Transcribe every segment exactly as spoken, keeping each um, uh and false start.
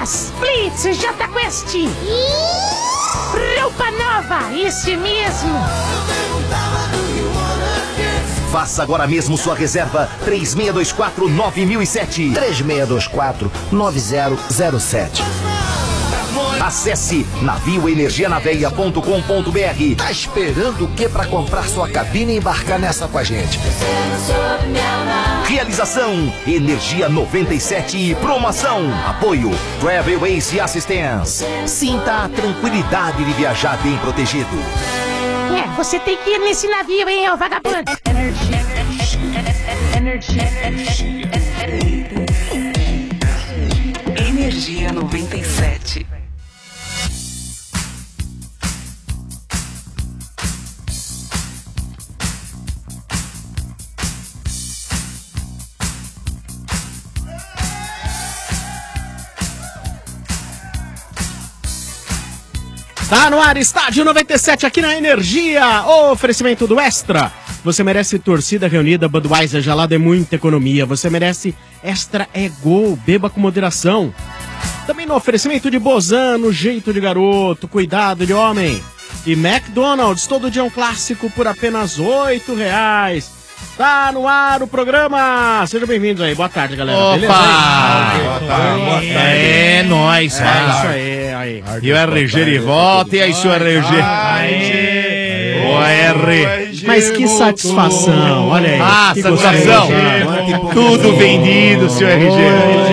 Joias, Blitz, J Quest. Roupa nova, isso mesmo. Faça agora mesmo sua reserva três seis dois quatro nove zero zero sete. três seis dois quatro nove zero zero sete. Acesse navio energia na veia ponto com ponto br. Tá esperando o que para comprar sua cabine e embarcar nessa com a gente? Realização Energia noventa e sete e promoção. Apoio Travel Ace Assistance. Sinta a tranquilidade de viajar bem protegido. É, você tem que ir nesse navio, hein, ô vagabundo. Energia, energia, Energia noventa e sete. Tá no ar, Estádio noventa e sete aqui na Energia, o oferecimento do Extra. Você merece torcida reunida, Budweiser gelado é muita economia. Você merece Extra é Gol, beba com moderação. Também no oferecimento de Bozano, jeito de garoto, cuidado de homem. E McDonald's, todo dia um clássico por apenas oito reais. Tá no ar o programa. Sejam bem-vindos aí. Boa tarde, galera. Opa! Beleza aí? Boa tarde, boa tarde. É nóis, É cara. isso aí, aí. E o R G de volta. E aí, seu R G? O R. Mas que satisfação, olha aí. Ah, que satisfação. gostoso. Tudo vendido, seu R G.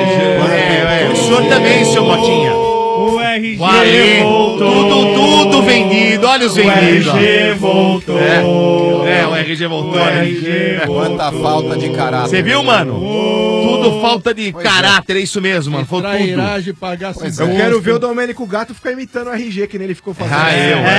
É, é. O senhor também, seu Botinha. O R G Valeu. voltou. Tudo, tudo vendido. Olha os vendidos. O R G voltou. É, é, o R G voltou. O R G Quanta falta de caráter. Você viu, mano? Tudo falta de Pois caráter, é isso mesmo, mano. Faltou tudo. Trairagem, pagar Pois cinco. é. Eu quero ver o Domênico Gato ficar imitando o R G, que nem ele ficou fazendo. Ah, eu, É,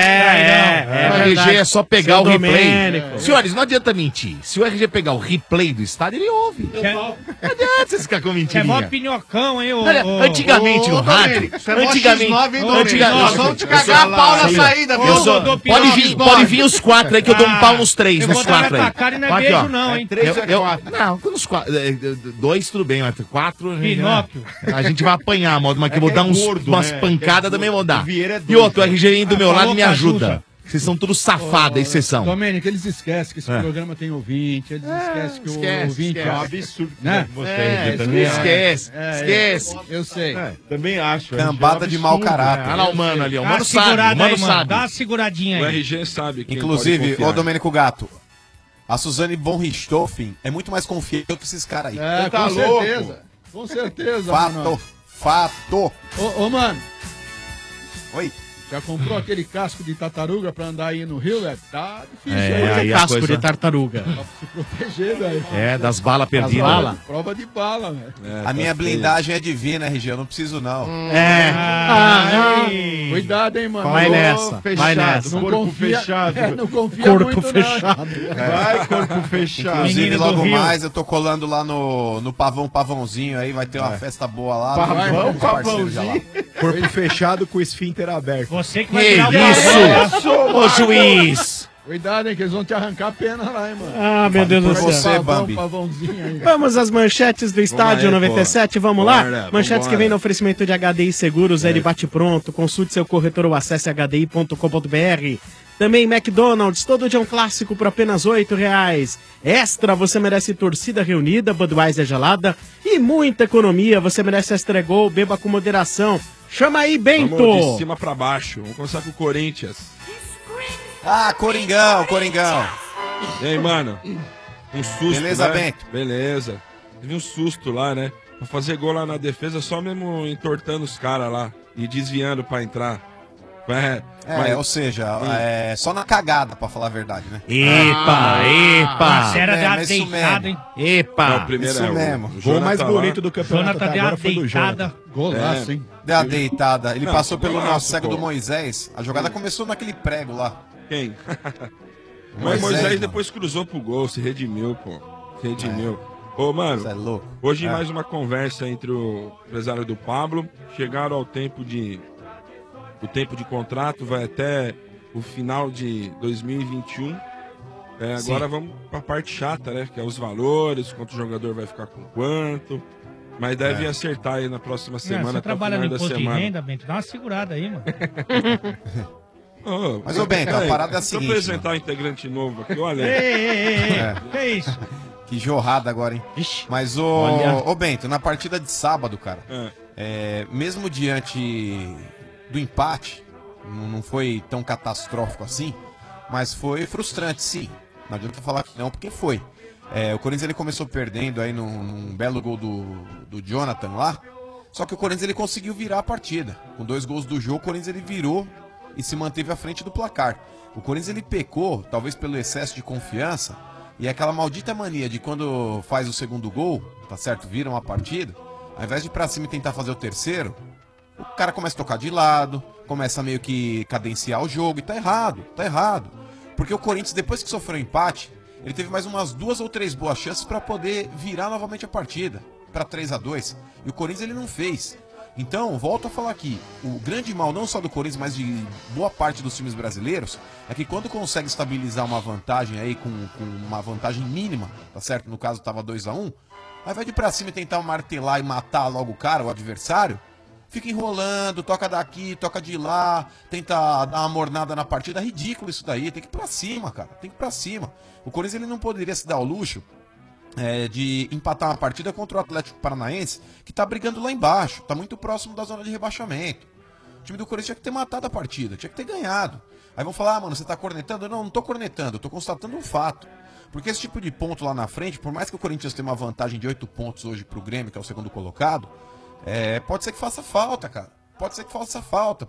é, é. O R G verdade. é só pegar Seu o replay. Domênico. Senhores, não adianta mentir. Se o R G pegar o replay do estádio, ele ouve. Não adianta você ficar com É mentirinha. mó pinhocão, hein, ô... Olha, ô- antigamente no rádio, antigamente, antigamente, vamos te cagar a pau na saída, Eu sou- Pode vir, pode vir os quatro aí que eu dou um pau nos três, Eu nos vou dar quatro na aí. tua cara e não é Aqui, beijo ó. não, hein? Eu- eu- Não, nos quatro, é, é, dois tudo bem, mas quatro... Pinóquio. A gente vai apanhar, modo, mas que eu vou que dar é uns, gordo, umas né? pancadas É também vou gordo. dar. O Vieira é E doido, outro, o R G aí do Ah, meu lado falou me Cazuza. ajuda. Vocês são tudo safados, aí vocês são. Domênico, eles esquecem que esse É. programa tem ouvinte, eles esquecem que esquece, o ouvinte esquece. é um absurdo. né? Você, É, R G, também acho. esquece, É, esquece. Eu sei. É, também acho. Cambada de mau caráter. Olha lá o mano ali, ó. O Dá uma mano sabe, o segurada mano aí, mano. sabe. Dá uma seguradinha O aí. R G sabe quem Inclusive, pode ô confiar. Domênico Gato, a Suzane von Richthofen é muito mais confiável que esses caras aí. É, tá com louco? certeza. Com certeza, Fato, mano. fato. Ô, ô, mano, Oi. já comprou aquele casco de tartaruga pra andar aí no rio, velho? Tá difícil É, aí. aí a Casco coisa- de tartaruga. Pra se proteger, velho. É, das balas perdidas. bala? Prova de bala, velho. É, A tá minha feio. blindagem é divina, R G, eu não preciso não. É. Ah, Cuidado, hein, mano. vai Ô, nessa, fechado, vai nessa. Não corpo confia, fechado. é, não confia Corpo muito, fechado. Vai, corpo fechado. Inclusive, Menino do logo Rio. mais eu tô colando lá no, no Pavão Pavãozinho aí, vai ter uma festa boa lá. Pavão, Os parceiros já lá. pavãozinho. Corpo fechado com o esfíncter aberto. Você que Que vai virar o isso? Ô juiz! Cuidado, hein, que eles vão te arrancar a pena lá, hein, mano. Ah, meu Deus do por céu. você, Pavão, Bambi. pavãozinho aí. Vamos às manchetes do Estádio aí, noventa e sete, vamos lá? Bora, Manchetes vambora. que vem no oferecimento de H D I Seguros, ele bate pronto, consulte seu corretor ou acesse h d i ponto com ponto b r. Também McDonald's, todo dia um clássico por apenas oito reais. Extra, você merece torcida reunida, Budweiser gelada e muita economia, você merece Extra Gol, beba com moderação. Chama aí, Bento! Vamos de cima pra baixo. Vamos começar com o Corinthians. Ah, Coringão, Coringão. E aí, mano? Um susto, Beleza, né? Bento? Beleza. Teve um susto lá, né? Pra fazer gol lá na defesa, só mesmo entortando os caras lá e desviando pra entrar. É, É, mas- ou seja, é só na cagada, pra falar a verdade, né? Epa, epa! Você era É, de mas isso deitada, hein? Não, o Epa! primeiro Isso é o, mesmo. o Gol Jonathan mais lá. bonito do campeonato Jonathan até deu uma agora foi do deitada. Jonathan. Golaço, É. hein? Deu a deitada. Ele Não, passou pelo golaço, nosso cego pô. do Moisés. A jogada começou naquele prego lá. Quem? Mas Moisés, Moisés mano. depois cruzou pro gol, se redimiu, pô. Se redimiu. Ô, mano, Você é louco. hoje É. mais uma conversa entre o empresário do Pablo. Chegaram ao tempo de... O tempo de contrato vai até o final de dois mil e vinte e um. É, agora vamos pra parte chata, né? Que é os valores, quanto o jogador vai ficar com quanto. Mas deve É. acertar aí na próxima semana. Não, você até o trabalha no final da imposto de semana. renda, Bento, dá uma segurada aí, mano. Ô, Mas, ô, Bento, a peraí, parada é a deixa seguinte, eu apresentar um integrante novo aqui, olha. Ei, ei, ei, ei. É. Que isso? Que jorrada agora, hein? Mas, ô, Olha. ô Bento, na partida de sábado, cara, É. é, mesmo diante do empate, não não foi tão catastrófico assim, mas foi frustrante, sim. Não adianta falar que não, porque foi. É, o Corinthians ele começou perdendo aí num, num belo gol do, do Jonathan lá, só que o Corinthians ele conseguiu virar a partida. Com dois gols do jogo, o Corinthians ele virou e se manteve à frente do placar. O Corinthians ele pecou, talvez pelo excesso de confiança, e aquela maldita mania de quando faz o segundo gol, tá certo, vira uma partida, ao invés de ir pra cima e tentar fazer o terceiro, o cara começa a tocar de lado, começa a meio que cadenciar o jogo, e tá errado, tá errado. Porque o Corinthians, depois que sofreu o empate, ele teve mais umas duas ou três boas chances pra poder virar novamente a partida, pra três a dois, e o Corinthians ele não fez. Então, volto a falar aqui, o grande mal não só do Corinthians, mas de boa parte dos times brasileiros, é que quando consegue estabilizar uma vantagem aí com, com uma vantagem mínima, tá certo? No caso tava dois a um, ao invés de ir pra cima e tentar martelar e matar logo o cara, o adversário, fica enrolando, toca daqui, toca de lá, tenta dar uma mornada na partida. É ridículo isso daí, tem que ir pra cima, cara, tem que ir pra cima. O Corinthians ele não poderia se dar o luxo É, de empatar uma partida contra o Atlético Paranaense, que tá brigando lá embaixo, tá muito próximo da zona de rebaixamento. O time do Corinthians tinha que ter matado a partida, tinha que ter ganhado. Aí vão falar, ah, mano, você tá cornetando? Não, não tô cornetando, eu tô constatando um fato. Porque esse tipo de ponto lá na frente, por mais que o Corinthians tenha uma vantagem de oito pontos hoje pro Grêmio, que é o segundo colocado, é, pode ser que faça falta, cara. Pode ser que faça falta.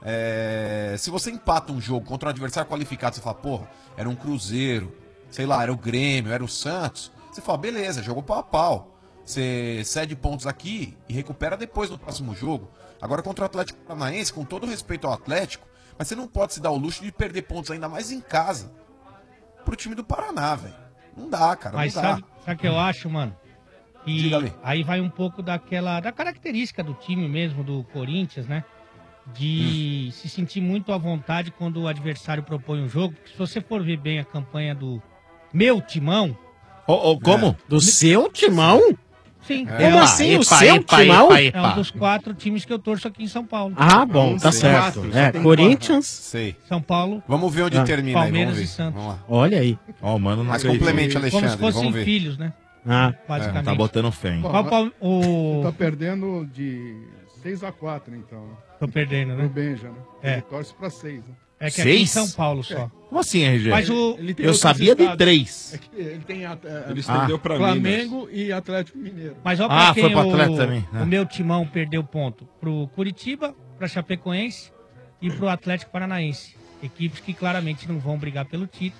É, se você empata um jogo contra um adversário qualificado, você fala, porra, era um Cruzeiro, sei lá, era o Grêmio, era o Santos. Você fala, beleza, jogou pau a pau. Você cede pontos aqui e recupera depois no próximo jogo. Agora contra o Atlético Paranaense, com todo respeito ao Atlético, mas você não pode se dar o luxo de perder pontos ainda mais em casa pro time do Paraná, velho. Não dá, cara, Mas não dá. sabe, sabe o que eu acho, mano? E Diga ali. aí vai um pouco daquela da característica do time mesmo, do Corinthians, né? De Hum. se sentir muito à vontade quando o adversário propõe um jogo. Porque se você for ver bem a campanha do meu timão... Oh, oh, como? Do seu timão? Sim. É. Como assim? O seu timão? É um dos quatro times que eu torço aqui em São Paulo. Ah, bom, tá certo. É, Corinthians. Sei. São Paulo. Vamos ver onde Ah. termina aí, Palmeiras vamos e ver. Santos. Vamos lá. Olha aí. Ó, mano, não Mas acredito. complemente, Alexandre, Como se fossem vamos ver. filhos, né? Ah, Basicamente. Tá botando fé, hein? Qual pal- o... Tá perdendo de seis a quatro, então. Tô perdendo, né? No Benja, né? É. Ele torce pra seis, né? É que aqui em Seis? São Paulo só. É. Como assim, R G? Mas o... Ele tem Eu outros sabia de estados. três. É que ele tem a- a- Ele estendeu pra Flamengo e Atlético Mineiro. Mas olha pra Ah, quem foi pro o, Atlético também, né? o meu timão perdeu ponto. Pro Curitiba, pra Chapecoense e pro Atlético Paranaense. Equipes que claramente não vão brigar pelo título.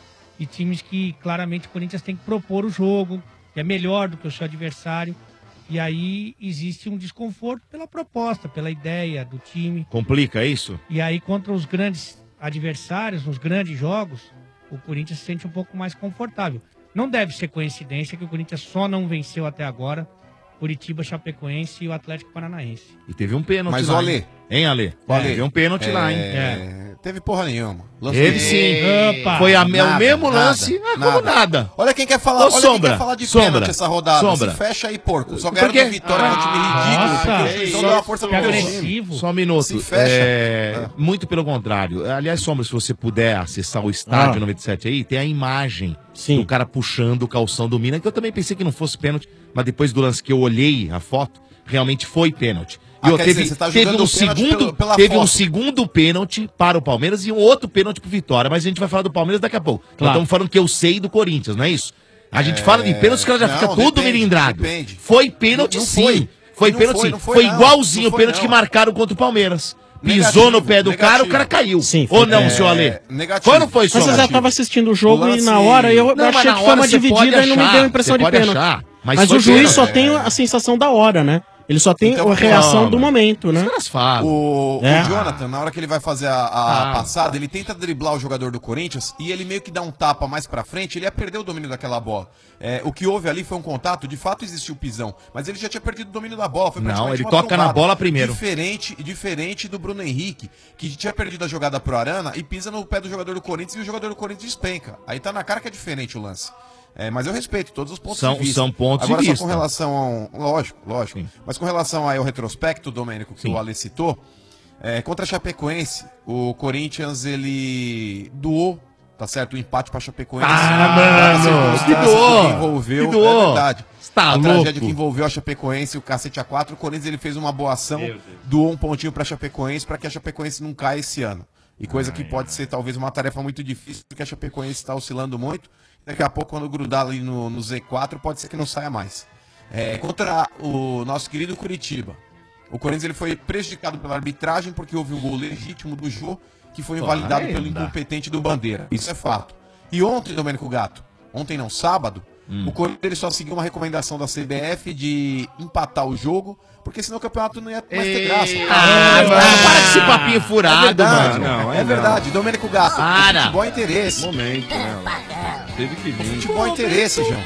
E times que claramente o Corinthians tem que propor o jogo, que é melhor do que o seu adversário. E aí existe um desconforto pela proposta, pela ideia do time. Complica isso? E aí contra os grandes adversários, nos grandes jogos, o Corinthians se sente um pouco mais confortável. Não deve ser coincidência que o Corinthians só não venceu até agora Curitiba, Chapecoense e o Atlético Paranaense. E teve um pênalti Mas lá. o Ale. Hein, hein Ale? O Ale. Teve um pênalti lá, hein? É, Teve porra nenhuma. Lance Teve de- sim. Opa! Foi a me- Nada, o mesmo nada, lance, ah, como nada. Olha quem quer falar, Ô, olha quem Sombra, quer falar de Sombra, pênalti essa rodada. Sombra. Se fecha aí, porco. Só Por ganharam quê? do Vitória, que é um time ridículo. Nossa, porque o Juizão deu uma força que pro time. agressivo. Só um minuto. Se fecha. É, Ah. Muito pelo contrário. Aliás, Sombra, se você puder acessar o estádio Ah. noventa e sete aí, tem a imagem Sim. do cara puxando o calção do Mina, que eu também pensei que não fosse pênalti, mas depois do lance que eu olhei a foto, realmente foi pênalti. Ah, E ó, quer teve, dizer, você tá teve julgando um o pênalti segundo, pelo- pela teve um foto. segundo pênalti para o Palmeiras e um outro pênalti pro Vitória, mas a gente vai falar do Palmeiras daqui a pouco. Nós Claro. estamos falando que eu sei do Corinthians, não é isso? A gente fala de pênalti, os caras já não, ficam tudo depende, milindrado. depende. Foi pênalti Não- não sim. foi. Foi Não pênalti foi, sim. não foi, Foi não. igualzinho Não o foi, pênalti não. que marcaram contra o Palmeiras. Pisou Negativo, no pé do cara, negativo. o cara caiu. Sim, foi Ou não, pênalti. seu Ale? É, negativo. Quando foi Mas só? você já estava assistindo o jogo O e lance- na hora eu, eu Não, mas achei na que foi hora uma você pode dividida e não me achar, deu a impressão você de pode pênalti. achar, mas Mas, foi o juiz pênalti. só tem a sensação da hora, né? Ele só tem Então, a reação calma. do momento, né? Os caras falam. O, É. o Jonathan, na hora que ele vai fazer a, a Ah. passada, ele tenta driblar o jogador do Corinthians e ele meio que dá um tapa mais pra frente, ele ia perder o domínio daquela bola. É, o que houve ali foi um contato, de fato existiu o pisão, mas ele já tinha perdido o domínio da bola. Foi Não, praticamente ele uma toca na trombada. bola primeiro. Diferente, diferente do Bruno Henrique, que tinha perdido a jogada pro Arana e pisa no pé do jogador do Corinthians e o jogador do Corinthians despenca. Aí tá na cara que é diferente o lance. É, mas eu respeito todos os pontos São- de vista. são pontos de Agora, só vista. com relação ao... Lógico, lógico. Mas com relação aí ao retrospecto, Domênico, que o Ale citou, é, contra a Chapecoense, o Corinthians, ele doou, tá certo, o empate pra Chapecoense. Ah, mano, que doou, que envolveu, que doou. é verdade. Tá a louco. tragédia que envolveu a Chapecoense, o cacete A quatro, o Corinthians ele fez uma boa ação, doou um pontinho pra Chapecoense pra que a Chapecoense não caia esse ano. E coisa que pode ser talvez uma tarefa muito difícil, porque a Chapecoense está oscilando muito. Daqui a pouco, quando grudar ali no, no Z quatro, pode ser que não saia mais. É, contra o nosso querido Curitiba, o Corinthians ele foi prejudicado pela arbitragem porque houve um gol legítimo do Jô que foi invalidado Pô, pelo ainda. incompetente do Bandeira. Isso é fato. E ontem, Domênico Gato, ontem não, sábado, o Corinthians ele só seguiu uma recomendação da C B F de empatar o jogo, porque senão o campeonato não ia mais ter graça. Ah, mano, para com esse papinho furado, é verdade, mano. Não, é aí não. verdade. Domênico Gato, Para. futebol é interesse. Momento, né? Teve que vir. Futebol é interesse, João.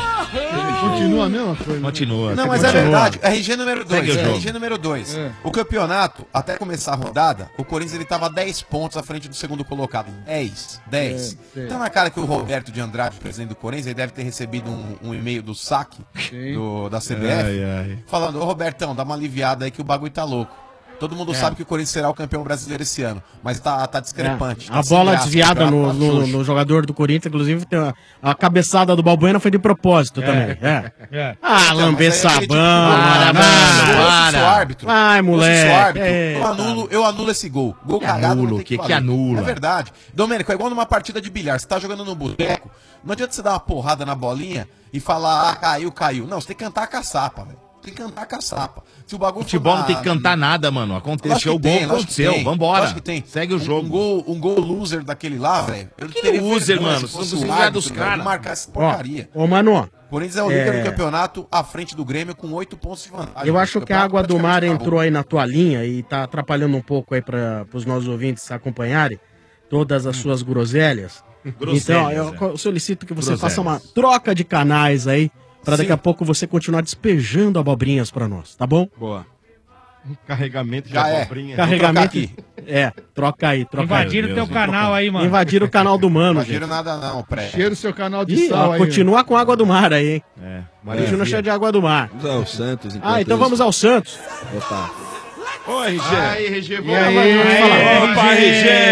Continua a mesma coisa. Continua. Não, você mas é continua. verdade. R G número Segue dois. o jogo. R G número dois. É. O campeonato, até começar a rodada, o Corinthians ele tava dez pontos à frente do segundo colocado. dez. dez. É, é. Tá na cara que o Roberto de Andrade, presidente do Corinthians, ele deve ter recebido um, um e-mail do saque do- da C B F, Ai, ai. falando, ô Robertão, dá uma aliviada aí que o bagulho tá louco. Todo mundo sabe que o Corinthians será o campeão brasileiro esse ano, mas tá, tá discrepante. É, tá a sem bola graça, desviada tá no, no- xoxo. no jogador do Corinthians, inclusive, tem a, a cabeçada do Balbuena foi de propósito também. É. É. Ah, Então, lamber mas aí aquele sabão. tipo de- ah, Ah, mano, se eu fosse para. o árbitro, Vai, se eu fosse o moleque. árbitro, É, eu, anulo, eu anulo esse gol. Gol cagado não anulo? tem Que que valer. anula? É verdade. Domênico, é igual numa partida de bilhar. Você tá jogando no boteco, não adianta você dar uma porrada na bolinha e falar, ah, caiu, caiu. Não, você tem que cantar a caçapa, velho. Tem que cantar a caçapa. Se o bagulho Futebol for não na- tem que cantar nada, mano. Aconteceu Lógico o que gol, tem, lógico que aconteceu. tem. Vambora. Lógico que tem. Segue o Um- jogo. Um gol, um gol loser daquele lá, velho. Eu Que teria loser, vergonha mano? se Você fosse não o precisa ganhar árbitro, dos velho, caras. marcar essa Ó, porcaria. ô, Mano, O Corinthians é o líder É. do campeonato à frente do Grêmio com oito pontos de vantagem. eu acho O que a água do mar praticamente acabou. entrou aí na tua linha e tá atrapalhando um pouco aí para os nossos ouvintes acompanharem todas as suas groselhas. Então, eu é. co- solicito que você Groselhas. faça uma troca de canais aí, para daqui Sim. a pouco você continuar despejando abobrinhas para nós, tá bom? Boa. Carregamento de Já é. abobrinha. Carregamento. aqui. É, troca aí, troca aí. Invadiram o teu canal aí, mano. Invadiram o canal do Mano, Não gente. giro nada não, pré. Cheira o seu canal de Ih, sal ó, aí. continua com água do mar aí, hein? É. Continua cheio de água do mar. Vamos ao Santos. Ah, então vamos ao Santos. Opa. Ô, R G. Aí, R G, E vamos aí, Vamos falar. Opa, R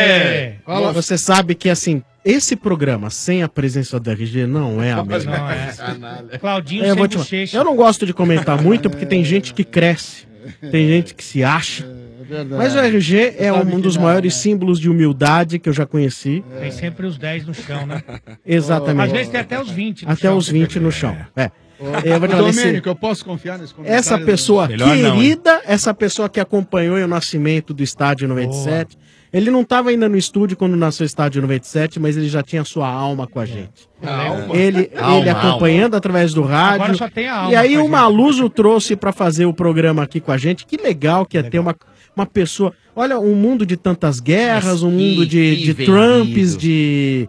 G. Fala. Você sabe que, assim, esse programa sem a presença do R G não é a mesma. Não é. Claudinho É, eu, sem vou te- bochecha. eu não gosto de comentar muito porque tem gente que cresce, tem gente que se acha. É verdade. Mas o R G é Sabe um que dos não, maiores né? símbolos de humildade que eu já conheci. Tem sempre os dez no chão, né? Exatamente. Às vezes tem até os vinte no Até chão. os vinte no chão. É. Ô, Eu vou te falar, esse- Domênico, eu posso confiar nesse comentário? Essa pessoa Melhor não, querida, essa pessoa que acompanhou o nascimento do Estádio noventa e sete. Ele não estava ainda no estúdio quando nasceu o Estádio noventa e sete, mas ele já tinha sua alma com a gente. Ele, Alma, ele acompanhando através do rádio. Agora só tem a alma E aí com a o gente. Maluso trouxe para fazer o programa aqui com a gente. Que legal que é ter uma, uma pessoa. Olha, um mundo de tantas guerras, um Mas mundo de, que de vendido. Trumps, de.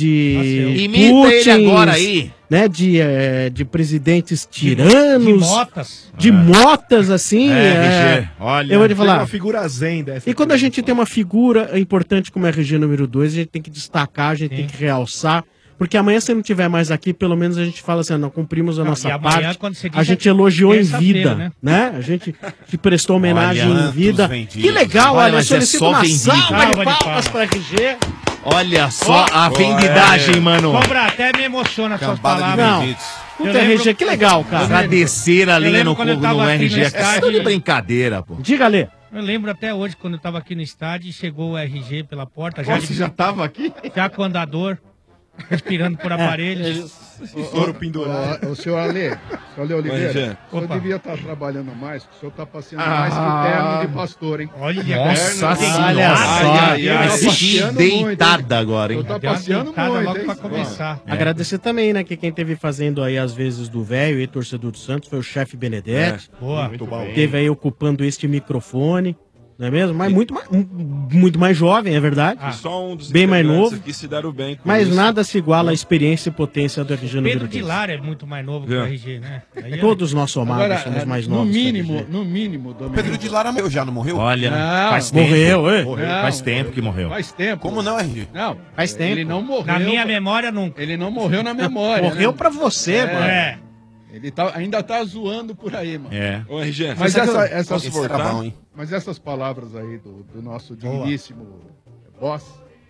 de Imita ele Putins, agora aí. Né, de, eh, de presidentes tiranos. De motas. De motas, assim. É, é. R G, olha, Eu vou te tem falar. uma figura zen dessa. E quando a gente tem uma figura importante como R G número dois, a gente tem que destacar, a gente tem que realçar. Porque amanhã, se não estiver mais aqui, pelo menos a gente fala assim, não cumprimos a Não, e nossa amanhã, parte. quando você diz, A é gente elogiou em terça-feira, vida, né? né? A gente te prestou homenagem Olha, em vida. tantos vendidos. Que legal, Olha, olha, eu mas é solicito só uma vendido. salva de Salva de palmas palmas. para R G. Olha só a vendidagem, mano. Cobra, até me emociona as suas Cambada de palavras. Não. vendidos. Puta, Eu lembro- R G, que legal, cara. Agradecer a Eu linha lembro no, quando eu no, tava no aqui R G. no Aqui é só estádio de e- brincadeira, pô. Diga, Lê. Eu lembro até hoje, quando eu tava aqui no estádio, e chegou o R G pela porta, já, Você já tava aqui? já com o andador, respirando por aparelhos. Soro pendurado. Ô, ô, senhor Ale, senhor Ale Oliveira, Zé. o senhor Opa. devia estar trabalhando mais, porque o senhor está passeando Ah. mais que terno de pastor, hein? Olha, Nossa tem- senhora. só. Ai, ai, ai. Assisti Tá passeando muito, deitada agora, O hein? senhor está Deu uma passeando deitada muito, logo hein? pra começar. Agradecer também, né, que quem teve fazendo aí as vezes do velho e torcedor do Santos foi o chefe Benedetti. Boa. Muito bom. Teve aí ocupando este microfone. Não é mesmo? Mas muito mais, muito mais jovem, é verdade. E só um dos Bem mais integrantes novo. aqui se deram bem com Mas isso. nada se iguala à experiência e potência do R G no Pedro Viro de Dance. Lara é muito mais novo que o É. R G, né? Aí é- Todos nós somados Agora, somos é, mais no novos. que o mínimo, R G. no mínimo, Domênico. Pedro de Lara morreu já, não morreu? Olha, Não, faz tempo. morreu, é? Morreu. Não, Faz tempo que morreu. Faz tempo. Como não, R G? Não, Faz tempo. Ele não morreu. Na minha memória, nunca. Ele não morreu na memória. Morreu né? pra você, É. mano. É. Ele tá, ainda tá zoando por aí, mano. É. Ô, R G, Mas você sabe essa- que eu essas, posso Esse era voltar? bom, hein? mas essas palavras aí do, do nosso Boa. digníssimo boss,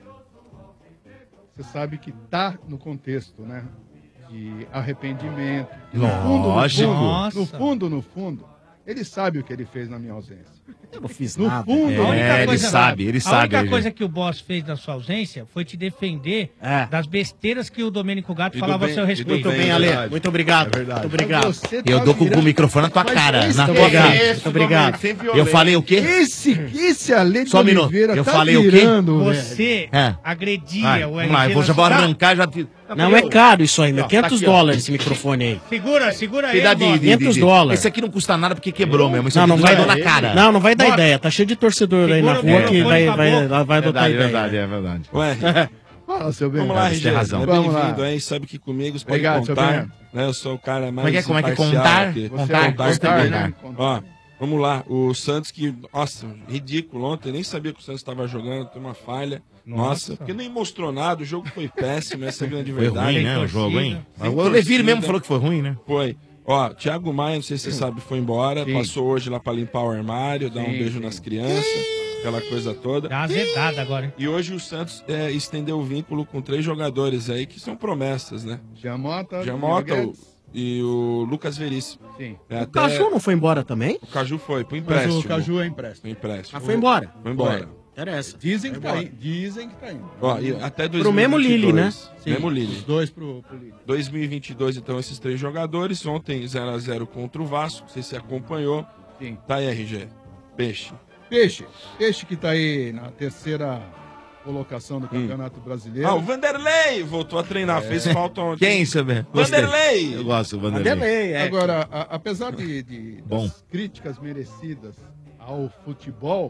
você sabe que tá no contexto, né? De arrependimento. que no fundo, Lógico. No fundo, Nossa. no fundo, no fundo, ele sabe o que ele fez na minha ausência. Eu não fiz No nada. fundo, A única É, ele coisa- sabe, ele A sabe. única R G. coisa que o boss fez na sua ausência foi te defender É. das besteiras que o Domênico Gato E do falava a bem- seu e do respeito. Muito bem, bem, é Ale. verdade. Muito obrigado. É verdade. Muito obrigado. Você tá Eu dou com, com o virando- microfone na tua Mas cara. esse Na que tua é cara. isso, Muito obrigado. Eu falei o quê? Esse, esse Ale Só um de minuto. Oliveira Eu tá falei o quê? virando, velho. Você É. agredia Vai, o R G. vamos lá, eu vou, na já vou sua- arrancar já. te- Não, é caro isso aí, meu. Ó, quinhentos tá aqui, ó. dólares esse microfone aí. Segura, segura aí. Cuidado de, boss. de, quinhentos de- dólares. Esse aqui não custa nada porque quebrou mesmo. Esse Não, aqui não vai vai dar na cara. Não, não vai dar Bora. ideia. Tá cheio de torcedor aí na Segura rua o que microfone vai, com a vai, boca. vai adotar Verdade, ideia. verdade, é verdade. Ô, R G, Fala, seu bem. vamos lá, Você R G. tem razão. É Vamos bem-vindo lá. aí, sabe que comigo você pode Obrigado, seu contar. Bernardo. Né? Eu sou o cara mais Como é que é? Como é que é? imparcial Contar? aqui. Você Contar, é contar, contar, contar. né? Ó, vamos lá. O Santos que, nossa, ridículo ontem. Nem sabia que o Santos estava jogando. Tem uma falha. Nossa, Nossa. porque nem mostrou nada. O jogo foi péssimo. Essa é a grande Foi verdade. ruim, né, o torcida. jogo, hein? Sem O Levir torcida. mesmo falou que foi ruim, né? Foi. Ó, Thiago Maia, não sei se você sabe, foi embora. Sim. Passou hoje lá pra limpar o armário, dar um Sim, beijo sim. nas crianças, aquela coisa toda. Dá uma azedada agora, hein? E hoje o Santos é, estendeu o vínculo com três jogadores aí que são promessas, né? Jamota. Jamota Guedes. o- e o Lucas Veríssimo. Sim. É, O até- Caju não foi embora também? O Caju foi, pro Mas empréstimo. o Caju é empréstimo. Foi empréstimo. Ah, foi embora. Foi embora. Interessa. Dizem que Foi tá embora. indo. Dizem que tá indo. Ó, e até dois Pro mil e mesmo vinte e dois. Lille, né? Sim, Mesmo Lille. Os dois pro, pro Lille. dois mil e vinte e dois, então, esses três jogadores. Ontem, zero a zero contra o Vasco. Não sei se você acompanhou. Sim. Tá aí, R G. Peixe. Peixe. Peixe que tá aí na terceira colocação do Campeonato Brasileiro. Ah, o Vanderlei voltou a treinar. Fez falta ontem. Quem, Saber? Gostei. Vanderlei! Eu gosto do Vanderlei. Vanderlei, é. Agora, a- apesar de, de- Bom. das críticas merecidas ao futebol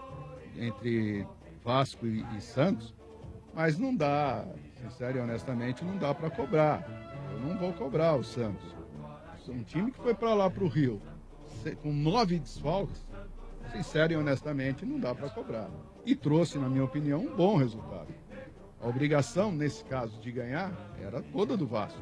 entre Vasco e, e Santos, mas não dá, sincero e honestamente, não dá para cobrar. Eu não vou cobrar o Santos. Um time que foi para lá para o Rio se- com nove desfalques, sincero e honestamente, não dá para cobrar. E trouxe, na minha opinião, um bom resultado. A obrigação, nesse caso, de ganhar era toda do Vasco.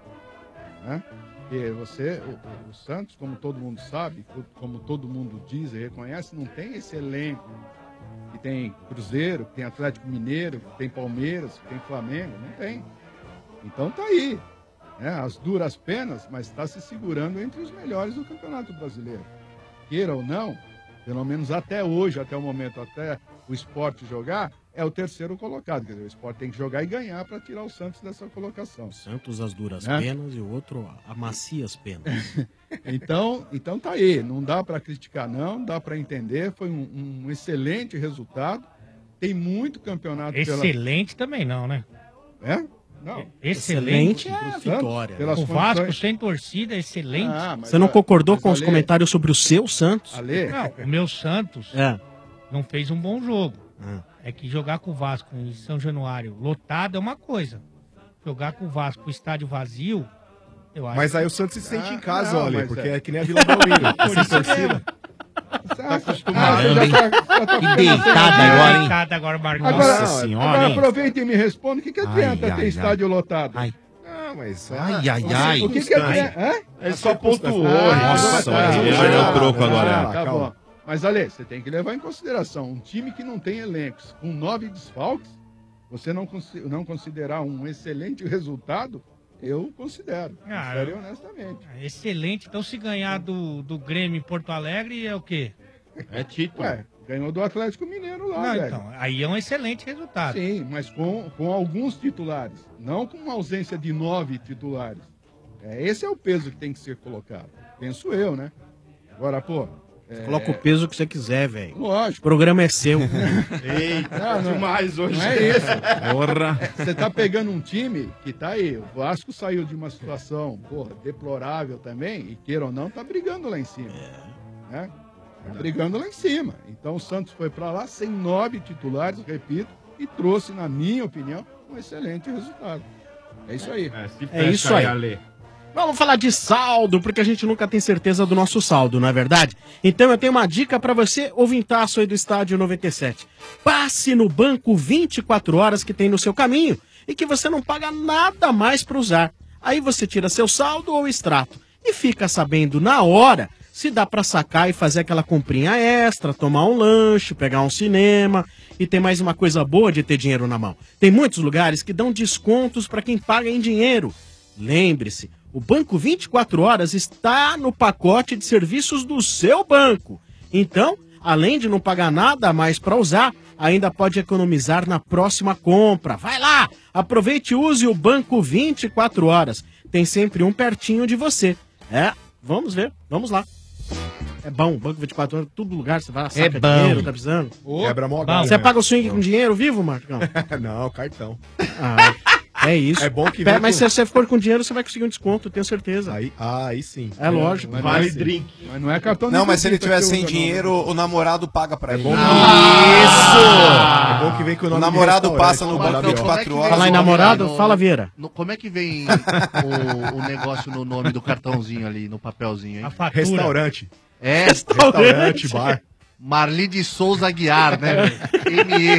Né? Porque você, o, o Santos, como todo mundo sabe, como todo mundo diz e reconhece, não tem esse elenco que tem Cruzeiro, que tem Atlético Mineiro, que tem Palmeiras, que tem Flamengo, não tem. Então tá aí, né? As duras penas, mas está se segurando entre os melhores do Campeonato Brasileiro. Queira ou não, pelo menos até hoje, até o momento, até o Sport jogar, é o terceiro colocado. Quer dizer, o Sport tem que jogar e ganhar para tirar o Santos dessa colocação. Santos as duras Né? penas e o outro amacia as penas. Então, então tá aí, não dá para criticar não, dá para entender, foi um, um excelente resultado. Tem muito campeonato Excelente também não, né? pela... É? Não. Excelente Excelente é a Pro Santos, vitória. pelas O Vasco condições- sem torcida, excelente. Ah, mas Você não a- concordou mas com os Ale- comentários sobre o seu Santos? Ale, Não, o meu Santos É. não fez um bom jogo. Ah. É que jogar com o Vasco em São Januário lotado é uma coisa. Jogar com o Vasco com o estádio vazio, eu acho. Mas aí o Santos se sente Ah, em casa, não, olha, mas porque é. é que nem a Vila Belmiro. Por Sem isso torcida. você Tá acha- acostumado. Ah, você já tá- já tá Que ficando deitada assim. agora, hein? Coitado agora, Marcos. Agora, Nossa senhora, agora hein? aproveita e me responde, o que, que adianta Ai, ai, ter estádio lotado? Ai. Não, mas... Ai, ai, O que- ai. O que, que adianta? Hã? Ele só pontuou. Ah, Nossa, tá, ele tá, perdeu tá, o troco tá, agora. Tá Calma. bom. Mas, Ale, você tem que levar em consideração, um time que não tem elencos com nove desfalques, você não, consi- não considerar um excelente resultado, eu considero, Ah, sério e eu- honestamente. Excelente. Então, se ganhar do, do Grêmio em Porto Alegre, é o quê? É título. Ué, ganhou do Atlético Mineiro lá, Não, velho. então, aí é um excelente resultado. Sim, mas com, com alguns titulares, não com uma ausência de nove titulares. É, esse é o peso que tem que ser colocado, penso eu, né? Agora, pô... é, Coloca o peso que você quiser, velho. O Lógico. programa é seu. Eita, Não, não. demais hoje. Não é isso. Porra. Você tá pegando um time que tá aí. O Vasco saiu de uma situação, porra, deplorável também, e queira ou não, tá brigando lá em cima. Né? brigando lá em cima. Então o Santos foi para lá sem nove titulares, repito, e trouxe, na minha opinião, um excelente resultado. É isso aí. É isso aí. Vamos falar de saldo, porque a gente nunca tem certeza do nosso saldo, não é verdade? Então eu tenho uma dica pra você, ouvintaço aí do Estádio noventa e sete. Passe no banco vinte e quatro horas que tem no seu caminho e que você não paga nada mais pra usar. Aí você tira seu saldo ou extrato e fica sabendo na hora se dá pra sacar e fazer aquela comprinha extra, tomar um lanche, pegar um cinema. E tem mais uma coisa boa de ter dinheiro na mão. Tem muitos lugares que dão descontos pra quem paga em dinheiro. Lembre-se, o Banco vinte e quatro horas está no pacote de serviços do seu banco. Então, além de não pagar nada a mais para usar, ainda pode economizar na próxima compra. Vai lá, aproveite e use o Banco vinte e quatro horas. Tem sempre um pertinho de você. É, vamos ver, vamos lá. É bom, Banco vinte e quatro horas, todo lugar, você vai lá, saca É bom. dinheiro, tá precisando. Quebra mó Bom, galho, Você né? paga o swing com dinheiro vivo, Marcão? Não, cartão. Ah, é isso. É bom que Pé, vem Mas com- se você for com dinheiro, você vai conseguir um desconto, tenho certeza. Aí, ah, aí sim. É lógico. Mas Vale não é- drink. Mas não é cartão Não, de mas se ele visita tiver que sem usa, dinheiro, o namorado paga pra ele. bom que- Isso! É bom que vem com o O nome de namorado restaurante, passa no tá banco ligado? vinte e quatro horas. Fala em namorado, fala, Vieira. No- como é que vem o, o negócio no nome do cartãozinho ali, no papelzinho, hein? A fatura. Restaurante. É, Restaurante, bar. Marli de Souza Aguiar, né? M E.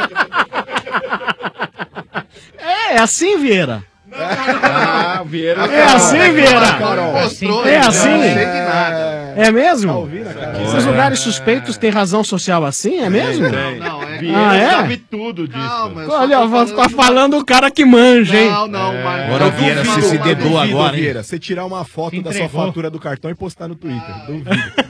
É, é assim, Vieira. Ah, Vieira. É assim, Vieira. Carol. Mostrou, É então, assim? Não sei de nada. É mesmo? Tá ouvindo, cara? Esses lugares suspeitos têm razão social assim, é mesmo? Tem. Não, é. Vieira Ah, é? sabe tudo disso. Não, mas eu só Olha, tô vou falando tá de- falando o cara que manja, hein? Não, não, mas. Agora o Vieira se se dedou Duvido, agora, hein? Vieira, você tirar uma foto Se da sua entregou. fatura do cartão e postar no Twitter. Duvido.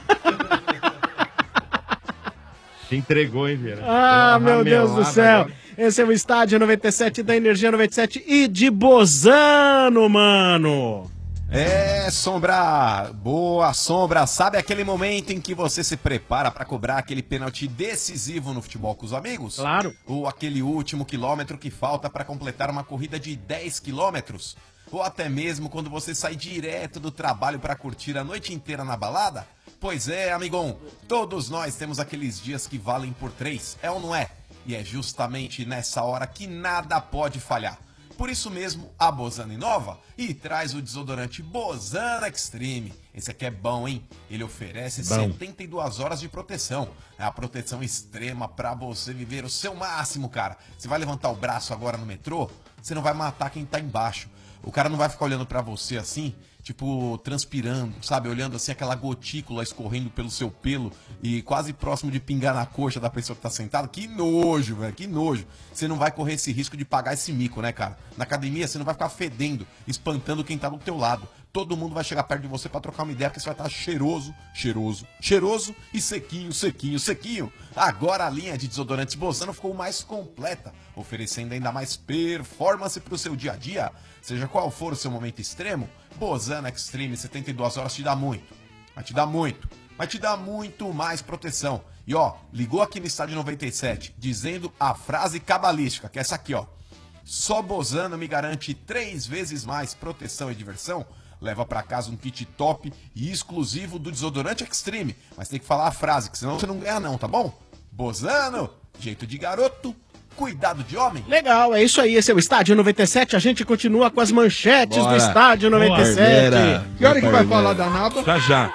Se entregou, hein, Vieira? Ah, Deu uma meu Deus do ramelada céu. agora. Esse é o Estádio noventa e sete da Energia noventa e sete e de Bozano, mano. É, Sombra! Boa, Sombra! Sabe aquele momento em que você se prepara pra cobrar aquele pênalti decisivo no futebol com os amigos? Claro. Ou aquele último quilômetro que falta pra completar uma corrida de dez quilômetros? Ou até mesmo quando você sai direto do trabalho pra curtir a noite inteira na balada? Pois é, amigão, todos nós temos aqueles dias que valem por três, é ou não é? E é justamente nessa hora que nada pode falhar. Por isso mesmo, a Bozano inova e traz o desodorante Bozano Extreme. Esse aqui é bom, hein? Ele oferece Bom. setenta e duas horas de proteção. É a proteção extrema pra você viver o seu máximo, cara. Você vai levantar o braço agora no metrô, você não vai matar quem tá embaixo. O cara não vai ficar olhando pra você assim, tipo, transpirando, sabe? Olhando assim aquela gotícula escorrendo pelo seu pelo e quase próximo de pingar na coxa da pessoa que tá sentada. Que nojo, velho, que nojo. Você não vai correr esse risco de pagar esse mico, né, cara? Na academia você não vai ficar fedendo, espantando quem tá do teu lado. Todo mundo vai chegar perto de você pra trocar uma ideia, porque você vai estar cheiroso, cheiroso, cheiroso e sequinho, sequinho, sequinho. Agora a linha de desodorantes Bozano ficou mais completa, oferecendo ainda mais performance pro seu dia a dia. Seja qual for o seu momento extremo, Bozano Extreme setenta e duas horas te dá muito. Vai te dar muito. Vai te dar muito mais proteção. E ó, ligou aqui no Estádio noventa e sete, dizendo a frase cabalística, que é essa aqui, ó. Só Bozano me garante três vezes mais proteção e diversão. Leva pra casa um kit top e exclusivo do desodorante Extreme. Mas tem que falar a frase, que senão você não ganha não, tá bom? Bozano, jeito de garoto, cuidado de homem. Legal, é isso aí. Esse é o Estádio noventa e sete. A gente continua com as manchetes Bora. do Estádio noventa e sete. Boa. Que hora que vai falar da Naba? Já já.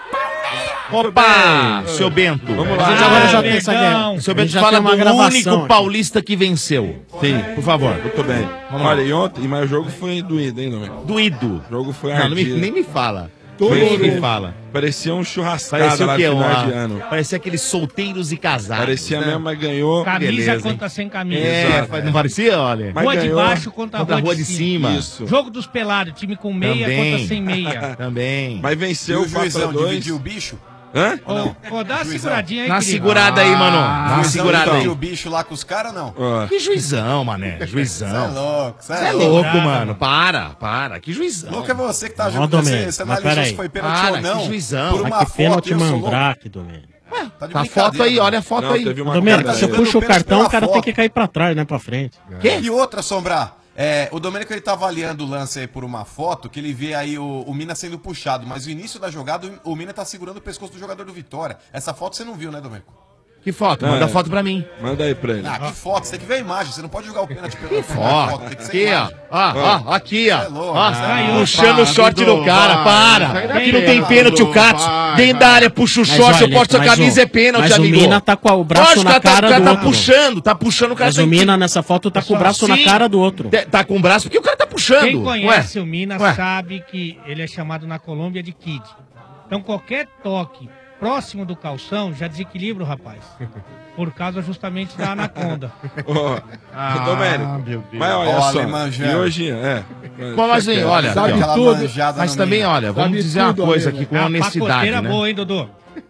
Opa, seu Bento. Vamos A gente lá. agora já Ah, tem essa legal. guerra. Seu A Bento gente já fala tem uma do gravação único aqui. paulista que venceu. Sim, Por favor. muito bem. Vamos lá. Olha, e ontem, mas o jogo foi doído, hein, Domênico? Doído. O jogo foi Não, não me- ardido. nem me fala. Foi- Nem me foi- fala. Parecia um churrascado Parecia lá o quê? no final Uma- de ano. Parecia aqueles solteiros e casados. Parecia né? mesmo, mas ganhou. Camisa Beleza, hein? contra sem camisa. É, Exato. não parecia, olha? Mas Rua de ganhou. baixo contra a Contra a rua, rua de cima. Isso. Jogo dos pelados, time com meia Também. contra sem meia. Também. Mas E venceu o o quatro a juizão dois. dividiu o bicho? Hã? Ô, ô, dá uma Juizão. seguradinha aí, Dá uma querido. segurada aí, mano. Dá O uma juizão segurada aí. dividiu o bicho lá com os caras ou não? Ó, Que juizão, mané. Você é Juizão. louco, você Você é é louco. louco, mano. Para, para. Que juizão. Louco é você que tá Ó, julgando. Domênico, Você, você mas analisou peraí. se foi pênalti Para, ou não. que juizão. Por Mas uma que foto, pênalti eu sou louco. mandrake, Domênico. Tá de Tá a brincadeira, foto aí, mano. olha a foto Não, aí. teve uma Domênico, queda você aí. puxa o pênalti cartão, pela o cara foto. tem que cair pra trás, não é pra frente. Quê? E outra, Sombra, É, o Domênico ele tá avaliando o lance aí por uma foto, que ele vê aí o, o Mina sendo puxado, mas o início da jogada, o Mina tá segurando o pescoço do jogador do Vitória. Essa foto você não viu, né, Domênico? Que foto? Manda É. foto pra mim. Manda aí pra ele. Ah, que foto? Você tem que ver a imagem, você não pode jogar o pênalti pela Foto. tem que ser Aqui, ó. imagem. Ó, ó, aqui, ó. Você é louco, Ó, você é louco. puxando o short do cara, para. Aqui não tem pênalti, o Katsu. Dentro da área, puxa o Mas short, eu olha, corto a mas camisa, o- é pênalti, mas o amigo. Mina tá com o braço Lógico, na tá- cara o cara do tá outro. puxando, tá puxando o cara. Mas o Mina nessa foto tá com o braço na Sim. cara do outro. Te- Tá com o braço porque o cara tá puxando. Quem conhece Ué, o Mina ué. sabe que ele é chamado na Colômbia de Kid. Então qualquer toque próximo do calção já desequilibra o rapaz. Por causa justamente da anaconda. Ô, Ah, Domênico, meu Deus. mas olha Ó, só, alemãjando. e hoje, é... Como assim? Olha, Sabe aqui, ó. aquela manjada Mas no também, Mina? olha, vamos Sabe dizer uma tudo, coisa Ale, aqui com É uma honestidade, pacoteira né? boa, hein, Dodô?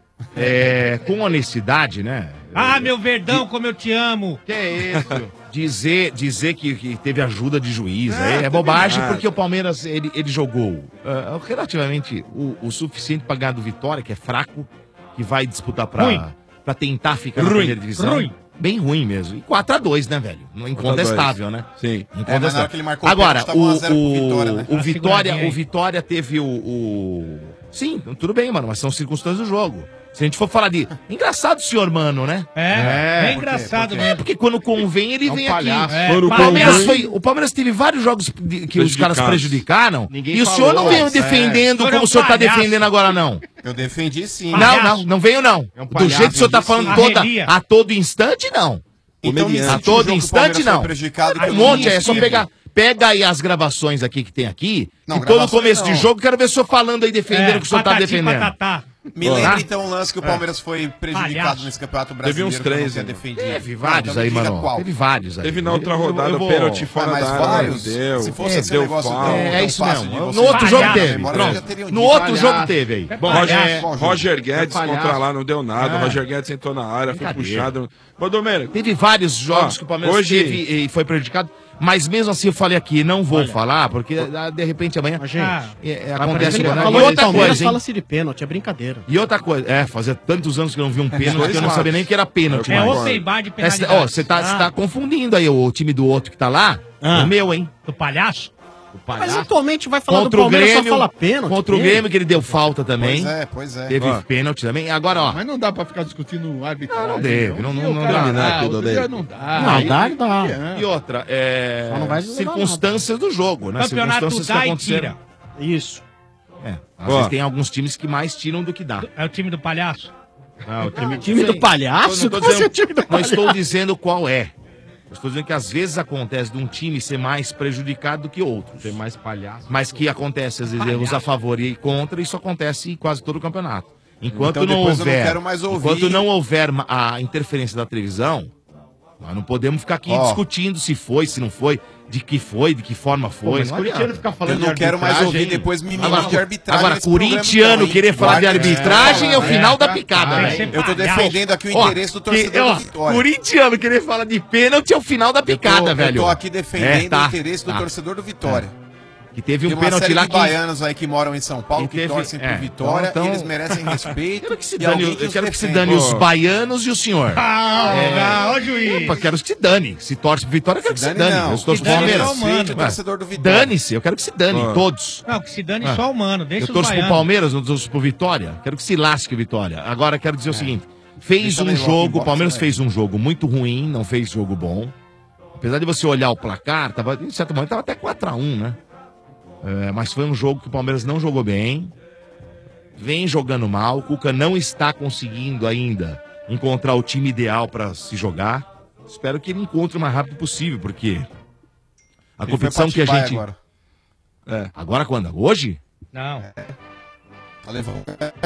É, com honestidade, né? Ah, meu Verdão, como eu te amo. Que é isso? Dizer, dizer que, que teve ajuda de juiz Ah, é, é teve bobagem, nada. porque o Palmeiras ele, ele jogou ah, relativamente o, o suficiente para ganhar do Vitória, que é fraco, que vai disputar Ruim. para para tentar ficar na Ruim, primeira divisão. ruim. Bem ruim mesmo. E quatro a dois, né, velho? Incontestável, né? Sim. É, mas na hora que ele marcou o Agora, pênalti, tava o, um a zero pro o, Vitória, né? o Uma Vitória, seguradinha aí. o Vitória teve o, o- Sim, tudo bem, mano, mas são circunstâncias do jogo. Se a gente for falar de... Engraçado o senhor, mano, né? É, é por quê? engraçado Por quê? mesmo. Porque quando convém, ele É um vem palhaço. aqui. É, Quando o, palhaço. Palmeiras foi, o Palmeiras teve vários jogos de- que os caras prejudicaram. Ninguém E o senhor não falou, veio é. defendendo O senhor é como um o senhor tá palhaço. defendendo agora, não. Eu defendi sim. Não, não, não veio, não. É um Do palhaço, jeito que o senhor tá eu disse falando sim. toda, Arrelia. a todo instante, não. Então me a sentiu o todo jogo que o instante, Palmeiras foi não. prejudicado, que Um eu monte, não é só tive. pegar... Pega aí as gravações aqui que tem aqui. Não, e todo gravações começo de não. jogo, quero ver o senhor falando aí, defendendo É, o que o senhor tá patati, defendendo. patatá. Me Tá? lembra então o lance que o É. Palmeiras foi prejudicado Palhaço. nesse campeonato Teve brasileiro. uns que eu não três, tinha né? defendido. Teve vários Não, aí, então me diga mano. qual. Teve vários aí. Teve na outra Eu- eu- rodada eu o vou- pênalti fora Ah, mas da área. vários? não Deu. Se fosse É, esse deu negócio falta. tão- É, tão é isso fácil mesmo. de No você outro jogo falhar, teve. embora Pronto. já teriam No dito. outro jogo Palhaço. teve aí. É Bom, Roger, é- Roger Guedes é palhaço. contra lá, não deu nada. É. O Roger Guedes entrou na área, foi Brincadeira. puxado. Ô, Domênico. Teve vários jogos Ó, que o Palmeiras hoje- teve e foi prejudicado. Mas mesmo assim eu falei aqui, não vou falar, porque ah, de repente amanhã gente, é, é, Mas acontece ele uma falou E de outra Palmeiras, coisa, hein? fala-se de pênalti, é brincadeira. E outra coisa, é, fazia tantos anos que eu não vi um pênalti dois que eu não lados. sabia nem que era pênalti É mais. open bar de Essa- penalidade. Ó, você tá, você tá confundindo aí o time do outro que tá lá, Ah. o meu, hein? Do palhaço? O Mas atualmente vai falar do Contra o Palmeiras, Grêmio, só fala pênalti. contra o Grêmio que ele deu falta também. Pois é, pois é. Teve Ó. pênalti também. Agora, ó. Mas não dá pra ficar discutindo arbitragem. Não deve, não- Um dia não- o não cara dá, dá, né, outro Dodê? dia não dá. Não, Aí dá, não dá. adianta. E outra, é. Só não vai levar circunstâncias do jogo, né? Campeonato circunstâncias dá que e aconteceram. Isso. É. Às Ó. vezes tem alguns times que mais tiram do que dá. É o time do palhaço? Ah, o time, Time do palhaço? Eu Não, tô Como dizendo, assim, time do não palhaço? estou dizendo qual é. Eu estou dizendo que às vezes acontece de um time ser mais prejudicado do que outros. Ter mais palhaço. Mas que acontece, às vezes, Palhaço. erros a favor e contra, isso acontece em quase todo o campeonato. Enquanto Então não depois eu não houver. quero mais ouvir. Enquanto não houver ma- a interferência da televisão, nós não podemos ficar aqui Ó. discutindo se foi, se não foi, de que foi, de que forma foi. mas não corintiano adianta. fica falando Eu não de quero mais arbitragem, ouvir depois mimimi Agora, de arbitragem. agora nesse programa, corintiano então, hein? querer falar de Guarda- arbitragem é, o É. final da picada, Ah, velho. Eu tô defendendo aqui o Ó, interesse do que- torcedor ó, do Vitória. Corintiano querer falar de pênalti é o final da picada, eu tô, velho. Eu tô aqui defendendo É, tá, o interesse do tá. torcedor do Vitória. Que teve um Tem uma pênalti série lá de que... baianos aí que moram em São Paulo, que, que teve- torcem é, pro Vitória, então- e eles merecem respeito. Quero que se e dane, alguém eu os quero que se defenda. dane os Ó. baianos e o senhor. Ah, É. ó, juiz. Pô, quero que se dane. Se torce pro Vitória, eu quero que se dane dane. não. Eu estou Que pro dane Palmeiras. só o mano. Respeite o torcedor do Vitória. Dane-se, eu quero que se dane, Ó. todos. Não, que se dane Ah. só o mano, deixa Eu os torço pro baianos. Palmeiras, não torço pro Vitória. Quero que se lasque o Vitória. Agora quero dizer o seguinte: fez Deixa um ele logo jogo, embora, o Palmeiras vai. fez um jogo muito ruim, não fez jogo bom. Apesar de você olhar o placar, tava, em certo momento tava até quatro a um, né? É, mas foi um jogo que o Palmeiras não jogou bem. Vem jogando mal. O Cuca não está conseguindo ainda encontrar o time ideal para se jogar. Espero que ele encontre o mais rápido possível, porque a Ele competição foi que a pra Atibaia gente. agora. É. Agora quando? Hoje? Não. Alemão.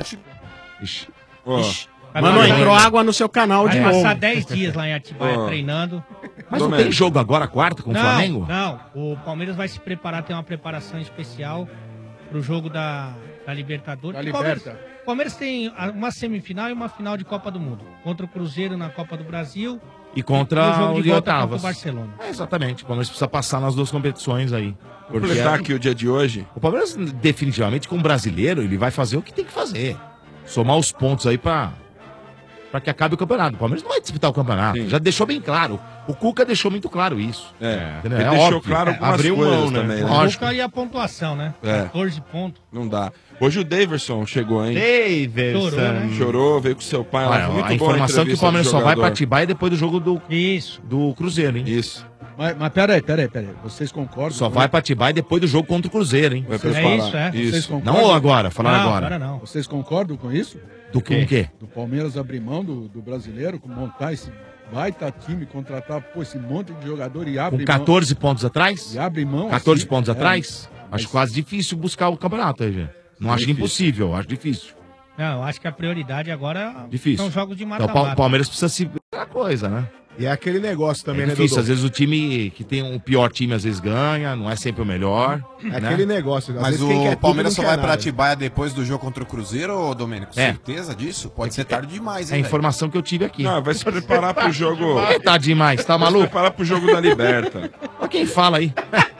Ixi. Ó, Ixi. Mano, entrou água no seu canal Vai de passar novo. dez dias lá em Atibaia Ó. treinando. Mas não Domênico. tem jogo agora, quarta, com o não, Flamengo? não. O Palmeiras vai se preparar, tem uma preparação especial pro jogo da, da Libertadores. Da O Palmeiras, Liberta. o Palmeiras tem a- uma semifinal e uma final de Copa do Mundo. Contra o Cruzeiro na Copa do Brasil. E E contra o jogo o de de volta contra o oitavas. Barcelona. É, exatamente. O Palmeiras precisa passar nas duas competições aí. Porque completar é- aqui o dia de hoje. o Palmeiras, definitivamente, como brasileiro, ele vai fazer o que tem que fazer. Somar os pontos aí pra, Pra que acabe o campeonato. O Palmeiras não vai disputar o campeonato. Já deixou bem claro. O Cuca deixou muito claro isso. É, Entendeu? ele É deixou óbvio. claro É, algumas abriu coisas mão, né? também. né? Lógico. Cuca e a pontuação, né? É. quatorze pontos. Não dá. Hoje o Daverson chegou, hein? Daverson. Chorou, né? Chorou, veio com seu pai lá. Olha, Foi muito a boa informação é que o entrevista Palmeiras do só vai jogador. pra Atibaia depois do jogo do, Isso. do Cruzeiro, hein? Isso. Mas, mas peraí, peraí, peraí. Vocês concordam? Só com vai pra Atibaia depois do jogo contra o Cruzeiro, hein? Vai É preparar. isso, é. Vocês Isso. concordam? Não agora, falar Não, agora. agora não. Vocês concordam com isso? Do que? O quê? Do Palmeiras abrir mão do, do brasileiro, com montar esse baita time, contratar pô, esse monte de jogador e abre Com catorze pontos atrás? mão. E abre mão. catorze assim, pontos é, atrás? mas- Acho quase difícil buscar o campeonato aí, gente. Não acho Difícil. impossível, acho difícil. Não, eu acho que a prioridade agora Difícil. são jogos de Então, o mata-mata. Pa- Palmeiras precisa se ver a coisa, né? E é aquele negócio também, É né, difícil, Dodô? às vezes o time que tem um pior time às vezes ganha, não é sempre o melhor. É né? aquele negócio. Às Mas vezes quem quer o tudo Palmeiras não só quer vai pra nada. Atibaia depois do jogo contra o Cruzeiro, ô Domênico? É. Certeza disso? Pode ser tarde demais, É a hein, informação que eu tive aqui. Não, vai se preparar pro jogo. É, tá demais, tá Vai se maluco? preparar pro jogo da Liberta. Olha quem fala aí.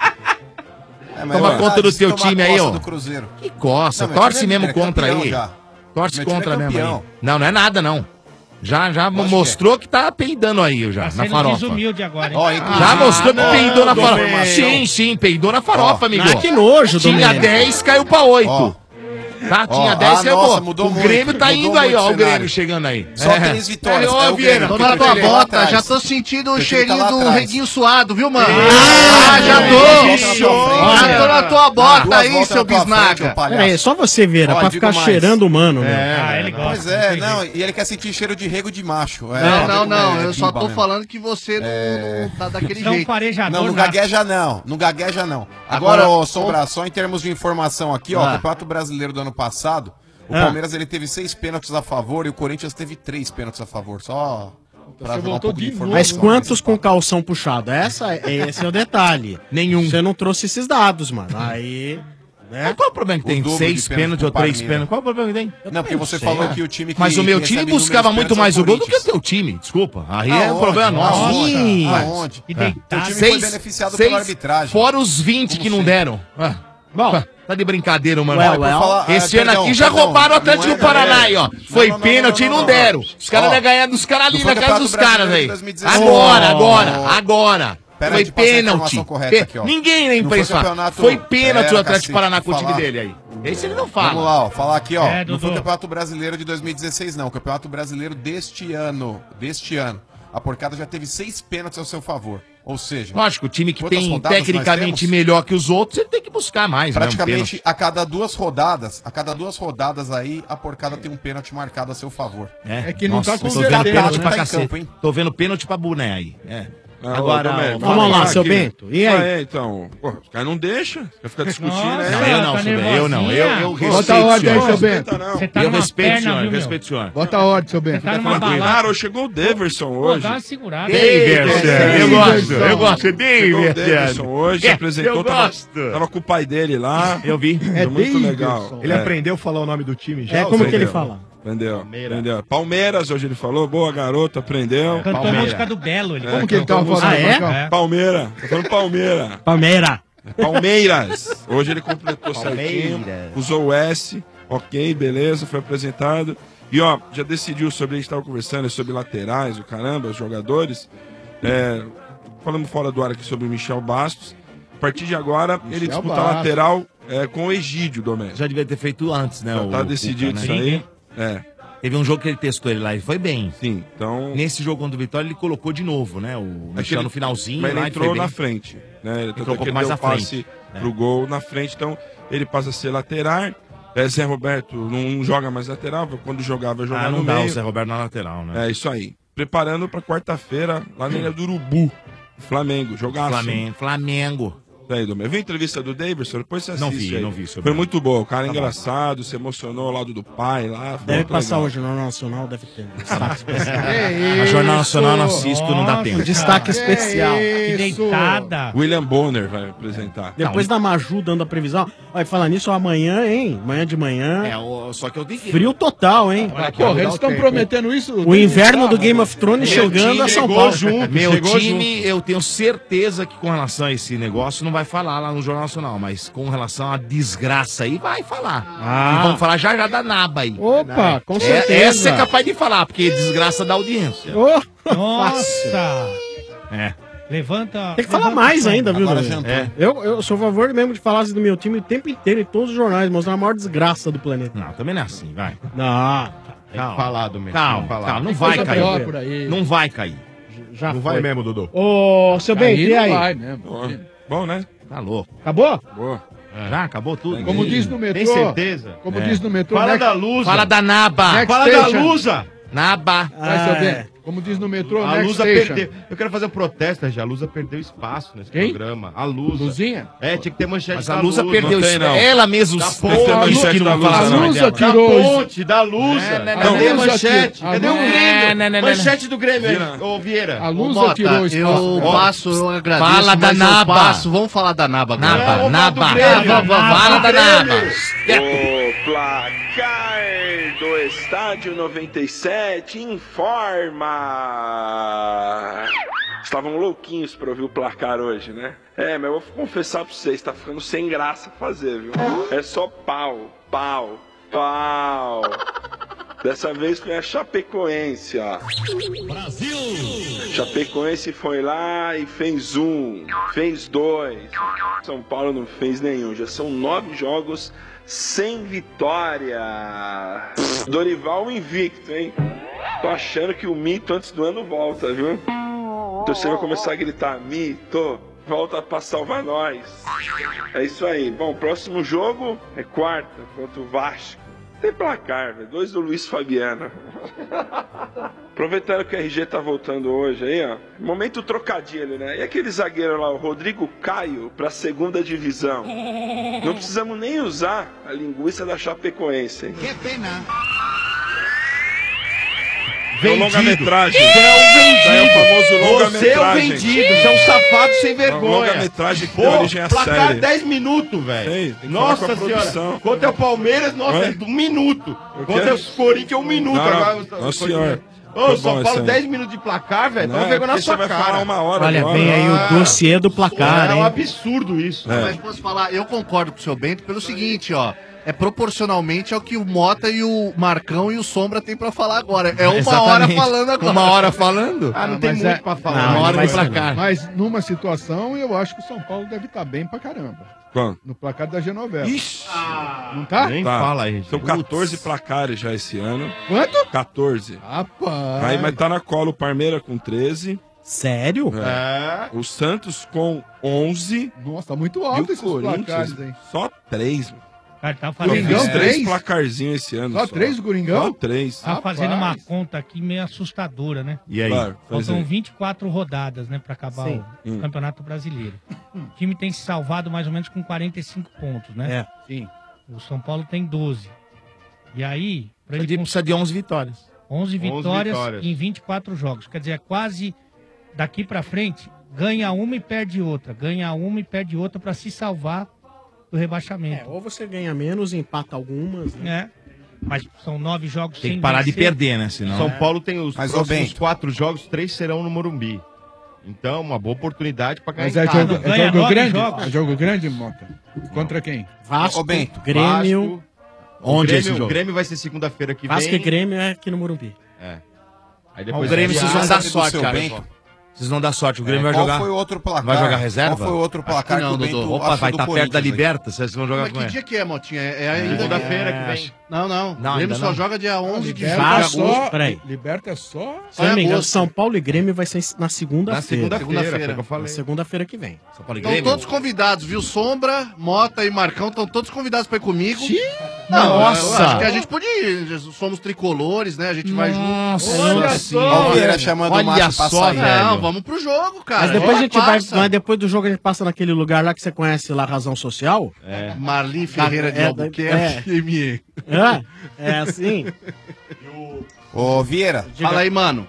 É, mas Toma é conta do verdade, teu tomar time aí, costa ó. do Cruzeiro. Que coça, Não, meu torce time é- mesmo é contra campeão aí. já. Torce Meu time contra é mesmo aí. campeão. Não, não é nada não. Já, já Lógico mostrou que, tá peidando aí já, Tá na sendo farofa. desumilde agora, hein? Ó, Já inclusive- mostrou que não, peidou na farofa. Domênico. Sim, sim, peidou na farofa, amigo. Ah, que nojo, Tinha Domênico. dez, caiu pra oito. Ó. Tá, tinha Ó, dez, ah, caiu nossa, pra mudou O muito, Grêmio tá mudou indo aí, muito ó, o o Grêmio cenário. chegando aí. Só três vitórias, É, é ó, o Vieira. Grêmio. Tô na Fica tua aquele lá bota, atrás. já tô sentindo o Tem que cheirinho tá lá do atrás. reguinho suado, viu, mano? Ah, Ah, já Duas tô! voltas na tua frente, Já tô na tua bota Duas aí, voltas seu na tua frente, bisnaga. ô palhaço. Pera aí, só você, Vera, Ó, pra digo ficar mais. cheirando o mano, meu. Ah, ele gosta. Pois é, não, e ele quer sentir cheiro de rego de macho. É, Não, vê não, como não, é eu só bimba tô mesmo. falando que você não, não tá daquele São jeito. farejador. Não, não nato. gagueja não, não gagueja não. Agora, Agora, ô Sombra, só em termos de informação aqui, ó, Ah. o Campeonato Brasileiro do ano passado, o Ah. Palmeiras ele teve seis pênaltis a favor e o Corinthians teve três pênaltis a favor, só pra Você jogar um voltou pouco de de novo, informação. Mas quantos com calção puxado? Essa, esse é o detalhe. Nenhum. Você não trouxe esses dados, mano. Aí, Mas né? qual é o problema que O tem? dobro Seis de pênalti pênaltis ou pro três Palmeiras. pênaltis? Qual é o problema que tem? Não, porque você sei, falou né? que o time que Mas o meu que time recebe buscava números muito mais o gol do que o pênaltis é teu time. Desculpa. Aí é um Aonde? problema nosso. Aonde? Ih, Aonde? E Teu deitado. time foi beneficiado pela arbitragem. Fora os vinte Como que não sempre. deram. Ah, Bom, tá de brincadeira, mano. Well, Vai, well. falar- Esse ah, ano perdão, aqui já perdão, roubaram o Atlético não é, do Paraná galera. aí, ó. Não, Foi não, não, pênalti não, e não, não não. deram. Os caras Ó, vão ganhar dos caras ali não foi na casa Campeonato dos caras Brasileiro aí. de dois mil e dezesseis. Agora, Oh. agora, agora. Pera Foi aí, de passar a pênalti. informação correta Pê- aqui, ó. Ninguém na Não imprensa foi fala. campeonato- Foi pênalti Pera, o Atlético cacete, Paraná com o vou time falar. dele aí. Esse ele não fala. Vamos lá, ó, falar aqui, ó. É, não foi o Dudu. Campeonato Brasileiro de dois mil e dezesseis, não. O Campeonato Brasileiro deste ano. Deste ano. A porcada já teve seis pênaltis ao seu favor. Ou seja, Lógico, o time que Quantas tem rodadas nós tecnicamente temos? melhor que os outros, ele tem que buscar mais, né? um praticamente pênalti. a cada duas rodadas, a cada duas rodadas aí, a porcada tem um pênalti marcado a seu favor. É que não tá tô vendo convertendo, pênalti né? pra Tá em cacete. campo, hein? Tô vendo pênalti pra boné aí. É. Ah, Agora, ô, Domênico, vamos fala lá, aqui. seu Bento. E aí? Ah, é, então. Pô, os caras não deixam. Quer ficar discutindo, Nossa, né? Não, eu não, tá seu Bento, eu não. Eu, eu nervosinha. respeito Bota a o ordem aí, senhor. seu Bento. Não, Você tá Eu numa respeito o perna, senhor, viu, eu meu? respeito o senhor. Bota a ordem, seu Bento. Você tá numa balada. Claro, chegou o Deverson Pô, hoje. dá uma segurada. Daverson, eu gosto, eu gosto, Chegou o Daverson Daverson. hoje, se É, apresentou, eu tava, gosto. tava com o pai dele lá. Eu vi. Foi É muito Daverson. legal. Ele É. aprendeu a falar o nome do time já? É, ou como você que ele entendeu? fala? Entendeu? Palmeiras. Entendeu? Palmeiras, hoje ele falou. Boa, garoto, aprendeu. Cantou a Palmeiras. música do Belo. Ele Como que ele tava cantou falando? Ah, é? Marcão? É. Palmeira. Tô falando Palmeira. Palmeira. Palmeiras. Hoje ele completou certinho. Palmeiras. Usou o S. Ok, beleza, foi apresentado. E ó, já decidiu sobre, a gente tava conversando sobre laterais, o caramba, os jogadores. É, falamos fora do ar aqui sobre o Michel Bastos. A partir de agora, Michel ele disputa Bastos. a lateral é, com o Egídio, Domênico. Já devia ter feito antes, né? Já o tá decidido Cuca, isso né? aí. É, Teve um jogo que ele testou ele lá e foi bem. sim. Então. Nesse jogo contra o Vitória, ele colocou de novo, né? O Michel Aquele- no finalzinho. Mas ele lá, e entrou foi na bem. frente, né? Ele Entrou um pouco ele mais deu à frente. passe É. pro gol na frente, então ele passa a ser lateral. É, Zé Roberto não joga mais lateral, quando jogava, vai jogar Ah, no não dá meio. o Zé Roberto na lateral, né? É isso aí. Preparando pra quarta-feira, lá na Ilha do Urubu. Flamengo, jogaço. Flamengo. Flamengo. Aí, Dom, eu vi a entrevista do Davidson, depois você assiste Não vi, aí. não vi sobre Foi ela. muito boa, o cara é Tá bom. engraçado, se emocionou ao lado do pai lá. foi Deve muito passar legal. hoje no Nacional, deve ter. Destaque especial. A Jornal Nacional eu não assisto, não dá Nossa, tempo. Destaque especial. Que deitada. William Bonner vai apresentar. Depois da Maju dando a previsão. Vai falar nisso amanhã, hein? Amanhã de manhã. É, o- só que eu tenho que... Frio total, hein? Ah, porra, eles estão prometendo isso. O inverno do Game of Thrones chegando a São Paulo. Meu Chegou time, eu tenho certeza que com relação a esse negócio não vai vai falar lá no Jornal Nacional, mas com relação à desgraça aí, vai falar. Ah. E vamos falar já já da Naba aí. Opa, com É- certeza. Essa é capaz de falar, porque desgraça da audiência. Nossa! É. Levanta. Tem que falar levanta mais o som. ainda, viu, Agora Danilo? jantou. É. Eu, eu sou a favor mesmo de falar do meu time o tempo inteiro, em todos os jornais, mostrar a maior desgraça do planeta. Não, também não é assim, vai. Não. Tem que falar do meu Calma, time, falar. calma, não Tem vai coisa cair. pior por aí. Não vai cair. Já não foi. vai mesmo, Dudu. Ô, seu Bento, Aí e não aí? vai mesmo. Bom, né? Tá louco. Acabou? Boa. Já acabou tudo? Como diz no metrô. Tem certeza? Como É. diz no metrô. Fala next- da Lusa. Fala da Naba. Next Fala da station. Lusa. Naba. Vai, seu Ah, Bento. Como diz no metrô, A next Lusa station. perdeu. Eu quero fazer um protesto, já. A Lusa perdeu espaço nesse Quem? programa. A Lusa. Luzinha? É, tinha que ter manchete Mas da a Lusa Lusa. perdeu Não tem, isso. não. Ela mesmo Da disse ponte, que a não manchete vai da falar Lusa, mais não. Lusa dela. Da tirou isso. ponte, da Lusa. É, né, Cadê né, a né. manchete? A Cadê o Lusa- É, Grêmio? né, né, né, Manchete do Grêmio aí, Vira. ô Vieira. A Ô, Lusa Mota, tirou o espaço. eu Ó, passo, eu agradeço, Fala da mas Naba. eu passo. Vamos falar da Naba agora. Naba, Não, Naba. do Grêmio. Naba, Fala da Naba. O placar do Estádio noventa e sete informa. Estavam louquinhos pra ouvir o placar hoje, né? É, mas eu vou confessar pra vocês, tá ficando sem graça fazer, viu? É só pau, pau, pau. Dessa vez foi a Chapecoense, ó. Brasil! Chapecoense foi lá e fez um, fez dois. São Paulo não fez nenhum. Já são nove jogos sem vitória. Dorival invicto, hein? Tô achando que o mito antes do ano volta, viu? Então você vai começar a gritar, mito, volta pra salvar nós. É isso aí. Bom, próximo jogo é quarta contra o Vasco. Tem placar, velho. Dois do Luiz Fabiano. Aproveitando que o R G tá voltando hoje aí, ó. Momento trocadilho, né? E aquele zagueiro lá, o Rodrigo Caio, pra segunda divisão. Não precisamos nem usar a linguiça da Chapecoense, hein? Que pena. É o longa-metragem. Você é o vendido. É o famoso Você é o longa-metragem. vendido. Você é um safado sem Uma vergonha. longa-metragem que Pô, deu origem à placar série. dez minutos, Sei, velho. tem que falar Nossa com a senhora. produção. Contra o Palmeiras, nossa, Oi? é um minuto. Eu Contra quero- os Corinthians, um minuto. Não, não. Agora, Nossa senhora. Ô, Foi São bom Paulo, esse aí. dez minutos de placar, velho. Não, Toma vergonha na porque sua você vai cara. falar uma hora Olha, agora. vem aí Ah. o dossiê do placar, É um hein? absurdo isso. É. Mas posso falar, eu concordo com o seu Bento pelo seguinte, ó. É proporcionalmente ao que o Mota e o Marcão e o Sombra tem pra falar agora. É uma hora Exatamente. falando agora. Uma hora falando? Ah, não Ah, tem mas muito é- pra falar. Não, Uma hora vai de ser placar. Mas numa situação, eu acho que o São Paulo deve estar bem pra caramba. Quanto? No placar da Genoveva. Ixi. Não tá? Nem Tá. fala aí. São quatorze placares já esse ano. Quanto? quatorze. Rapaz. Aí, mas tá na cola o Palmeiras com treze. Sério? É. O Santos com onze. Nossa, tá muito E alto o esses placares, Corinthians hein? só três. Cara, tá Eu fazendo, Coringão, fiz três três? placarzinhos esse ano. Só três do Coringão? Só três. tá fazendo uma Rapaz. conta aqui meio assustadora, né? E aí? Claro, faz Faltam aí. vinte e quatro rodadas, né, pra acabar Sim. o Hum. Campeonato Brasileiro. O time tem se salvado mais ou menos com quarenta e cinco pontos, né? É. Sim. O São Paulo tem doze. E aí, pra ele Ele precisa de onze vitórias. onze vitórias, vitórias. em vinte e quatro jogos. Quer dizer, é quase daqui pra frente, ganha uma e perde outra. Ganha uma e perde outra pra se salvar do É, rebaixamento. ou você ganha menos, empata algumas, né? É. Mas são nove jogos Tem sem que parar de vencer. perder, né? Senão... São Paulo tem os Mas, ô, próximos Bento. quatro jogos, três serão no Morumbi. Então, uma boa oportunidade pra ganhar Mas em é casa. jogo, é ganha jogo nove grande? jogos. É jogo grande, Mota? Contra quem? Vasco, Ô, Bento, Grêmio. O Onde é Grêmio, esse jogo? O Grêmio vai ser segunda-feira que Vasco vem. e Grêmio é aqui no Morumbi. É. Aí O depois Grêmio, é vocês vão Sabe dar do sorte, seu cara. Bento? Vocês vão dar sorte. O Grêmio É, vai qual jogar. foi o outro placar? Vai jogar reserva? Qual foi o outro placar Acho que que, não, o Bento Dudu. Opa, passou vai do estar perto Corinthians da aí? Liberta. Vocês vão jogar Mas com que ele. dia que é, Motinha? É, é ainda... segunda-feira que É, vem. Não, não. Não, o Grêmio ainda só não. joga dia onze de Liberta julho. Vasco, só. peraí. Liberta é só. Se eu não me engano, agosto. São Paulo e Grêmio vai ser na Na segunda-feira. segunda-feira, Segunda-feira. foi o que eu Na falei. segunda-feira que vem. São Paulo e Estão Grêmio? todos convidados, viu? Sombra, Mota e Marcão estão todos convidados pra ir comigo. Nossa! eu acho que a gente pode ir. Somos tricolores, né? A gente vai junto. Nossa Olha senhora. Ó, o Vieira chamando o Olha Márcio pra só, sair. velho. Não, vamos pro jogo, cara. Mas depois a É, gente vai. parça. Mas depois do jogo a gente passa naquele lugar lá que você conhece lá, Razão Social. É. Marli Ferreira de É, Albuquerque, M E. É, é assim. Ô, Vieira, Fala aí, mano.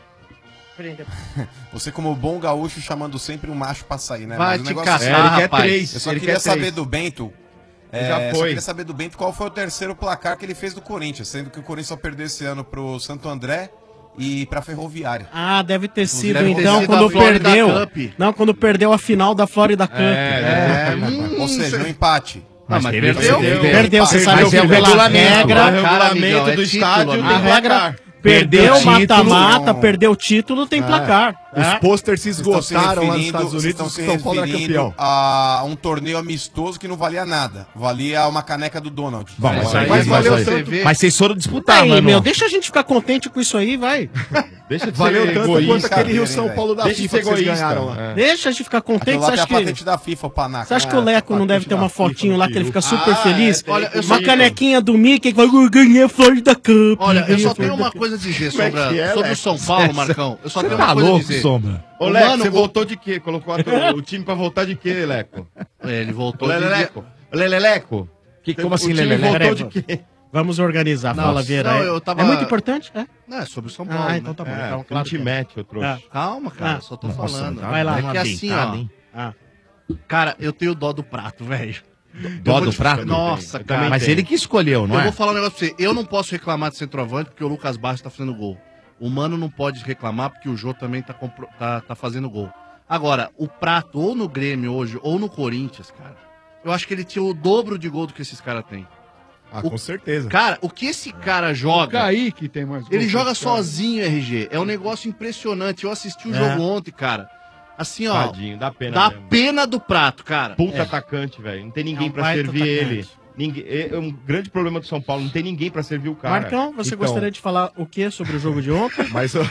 você como bom gaúcho chamando sempre um macho pra sair, né? Vai Mas o te negócio caçar, é- ele quer rapaz. três. Eu só ele queria quer saber três. do Bento. é, Já Só foi. queria saber do Bento qual foi o terceiro placar que ele fez do Corinthians, sendo que o Corinthians só perdeu esse ano pro Santo André e pra Ferroviária. Ah, deve ter sido, deve ter então, sido quando a Florida perdeu. Cup. Não, quando perdeu a final da Florida Cup. É, hum, ou seja, um empate. Mas Mas teve- perdeu. perdeu, perdeu, você sabe Mas que é o pela regulamento. regra, O regulamento do estádio a tem regra, placar. perdeu Perdeu mata-mata, título. perdeu o título, tem É. placar. Os É. posters se esgotaram Vocês estão se lá nos referindo- Estados vocês Unidos, estão se São Paulo era referindo campeão. a um torneio amistoso que não valia nada. Valia uma caneca do Donald. Bom, mas aí- mas mas valeu aí- tanto. mas vocês foram disputar, Aí, mano. meu, deixa a gente ficar contente com isso aí, vai. Deixa de Valeu ser tanto egoísta, quanto aquele Rio hein, São velho? Paulo da Deixa de FIFA ser que vocês egoísta. ganharam lá. É. Deixa a gente ficar contente. Aquilo lá Você tem a acha que, patente da FIFA, o Panaca. você acha que o Leco não deve ter uma fotinho lá que ele fica super Ah, feliz? é, olha, eu uma só- canequinha do Mickey que vai "Eu ganhei a Florida Cup. Olha, eu ganhei só a tenho Florida uma Cup." coisa a dizer Como é sobre, a- que é, sobre o Leco? São Paulo, Marcão. Eu só Você tenho tá uma coisa a louco, dizer. Sombra? Ô, O Leco, Mano, você o- voltou de quê? Colocou a- o time pra voltar de quê, Leco? É, ele voltou Ô, de- Leleco. Ô, Leleleco. Que- como O assim, time Leleleco? voltou Peraí, de quê? Vamos organizar, Não, fala, Vieira. não, é, eu tava- é muito importante? É? Não, é sobre o São Paulo. Ah, né? então tá bom. É, então, porque claro não te que é. mete, ô trouxa. Ah. Calma, cara, Ah. só tô Nossa, falando. tá Vai lá. É uma que assim, deitada, ó. hein? Ah. Cara, eu tenho dó do prato, velho. Dó Eu vou do te- prato? Nossa, Eu cara. também Mas tenho. ele que escolheu, não eu é? Eu vou falar um negócio pra você. Eu não posso reclamar de centroavante porque o Lucas Barros tá fazendo gol. O Mano não pode reclamar porque o Jô também tá, compro- tá, tá fazendo gol. Agora, o prato, ou no Grêmio hoje, ou no Corinthians, cara, eu acho que ele tinha o dobro de gol do que esses caras têm. Ah, O- com certeza. Cara, o que esse cara joga. O Kaique tem mais gol Ele que joga esse cara. sozinho, R G. É um negócio impressionante. Eu assisti o É. jogo ontem, cara. Assim, ó. Tadinho, dá pena Dá mesmo. pena do prato, cara. Puta É. atacante, velho. Não tem ninguém É um pra baita servir atacante. ele. Ninguém, é é um grande problema do São Paulo. Não tem ninguém pra servir o cara. Marcão, você Então. gostaria de falar o que sobre o jogo de ontem? Mas o,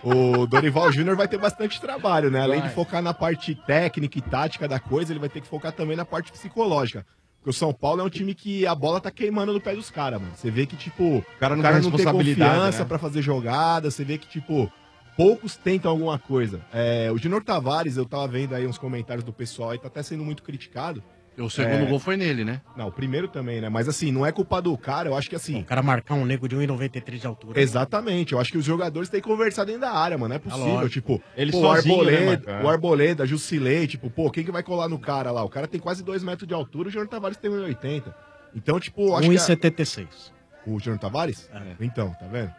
o Dorival Júnior vai ter bastante trabalho, né? Além Vai. de focar na parte técnica e tática da coisa, ele vai ter que focar também na parte psicológica. Porque o São Paulo é um time que a bola tá queimando no pé dos caras, mano. Você vê que, tipo, o cara não cara tem não tem responsabilidade, confiança né? pra fazer jogada, você vê que, tipo, poucos tentam alguma coisa. É, o Júnior Tavares, eu tava vendo aí uns comentários do pessoal e tá até sendo muito criticado. O segundo É. gol foi nele, né? Não, o primeiro também, né? Mas assim, não é culpa do cara, eu acho que assim. O cara marcar um nego de um e noventa e três de altura. Exatamente, eu acho que os jogadores têm que conversar dentro da área, mano. Não é possível. lógico. Tipo, Ele pô, o sozinho, né, Arboleda, Marcão? o Arboleda, Jusilei, tipo, pô, quem que vai colar no cara lá? O cara tem quase dois metros de altura, o Júnior Tavares tem um e oitenta. Então, tipo, eu acho um e que. a- setenta e seis. O Júnior Tavares? Então, tá vendo?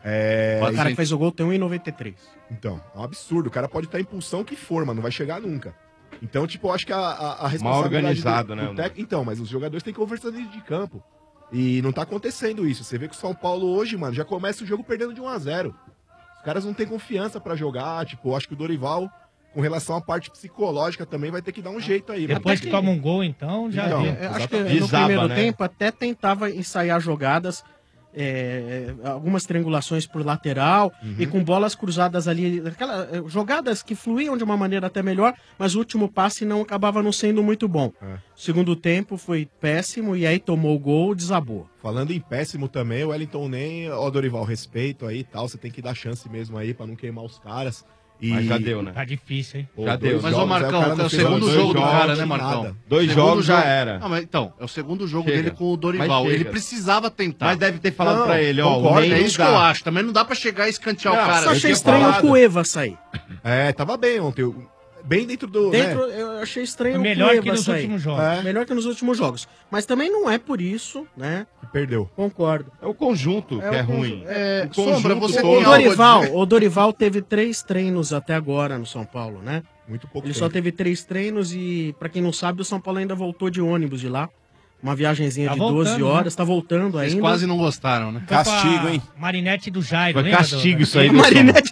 É. O cara que fez o gol tem um e noventa e três. Então, é um absurdo. O cara pode estar em impulsão que for, mas não vai chegar nunca. Então, tipo, eu acho que a, a, a responsabilidade... organizado, do, né, do tec- Então, mas os jogadores têm que conversar dentro de campo. E não tá acontecendo isso. Você vê que o São Paulo hoje, mano, já começa o jogo perdendo de um a zero. Os caras não têm confiança pra jogar. Tipo, eu acho que o Dorival, com relação à parte psicológica, também vai ter que dar um jeito aí. Depois Vai ter que toma um gol, então, já Então, viu. Eu acho que Exatamente. no Desaba, primeiro né? tempo até tentava ensaiar jogadas, é, algumas triangulações por lateral e com bolas cruzadas ali, aquela, eh, jogadas que fluíam de uma maneira até melhor, mas o último passe não acabava não sendo muito bom. Segundo tempo foi péssimo e aí tomou o gol, desabou. Falando em péssimo também, o Wellington nem, ó, Dorival, respeito aí e tal, você tem que dar chance mesmo aí pra não queimar os caras. E... Mas já deu, né? Tá difícil, hein? Pô, Já dois deu. Mas, ô jogos, aí Marcão, o cara é não o fez segundo dois jogo do jogos, cara, né, nada. Marcão? Dois Segundo jogos já jogo- era. Não, mas então, é o segundo jogo Chega. dele com o Dorival. Mas Ele chega. precisava tentar. Mas deve ter falado Não, pra ele, ó, concordo, o É Ney isso que dá. eu acho. Também não dá pra chegar e escantear Não, o cara. Só achei tinha estranho falado. o Cueva sair. É, tava bem ontem. eu- Bem dentro do. Dentro, né? eu achei estranho Melhor o que Cueva nos sair. últimos jogos. É. Melhor que nos últimos jogos. Mas também não é por isso, né? Que perdeu. Concordo. É o conjunto que É o é conjunto. ruim. É, O conjunto Sombra, você todo. tem O algo a Dorival, dizer? o Dorival teve três treinos até agora no São Paulo, né? Muito pouco Ele tempo. só teve três treinos e, pra quem não sabe, o São Paulo ainda voltou de ônibus de lá. Uma viagenzinha Tá de voltando, doze horas, tá voltando Vocês ainda. quase não gostaram, né? Foi pra Castigo, hein? Marinete do Jairo, Foi lembra, castigo do- isso aí, do Marinete.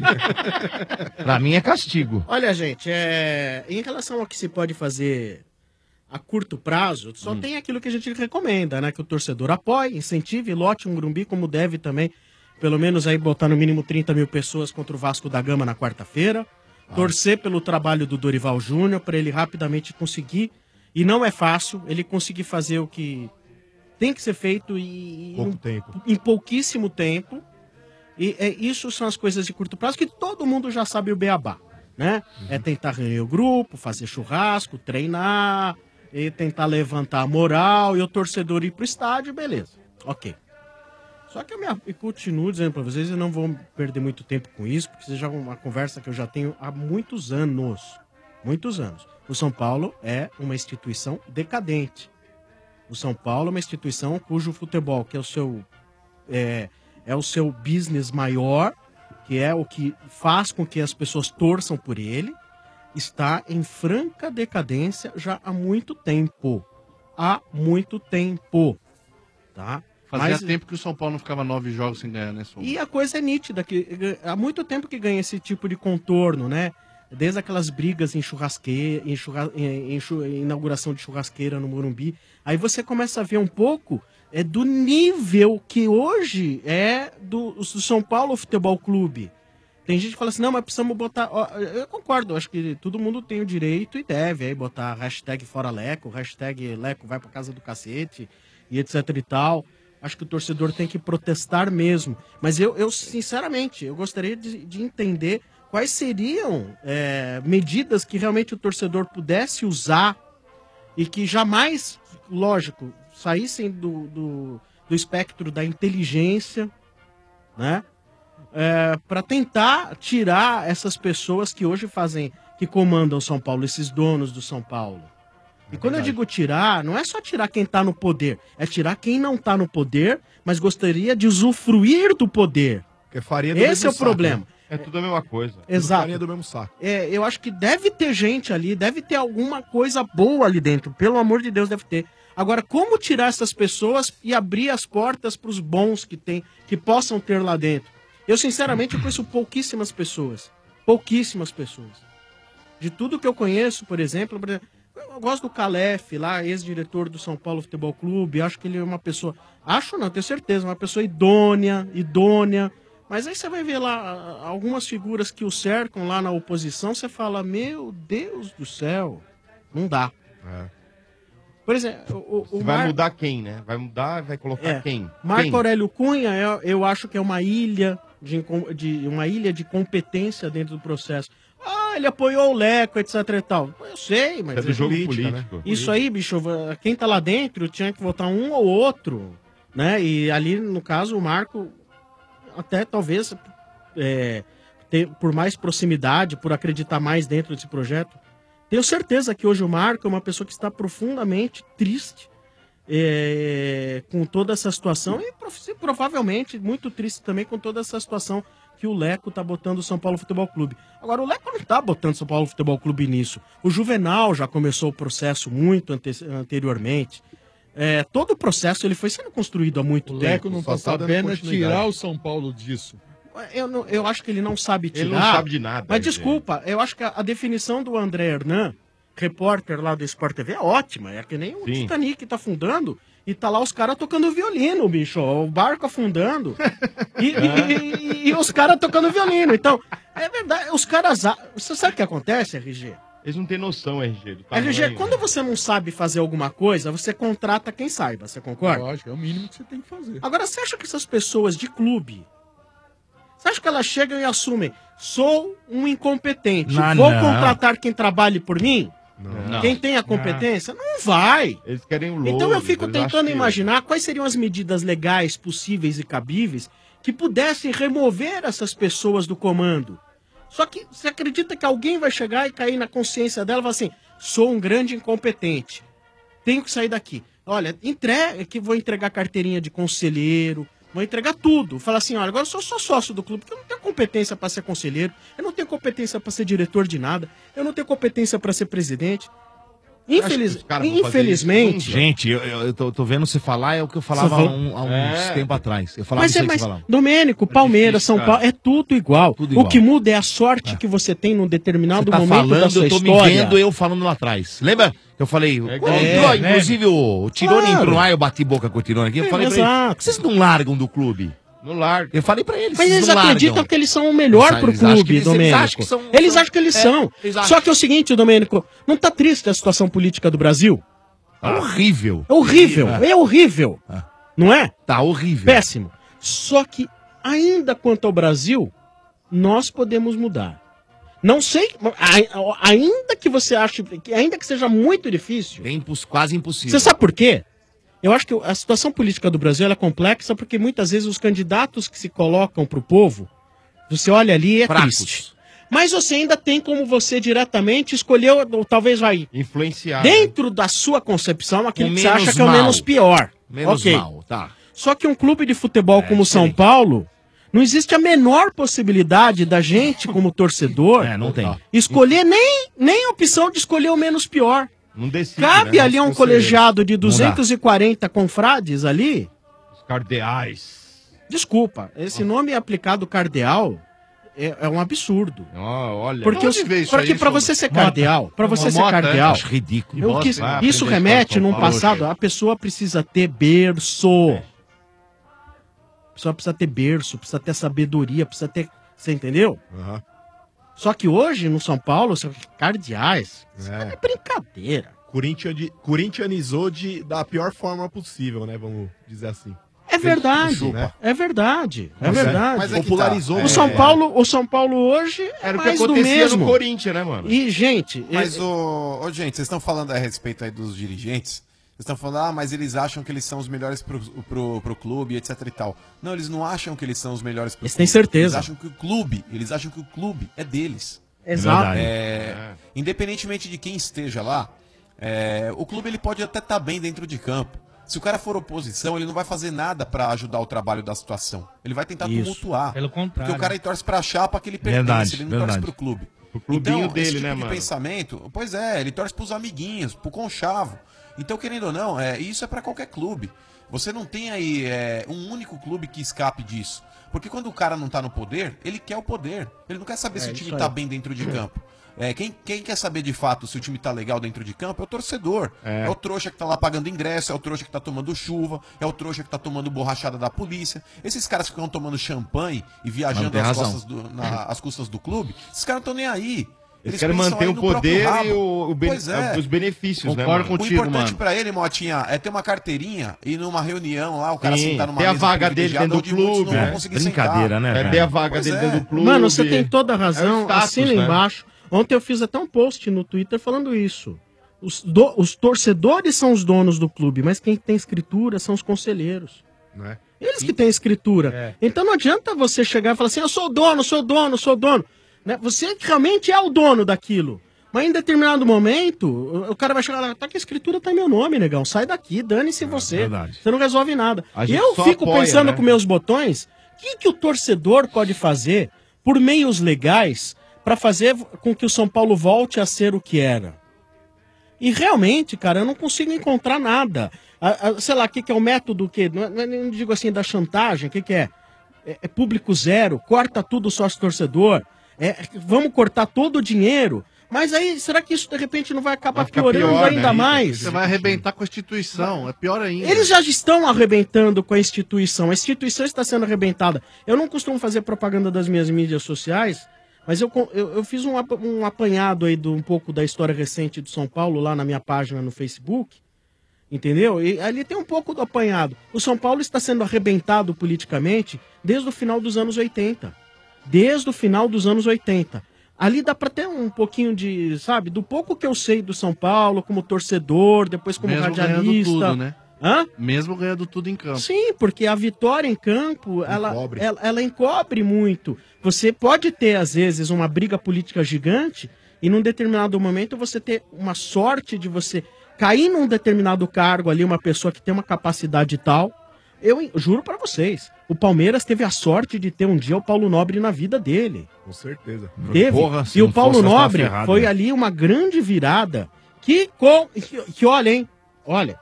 Pra mim é castigo. Olha, gente, é... em relação ao que se pode fazer a curto prazo, só Hum. tem aquilo que a gente recomenda, né? Que o torcedor apoie, incentive, lote um Grumbi, como deve também, pelo menos aí botar no mínimo trinta mil pessoas contra o Vasco da Gama na quarta-feira. Ah. Torcer pelo trabalho do Dorival Júnior, para ele rapidamente conseguir, e não é fácil, ele conseguir fazer o que tem que ser feito e, Pouco em, tempo. em pouquíssimo tempo. E é, isso são as coisas de curto prazo que todo mundo já sabe o beabá, né? É tentar reunir o grupo, fazer churrasco, treinar, e tentar levantar a moral e o torcedor ir pro estádio, beleza. Ok. Só que eu, me, eu continuo dizendo pra vocês, eu não vou perder muito tempo com isso, porque isso já é uma conversa que eu já tenho há muitos anos. Muitos anos. O São Paulo é uma instituição decadente. O São Paulo é uma instituição cujo futebol, que é o seu, é, é o seu business maior, que é o que faz com que as pessoas torçam por ele, está em franca decadência já há muito tempo. Há muito tempo. Tá? Fazia Mas- tempo que o São Paulo não ficava nove jogos sem ganhar, né, Sombra? E a coisa é nítida, que eh, há muito tempo que ganha esse tipo de contorno, né? Desde aquelas brigas em churrasqueira, em, churra, em, em chu- em inauguração de churrasqueira no Morumbi. Aí você começa a ver um pouco é, do nível que hoje é do, do São Paulo Futebol Clube. Tem gente que fala assim, não, mas precisamos botar... ó, eu concordo, acho que todo mundo tem o direito e deve aí botar hashtag fora Leco, hashtag Leco vai pra casa do cacete e etc e tal. Acho que o torcedor tem que protestar mesmo. Mas eu, eu sinceramente, eu gostaria de, de entender quais seriam é, medidas que realmente o torcedor pudesse usar e que jamais, lógico, saíssem do, do, do espectro da inteligência, né? É, para tentar tirar essas pessoas que hoje fazem, que comandam São Paulo, esses donos do São Paulo. E quando eu digo tirar, não é só tirar quem tá no poder, é tirar quem não tá no poder, mas gostaria de usufruir do poder. Que faria do Esse mesmo é o saco, problema. né? É tudo a mesma coisa. Exato. Farinha do mesmo saco. É, eu acho que deve ter gente ali, deve ter alguma coisa boa ali dentro, pelo amor de Deus, deve ter. Agora, como tirar essas pessoas e abrir as portas para os bons que tem, que possam ter lá dentro? Eu, sinceramente, eu conheço pouquíssimas pessoas. Pouquíssimas pessoas. De tudo que eu conheço, por exemplo, por exemplo, eu gosto do Calef, lá, ex-diretor do São Paulo Futebol Clube. Acho que ele é uma pessoa. Acho não, tenho certeza, uma pessoa idônea, idônea. Mas aí você vai ver lá ah, algumas figuras que o cercam lá na oposição, você fala, meu Deus do céu, não dá. Por exemplo, o, o Você vai Mar- mudar quem, né? Vai mudar, vai colocar É. quem? Marco Quem? Aurélio Cunha, eu, eu acho que é uma ilha de, incom- de- uma ilha de competência dentro do processo. Ah, ele apoiou o Leco, etc e tal. Eu sei, mas... É do jogo político. Isso aí, bicho, quem tá lá dentro tinha que votar um ou outro, né? E ali, no caso, o Marco, até talvez, é, ter, por mais proximidade, por acreditar mais dentro desse projeto, tenho certeza que hoje o Marco é uma pessoa que está profundamente triste é, com toda essa situação e prof- provavelmente muito triste também com toda essa situação que o Leco tá botando o São Paulo Futebol Clube. Agora, o Leco não tá botando o São Paulo Futebol Clube nisso. O Juvenal já começou o processo muito ante- anteriormente. É, todo o processo ele foi sendo construído há muito O tempo. Leco não tá sabendo é tirar o São Paulo disso. Eu, não- eu acho que ele não sabe tirar. Ele não sabe de nada, Mas gente. desculpa, eu acho que a, a definição do André Hernan, repórter lá do Sport T V, é ótima. É que nem o Sim. Titanic tá afundando e tá lá os caras tocando violino, bicho. O barco afundando e, e- e- e os caras tocando violino. Então, é verdade, os caras... a- Você sabe o que acontece, R G? Eles não têm noção, R G. Do R G, tamanho. quando você não sabe fazer alguma coisa, você contrata quem saiba, você concorda? Lógico, é o mínimo que você tem que fazer. Agora, você acha que essas pessoas de clube, você acha que elas chegam e assumem, sou um incompetente, Não, vou não. contratar quem trabalhe por mim? Não. Quem tem a competência? Não vai. Eles querem o logo. Então eu fico eles acham tentando que- imaginar quais seriam as medidas legais possíveis e cabíveis que pudessem remover essas pessoas do comando. Só que você acredita que alguém vai chegar e cair na consciência dela e falar assim, sou um grande incompetente, tenho que sair daqui. Olha, entrega, que vou entregar carteirinha de conselheiro, vou entregar tudo. Falar assim, olha, agora eu sou só sócio do clube, porque eu não tenho competência para ser conselheiro, eu não tenho competência para ser diretor de nada, eu não tenho competência para ser presidente. Infeliz... Acho que os caras vão fazer Infelizmente... isso. Gente, eu, eu, eu tô, tô vendo você falar, é o que eu falava Você há, falou- um- há uns É. tempo atrás. Eu falava Mas isso é aí que mais. você falava. Domênico, Palmeiras, difícil, São cara. Paulo, é tudo igual. igual. O que muda é a sorte que você tem num determinado Você tá momento da falando, sua eu tô história. me vendo eu falando lá atrás. Lembra? Eu falei, quando é, entrou, né? inclusive o, o Tirone Claro. entrou lá, eu bati boca com o Tirone aqui, eu É, falei pra ele, exato. por que vocês não largam do clube? Não largam. Eu falei pra eles, Mas vocês eles não acreditam largam. que eles são o melhor Eles pro acham que clube, eles- eles Domênico. acham que são- Eles são- acham que eles é, são. eles acham. Só que é o seguinte, Domênico, não tá triste a situação política do Brasil? Tá horrível. É horrível, é horrível. Não é? Tá horrível. Péssimo. Só que, ainda quanto ao Brasil, nós podemos mudar. Não sei, a- ainda que você ache, que ainda que seja muito difícil. É imposs- quase impossível. Você sabe por quê? Eu acho que a situação política do Brasil ela é complexa porque muitas vezes os candidatos que se colocam pro povo, você olha ali é Fracos. triste. Mas você ainda tem como você diretamente escolher, ou talvez vai Influenciar. dentro da sua concepção, aquilo O que você acha menos que é o mal. menos pior. Menos Ok. mal, tá. Só que um clube de futebol como São Paulo Não existe a menor possibilidade da gente, como torcedor, É, não tem. escolher nem, nem a opção de escolher o menos pior. Não decide, Cabe né? ali a um Os conselheiros. colegiado de Não dá. duzentos e quarenta confrades ali. Os cardeais. Desculpa, esse nome aplicado cardeal é, é um absurdo. Oh, olha. Porque, os, porque pra você ser cardeal, para você ser cardeal, Acho ridículo. eu quis- isso remete num passado, a pessoa precisa ter berço. A pessoa precisa ter berço, precisa ter sabedoria, precisa ter. Você entendeu? Só que hoje, no São Paulo, são cardeais. Isso é brincadeira. Corinthian- Corinthianizou de, da pior forma possível, né? Vamos dizer assim. É verdade, Chupa. é verdade, é Mas é- verdade. mas é que Popularizou, O tá. São É. Paulo, o São Paulo hoje é Era o que mais do acontecia mesmo. no Corinthians, né, mano? E gente, Mas, é- ô, ô, gente, vocês estão falando a respeito aí dos dirigentes. Vocês estão falando, ah, mas eles acham que eles são os melhores pro, pro, pro clube, etc e tal. Não, eles não acham que eles são os melhores pro Eles clube. têm certeza. Eles acham que o clube, eles acham que o clube é deles. Exato. É, independentemente de quem esteja lá, é, o clube ele pode até estar bem dentro de campo. Se o cara for oposição, ele não vai fazer nada pra ajudar o trabalho da situação. Ele vai tentar Isso. tumultuar. Pelo contrário. Porque o cara aí torce pra chapa que ele pertence, Verdade, ele não verdade. torce pro clube. O clubinho então, dele, esse tipo né, de mano? pensamento, pois é, ele torce pros amiguinhos, pro conchavo. Então, querendo ou não, é, isso é pra qualquer clube. Você não tem aí é, um único clube que escape disso. Porque quando o cara não tá no poder, ele quer o poder. Ele não quer saber É, se o time isso tá aí. bem dentro de campo. É, quem, quem quer saber de fato se o time tá legal dentro de campo é o torcedor. É. É. o trouxa que tá lá pagando ingresso, é o trouxa que tá tomando chuva, é o trouxa que tá tomando borrachada da polícia. Esses caras que ficam tomando champanhe e Mas viajando tem às razão. costas, do, na- às custas do clube, esses caras não estão nem aí. Eles querem pensam manter aí o no próprio poder rabo. e o, o bene- Pois é. os benefícios, né, Concordo mano? contigo, O importante mano. pra ele, Motinha, é ter uma carteirinha e numa reunião lá, o cara Sim, sentar numa ter a mesa vaga dele privilegiada dentro do onde muitos clube, não vão é. conseguir Brincadeira, sentar. né, É velho? ter a vaga Pois dele é. dentro do clube. Mano, você tem toda a É o razão. status, Assina né? embaixo. Ontem eu fiz até um post no Twitter falando isso. Os, do- os torcedores são os donos do clube, mas quem tem escritura são os conselheiros. Né? Eles que têm escritura. Então não adianta você chegar e falar assim, eu sou dono, sou dono, sou dono. Né? Você realmente é o dono daquilo. Mas em determinado momento, o o cara vai chegar lá, tá que a escritura tá em meu nome, negão. Sai daqui, dane-se você. verdade. Você não resolve nada. A E gente eu só fico apoia, pensando né? com meus botões, o que, que o torcedor pode fazer por meios legais para fazer com que o São Paulo volte a ser o que era? E realmente, cara, eu não consigo encontrar nada. A- a- sei lá, o que, que é o método que não, é- não, é- não digo assim da chantagem, o que, que é? é? é público zero, corta tudo sócio torcedor, é, vamos cortar todo o dinheiro. Mas aí, será que isso de repente não vai acabar Vai ficar piorando pior, ainda né? mais? Você vai arrebentar com a instituição, é pior ainda. Eles já estão arrebentando com a instituição. A instituição está sendo arrebentada. Eu não costumo fazer propaganda das minhas mídias sociais, mas eu, co- eu, eu fiz um, apa- um apanhado aí de um pouco da história recente do São Paulo lá na minha página no Facebook. Entendeu? E ali tem um pouco do apanhado. O São Paulo está sendo arrebentado politicamente desde o final dos anos oitenta. Desde o final dos anos oitenta. Ali dá pra ter um pouquinho de, sabe, do pouco que eu sei do São Paulo, como torcedor, depois como Mesmo ganhando radialista. tudo, né? Hã? Mesmo ganhando tudo em campo. Sim, porque a vitória em campo, ela, ela, ela encobre muito. Você pode ter, às vezes, uma briga política gigante e num determinado momento você ter uma sorte de você cair num determinado cargo ali, uma pessoa que tem uma capacidade tal. Eu en- juro pra vocês, o Palmeiras teve a sorte de ter um dia o Paulo Nobre na vida dele. Com certeza. Teve. Porra, se e o não Paulo fosse, nós tava Nobre ferrado, foi né? ali uma grande virada que, com, que, que olha, hein? Olha.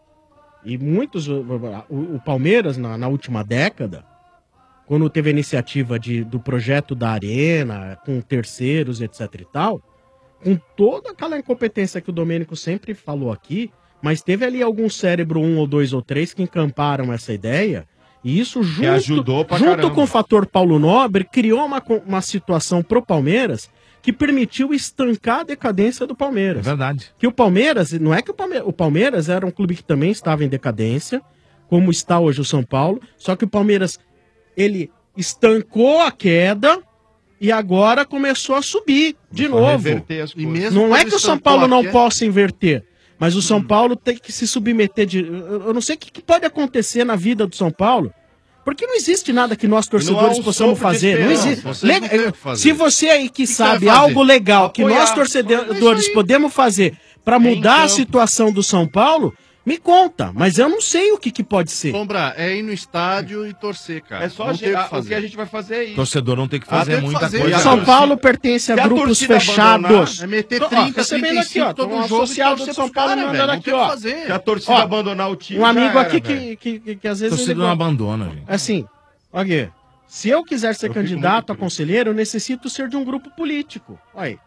E muitos. O, o- o Palmeiras, na, na última década, quando teve a iniciativa de, do projeto da Arena, com terceiros, etc e tal, com toda aquela incompetência que o Domênico sempre falou aqui, mas teve ali algum cérebro, um ou dois ou três, que encamparam essa ideia. E isso junto, ajudou pra junto caramba. com o fator Paulo Nobre, criou uma, co- uma situação pro Palmeiras que permitiu estancar a decadência do Palmeiras. É verdade. Que o Palmeiras, não é que o Palmeiras, o Palmeiras era um clube que também estava em decadência, como está hoje o São Paulo, só que o Palmeiras, ele estancou a queda e agora começou a subir de Começou a novo. reverter as E coisas. mesmo Não é quando que o São estancou Paulo a não queda- possa inverter, mas o São Paulo tem que se submeter de. Eu eu não sei o que que pode acontecer na vida do São Paulo, porque não existe nada que nós torcedores um possamos sopro de fazer. Não esperança. existe. Vocês não Le- têm o que fazer. Se você aí que, você sabe vai fazer? algo legal que Apoiar. nós É torcedores isso aí. podemos fazer para É em mudar a campo. situação do São Paulo, Me conta, mas eu não sei o que, que pode ser. Sombra, é ir no estádio e torcer, cara. É só Não a tem gente, o que a- o fazer. que a gente vai fazer é isso. Torcedor não tem que Ah, fazer tem que muita fazer. coisa. E a São torcida- Paulo pertence a se a grupos torcida fechados. abandonar, É meter Tô, ó, trinta, recebendo aqui, ó. Tem todo um jogo associado e do torcer São pros Paulo caras, mandando velho. Não aqui, tem o que ó. fazer. Se a torcida Ó, abandonar o time, Um amigo já era, aqui velho. que, que, que, que às vezes Torcedor ele... não abandona, gente. Assim, olha aqui. Se eu quiser ser Eu fico candidato muito a conselheiro, eu necessito ser de um grupo político. Olha aí.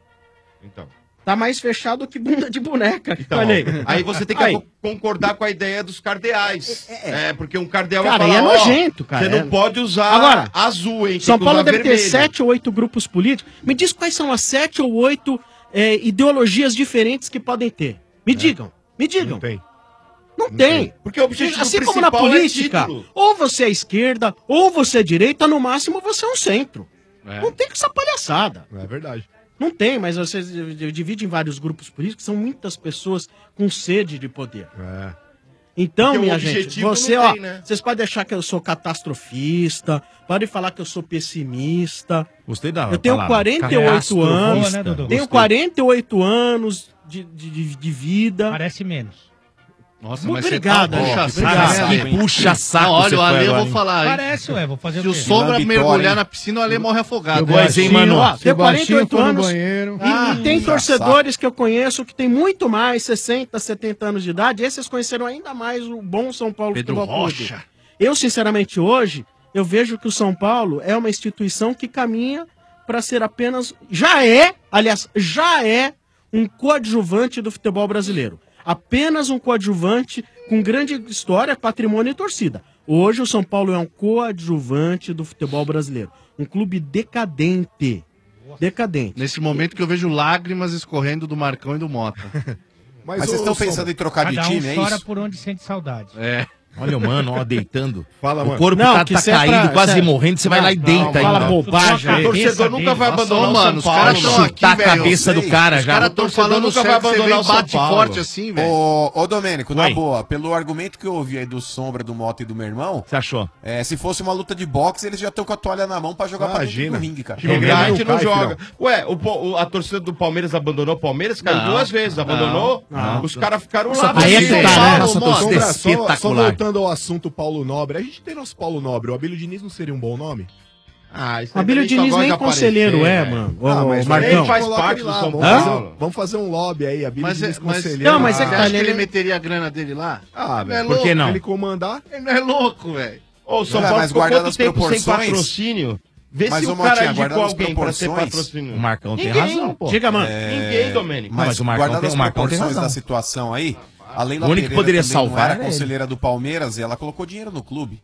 Então. Tá mais fechado que bunda de boneca. Então, Olha aí. aí você tem que Aí. concordar com a ideia dos cardeais. É, porque um cardeal Cara, vai aí falar, é ó, nojento, cara. você É- não pode usar Agora, azul, hein? tem São que Paulo usar deve ter vermelho. sete ou oito grupos políticos. Me diz quais são as sete ou oito é, ideologias diferentes que podem ter. Me digam. Me digam. Não tem. Não tem. Porque o objetivo Assim como na principal é política, título. ou você é esquerda, ou você é direita, no máximo você é um centro. É. Não tem que essa palhaçada. É verdade. Não tem, mas você divide em vários grupos políticos, são muitas pessoas com sede de poder. É. Então, Porque o minha gente, objetivo você, não ó, tem, né? vocês podem achar que eu sou catastrofista, podem falar que eu sou pessimista. Gostei da Eu tenho palavra. quarenta e oito anos, Boa, né, Dudu? tenho quarenta e oito anos de, de, de- de vida. Parece menos. Nossa, Muito mas obrigado, você tá um ó. puxa Obrigado. saco, Que hein? puxa saco. Não, olha, você o foi Ale eu agora, vou hein? falar, hein? Parece, ué, vou fazer Se o o quê? Sombra Lambitória, mergulhar hein? na piscina, o Ale morre afogado. Pois, hein, mano? Ó, tenho quarenta e oito for no anos. banheiro. E, e tem já torcedores que eu conheço que tem muito mais, sessenta, setenta anos de idade. Esses conheceram ainda mais o bom São Paulo Pedro Futebol Clube. Rocha. Eu, sinceramente, hoje, eu vejo que o São Paulo é uma instituição que caminha para ser apenas. Já é, aliás, já é um coadjuvante do futebol brasileiro. Apenas um coadjuvante com grande história, patrimônio e torcida. Hoje o São Paulo é um coadjuvante do futebol brasileiro. Um clube decadente. Decadente. Nesse momento que eu vejo lágrimas escorrendo do Marcão e do Mota. Mas vocês estão pensando em trocar de Cada um time, é chora isso? por onde sente saudade. É. Olha o mano, ó, deitando. Fala, O mano. corpo Não, tá, que tá cê é caído, pra- quase cê- morrendo, você vai Não, lá e não, deita fala ainda. bobagem. O torcedor nunca vai abandonar Ô, o mano, São os caras Paulo. estão aqui, Chutar a velho. cabeça do cara Os já. caras O estão torcedor falando nunca vai certo, você abandonar vem o São bate Paulo. forte assim, velho. Ô, ô Domênico, na Oi. boa, pelo argumento que eu ouvi aí do Sombra, do Mota e do meu irmão, Você achou? é, se fosse uma luta de boxe, eles já estão com a toalha na mão pra jogar pra dentro Imagina. do ringue, cara. Time É, grande a gente não não cai, joga. Ué, o, po- o- a torcida do Palmeiras abandonou o Palmeiras, caiu Não. duas vezes. Abandonou. Não. Os caras ficaram Nossa, lá. aí é você- que tá, né? Nossa, Sombra, torcida só, só espetacular. voltando ao assunto Paulo Nobre, a gente tem nosso Paulo Nobre. O Abílio Diniz não seria um bom nome? Ah, isso O Abílio aí só Diniz gosta nem de aparecer, conselheiro é, velho. mano. Ô, Ah, mas Marcão. ele faz Coloca parte ele do lá, São vamos Paulo. fazer, um- vamos fazer um lobby aí, Abílio Mas, é, Diniz mas, conselheiro. Não, mas é você que acha tá, que ele- ele meteria a grana dele lá? Ah, Não é velho. Por que louco? não? Ele comandar? Ele não é louco, velho. Ô, o São Não, Paulo mas ficou guardando quanto as tempo sem proporções- patrocínio? Vê Mas, se ô, o cara Motinha, indicou guardando as alguém pra ser proporções, patrocínio. O Marcão tem Ninguém, razão, pô. Diga, mano. Ninguém, Domênico. Mas, Mas o Marcão guardando tem- as o Marcão tem proporções razão. da situação aí, a Leila O único que Pereira poderia também salvar não era era ele. conselheira do Palmeiras e ela colocou dinheiro no clube.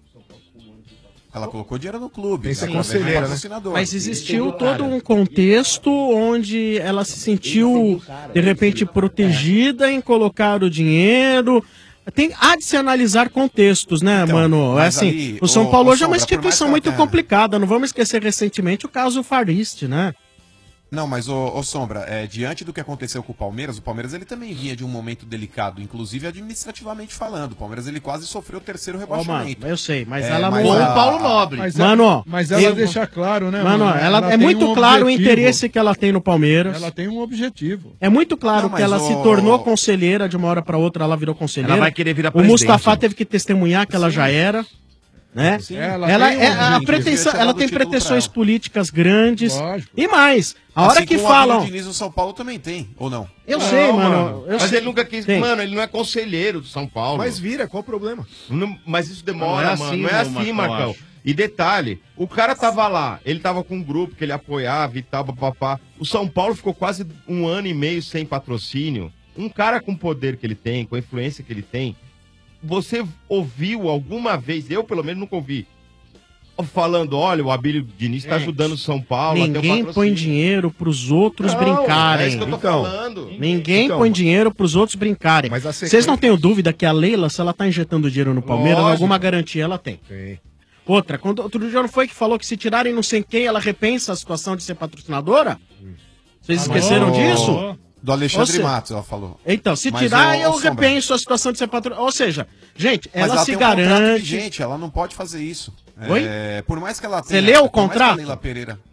Ela colocou dinheiro no clube. Tem que ser através do conselheira, né? patrocinador. Mas existiu todo um contexto onde ela se sentiu, de repente, protegida em colocar o dinheiro. Tem, há de se analisar contextos, né, Então, mano? É mas assim, ali, o São ô, Paulo ô, hoje é uma Sombra, por mais instituição que ela muito tenha- complicada. Não vamos esquecer recentemente o caso Fariste, né? Não, mas, ô, ô Sombra, é, diante do que aconteceu com o Palmeiras, o Palmeiras ele também vinha de um momento delicado, inclusive administrativamente falando. O Palmeiras ele quase sofreu o terceiro Ó, mano, rebaixamento. eu sei, mas É, ela mas não... Com a- o Paulo Nobre. Mas, Mano, ela, mas ela eu- deixa claro, né, Mano, mano? ela, é tem muito um claro o objetivo. interesse que ela tem no Palmeiras. Ela tem um objetivo. É muito claro Não, que mas ela o- se tornou conselheira, de uma hora pra outra ela virou conselheira. Ela vai querer virar O presidente. Mustafa teve que testemunhar que ela já era, né? Ela Ela, tem um é, a objetivo. pretensão, Devia ter ela dado tem o título pretensões pra ela. políticas grandes. Lógico. E mais, a hora Assim que como o Abílio falam... Diniz no São Paulo também tem, ou não? Eu Não, sei, mano. eu Mas sei. ele nunca quis. Tem. Mano, ele não é conselheiro do São Paulo. Mas vira, qual o problema? Não- mas isso demora, Não é mano. assim, não é meu assim, Marcão, Marcão. acho. E detalhe, o cara tava lá, ele tava com um grupo que ele apoiava e tal, papapá. O São Paulo ficou quase um ano e meio sem patrocínio. Um cara com o poder que ele tem, com a influência que ele tem, você ouviu alguma vez, eu pelo menos nunca ouvi, falando, olha, o Abílio Diniz tá Gente, ajudando o São Paulo a ter um Ninguém põe patrocínio. dinheiro pros outros Não, brincarem. É isso que eu tô Então. falando. Ninguém Então, põe dinheiro pros outros brincarem. mas a Vocês sequência- não tenham dúvida que a Leila, se ela tá injetando dinheiro no Palmeiras, Lógico. alguma garantia ela tem. Tem. Outra, quando outro dia não foi que falou que se tirarem não sei quem, ela repensa a situação de ser patrocinadora? Vocês esqueceram Alô? disso? Do Alexandre Ou seja- Matos, ela falou. Então, se Mas, tirar, ô, ô, eu Sombra, repenso a situação de ser patrocinadora. Ou seja, gente, Mas ela, ela se tem um contrato garante. vigente, ela não pode fazer isso. Oi? É, por mais que ela Você tenha... leu o por mais que a contrato? Leila Pereira...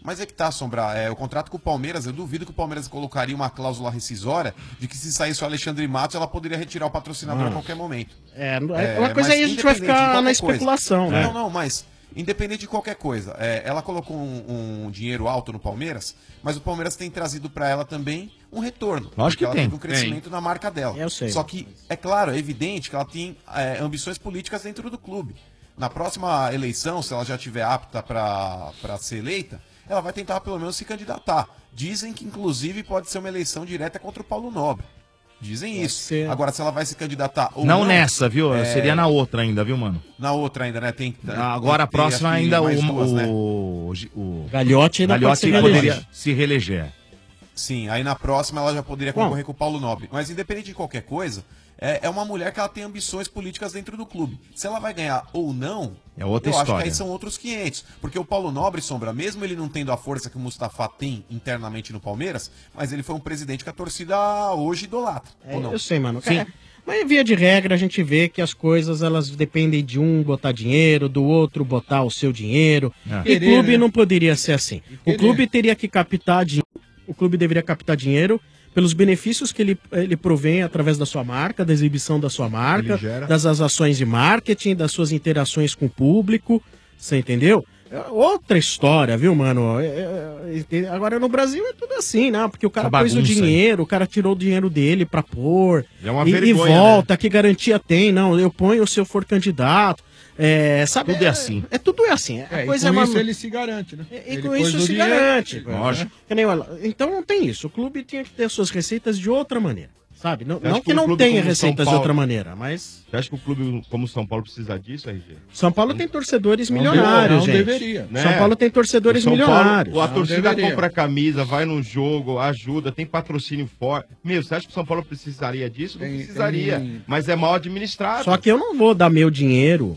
Mas é que tá, Sombra, é, o contrato com o Palmeiras, eu duvido que o Palmeiras colocaria uma cláusula rescisória de que se saísse o Alexandre Matos, ela poderia retirar o patrocinador Ah. a qualquer momento. É, uma coisa mas aí a gente vai independente de ficar qualquer na especulação, coisa, né? Não, não, mas independente de qualquer coisa, é, ela colocou um, um dinheiro alto no Palmeiras, mas o Palmeiras tem trazido para ela também um retorno. Lógico porque que ela tem. teve um crescimento Tem. na marca dela. Eu sei. Só que, é claro, é evidente que ela tem é, ambições políticas dentro do clube. Na próxima eleição, se ela já estiver apta para ser eleita, ela vai tentar pelo menos se candidatar. Dizem que, inclusive, pode ser uma eleição direta contra o Paulo Nobre. Dizem Pode isso. ser. Agora, se ela vai se candidatar ou Não não... nessa, viu? é, Seria na outra ainda, viu, mano? Na outra ainda, né? Tem, Agora a tem que ter, próxima acho que, ainda mais o, duas, né? o, o Gagliotti ainda pode se poderia reeleger. se reeleger. Sim, aí na próxima ela já poderia Bom. concorrer com o Paulo Nobre. Mas independente de qualquer coisa, é, é uma mulher que ela tem ambições políticas dentro do clube. Se ela vai ganhar ou não, É outra eu acho que história. aí são outros quinhentos. Porque o Paulo Nobre, Sombra, mesmo ele não tendo a força que o Mustafa tem internamente no Palmeiras, mas ele foi um presidente que a torcida hoje idolatra. É, ou não? eu sei, mano. Sim. É, mas via de regra a gente vê que as coisas elas dependem de um botar dinheiro, do outro botar o seu dinheiro. É. E Querer, clube né? não poderia ser assim. O querer. clube teria que captar dinheiro. O clube deveria captar dinheiro pelos benefícios que ele, ele provém através da sua marca, da exibição da sua marca, Ele gera. das as ações de marketing, das suas interações com o público. Você entendeu? É outra história, viu, mano? É, é, é, agora no Brasil é tudo assim, né? Porque o cara Essa pôs o bagunça aí. dinheiro, o cara tirou o dinheiro dele pra pôr. É uma e, vergonha, e volta, que garantia tem? Não, eu ponho se eu for candidato. É, sabe? Tudo é assim. É, tudo é assim. A É, e coisa com é uma... isso ele se garante, né? E Ele com pôs isso o se dinheiro, garante. Lógico. Que nem ela- Então não tem isso. O clube tinha que ter suas receitas de outra maneira. Sabe? Não, Você não acha que um não clube tenha como São receitas de Paulo- outra maneira, mas. Você acha que o clube como São Paulo precisa disso, R G? São Paulo tem torcedores Não milionários, deve- gente. não deveria, né? São Paulo tem torcedores O São milionários. Paulo, a Não torcida deveria. compra camisa, vai no jogo, ajuda, tem patrocínio forte. Meu, você acha que o São Paulo precisaria disso? Não precisaria. tem- Mas é mal administrado. Só que eu não vou dar meu dinheiro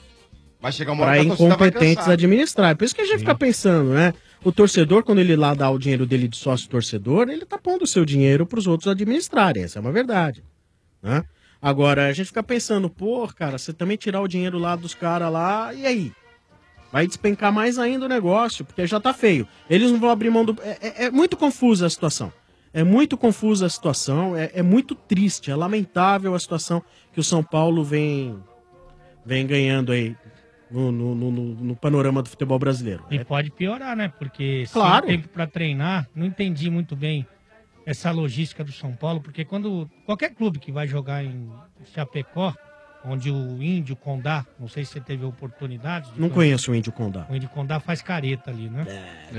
Vai chegar uma hora para que a torcida vai incompetentes cansar. administrar. Por isso que a gente fica pensando, né? O torcedor, quando ele lá dá o dinheiro dele de sócio torcedor, ele tá pondo o seu dinheiro para os outros administrarem. Essa é uma verdade. Né? Agora, a gente fica pensando, pô, cara, você também tirar o dinheiro lá dos caras lá, e aí? Vai despencar mais ainda o negócio, porque já tá feio. Eles não vão abrir mão do. É, é- é muito confusa a situação. É muito confusa a situação, é, é muito triste, é lamentável a situação que o São Paulo vem, vem ganhando aí no, no- no- no- no panorama do futebol brasileiro. E pode piorar, né? Porque Claro. sem tempo pra treinar, não entendi muito bem essa logística do São Paulo, porque quando qualquer clube que vai jogar em Chapecó, onde o Índio Condá, não sei se você teve a oportunidade. de Não conhecer- conheço o Índio Condá. O Índio Condá faz careta ali, né?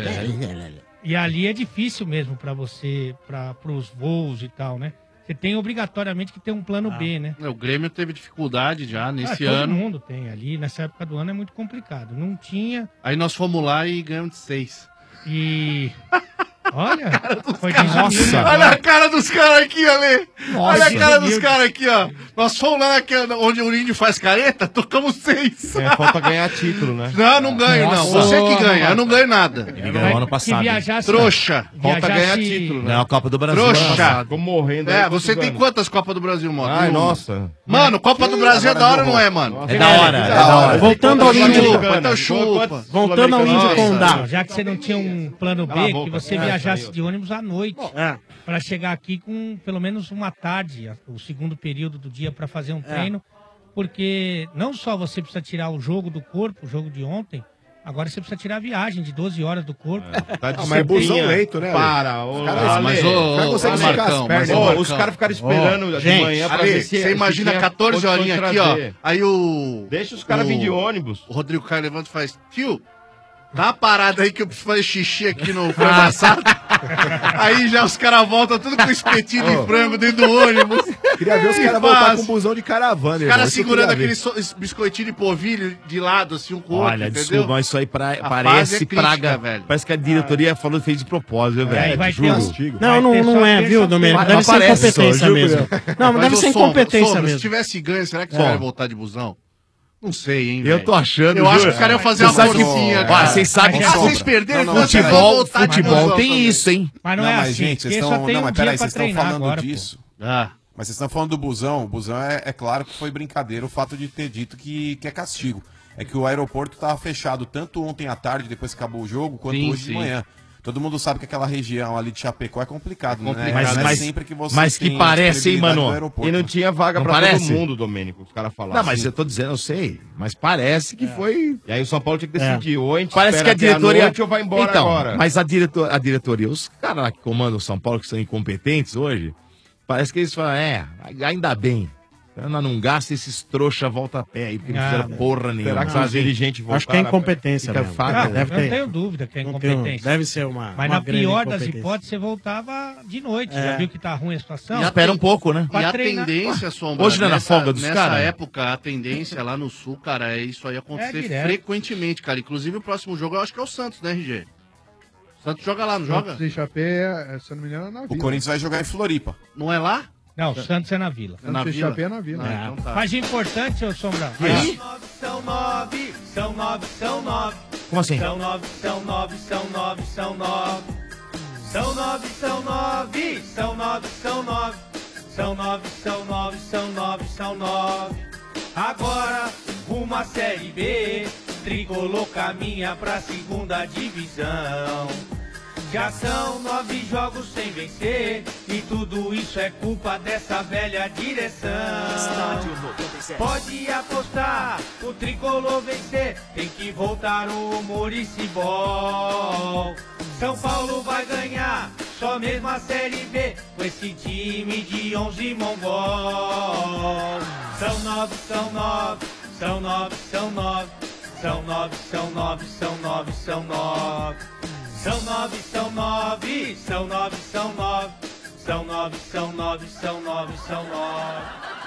É. E ali é difícil mesmo pra você, para os voos e tal, né? Você tem obrigatoriamente que ter um plano B, né? É, o Grêmio teve dificuldade já nesse Ah, ano. Todo mundo tem ali, nessa época do ano é muito complicado. Não tinha. Aí nós fomos lá e ganhamos de seis. E. Olha, foi Nossa, olha a cara dos caras aqui, Ale. Olha a cara dos desumilde. caras aqui, ó. Nós fomos lá naquela- onde o Índio faz careta, tocamos seis. É, falta ganhar título, né? Não, não ganho, não. Nossa. Você que ganha, eu não ganho nada. Ele ganhou ano passado. Se viajasse- Trouxa. Falta viajasse- ganhar título, né? Ganhou a Copa do Brasil. Trouxa. ano passado. Ficou morrendo. É, aí, você tem Portugal. quantas Copas do Brasil, mano? Ai, Nenhuma. nossa. Mano, Copa do Brasil é da hora, não é, mano? É da hora, é da hora. Voltando ao Índio Chupa, então chupa. Voltando ao Índio Condá. Já que você não tinha um plano Cala a B, boca. que você É, viajasse saiu. de ônibus à noite. É. Pra chegar aqui com pelo menos uma tarde, a- o segundo período do dia pra fazer um treino. Porque não só você precisa tirar o jogo do corpo, o jogo de ontem, agora você precisa tirar a viagem de doze horas do corpo. Tá de Ah, mas é busão sopinha. lento, né, Ale? Para, ô. Os caras- Ale, mas, ô, o cara ô, consegue ô, secar as Marcão, pernas, mas, ô, ô, os Marcão. caras ficaram esperando de gente, manhã pra Ale, ver se você se imagina tinha quatorze condições de horinhas aqui, ó. trazer. Aí o. Deixa os caras o- vir de ônibus. O Rodrigo Caio levanta e faz: Tio, dá uma parada aí que eu preciso fazer xixi aqui no frango assado. Aí já os caras voltam tudo com espetinho de Ô. frango dentro do ônibus. Queria ver os E caras voltar faz. com um busão de caravana, Os irmão. caras Isso eu segurando queria ver. aquele so- esse biscoitinho de polvilho de lado, assim, um com o outro, Olha, entendeu? desculpa, mas isso aí pra- A fase parece é crítica, praga. velho. Parece que a diretoria falou que fez de propósito, viu, Aí velho. vai Juro. ter- Castigo. Não, Vai não, ter não só é, viu, terça-feira. Domênico? Mas Deve ser aparece só, incompetência juro, mesmo. Não, mas deve ô, ser Sombra, incompetência Sombra, mesmo. Se tivesse ganho, será que Bom. você vai voltar de busão? Não sei, hein, Eu velho. tô achando, Eu acho juro. que os caras iam fazer Você uma sabe que- forcinha, Ó, cara. vocês sabem que Ah, Sombra. vocês perderam, Não, então não, vocês vão futebol, voltar de futebol busão tem também. isso, hein? Mas não, é mas assim, gente, vocês porque estão. só tem Não, um mas dia peraí, pra vocês estão treinar falando agora, pô. disso. Ah, Mas vocês estão falando do busão. O busão é, é claro que foi brincadeira o fato de ter dito que, que é castigo. é que o aeroporto estava fechado tanto ontem à tarde, depois que acabou o jogo, quanto Sim, hoje sim. de manhã. Todo mundo sabe que aquela região ali de Chapecó é complicado, né? Mas, Não é mas, sempre que você mas que tem parece, hein, disponibilidade mano? do aeroporto, E não né? tinha vaga Não pra parece? todo mundo, Domênico, os caras falaram. Não, mas eu tô dizendo, eu sei. Mas parece que foi. E aí o São Paulo tinha que decidir. Ou a gente Parece que espera a até a diretoria. noite ou vai embora então, agora. Mas a, diretor... a diretoria, os caras lá que comandam o São Paulo, que são incompetentes hoje, parece que eles falam, é, ainda bem. Nós não gasta esses trouxa volta a pé aí, porque não Ah, fizeram né? porra nenhuma. Será que sabe? os dirigentes Acho que é incompetência Fica mesmo. fácil, Não, né? deve eu não ter. tenho dúvida que é Não tenho- incompetência. deve ser uma- Mas uma na grande pior das incompetência. hipóteses, você voltava de noite. É. Já viu que tá ruim a situação? E a Espera ten- um pouco, né? E Pra a treinar. tendência, Sombra, Hoje não é na nessa, folga dos nessa caras? época, a tendência lá no Sul, cara, é isso aí acontecer É direto. frequentemente, cara. Inclusive o próximo jogo eu acho que é o Santos, né, R G? O Santos joga lá, não joga? Santos e Chapé, é, se eu não me engano, é na O Vila. Corinthians vai jogar em Floripa. Não é lá? Não, o Santos é na Vila. É na Santos e Vila? Chapé é na Vila. Ah, então tá. Mas o importante, ô Sombra. Aí? São nove, são nove, são nove. Como assim? São nove, são nove, são nove, são nove. São nove, são nove, são nove, são nove. São nove, são nove, são nove, são nove. Agora, rumo à Série B. Tricolor caminha pra segunda divisão. Já são nove jogos sem vencer. E tudo isso é culpa dessa velha direção. Pode apostar, o tricolor vencer. Tem que voltar o Muricibol. São Paulo vai ganhar, só mesmo a Série B. Com esse time de onze mongol. São nove, são nove, são nove, são nove. São nove, são nove, são nove, são nove. São nove, são nove, são nove, são nove. São nove, são nove, são nove, são nove.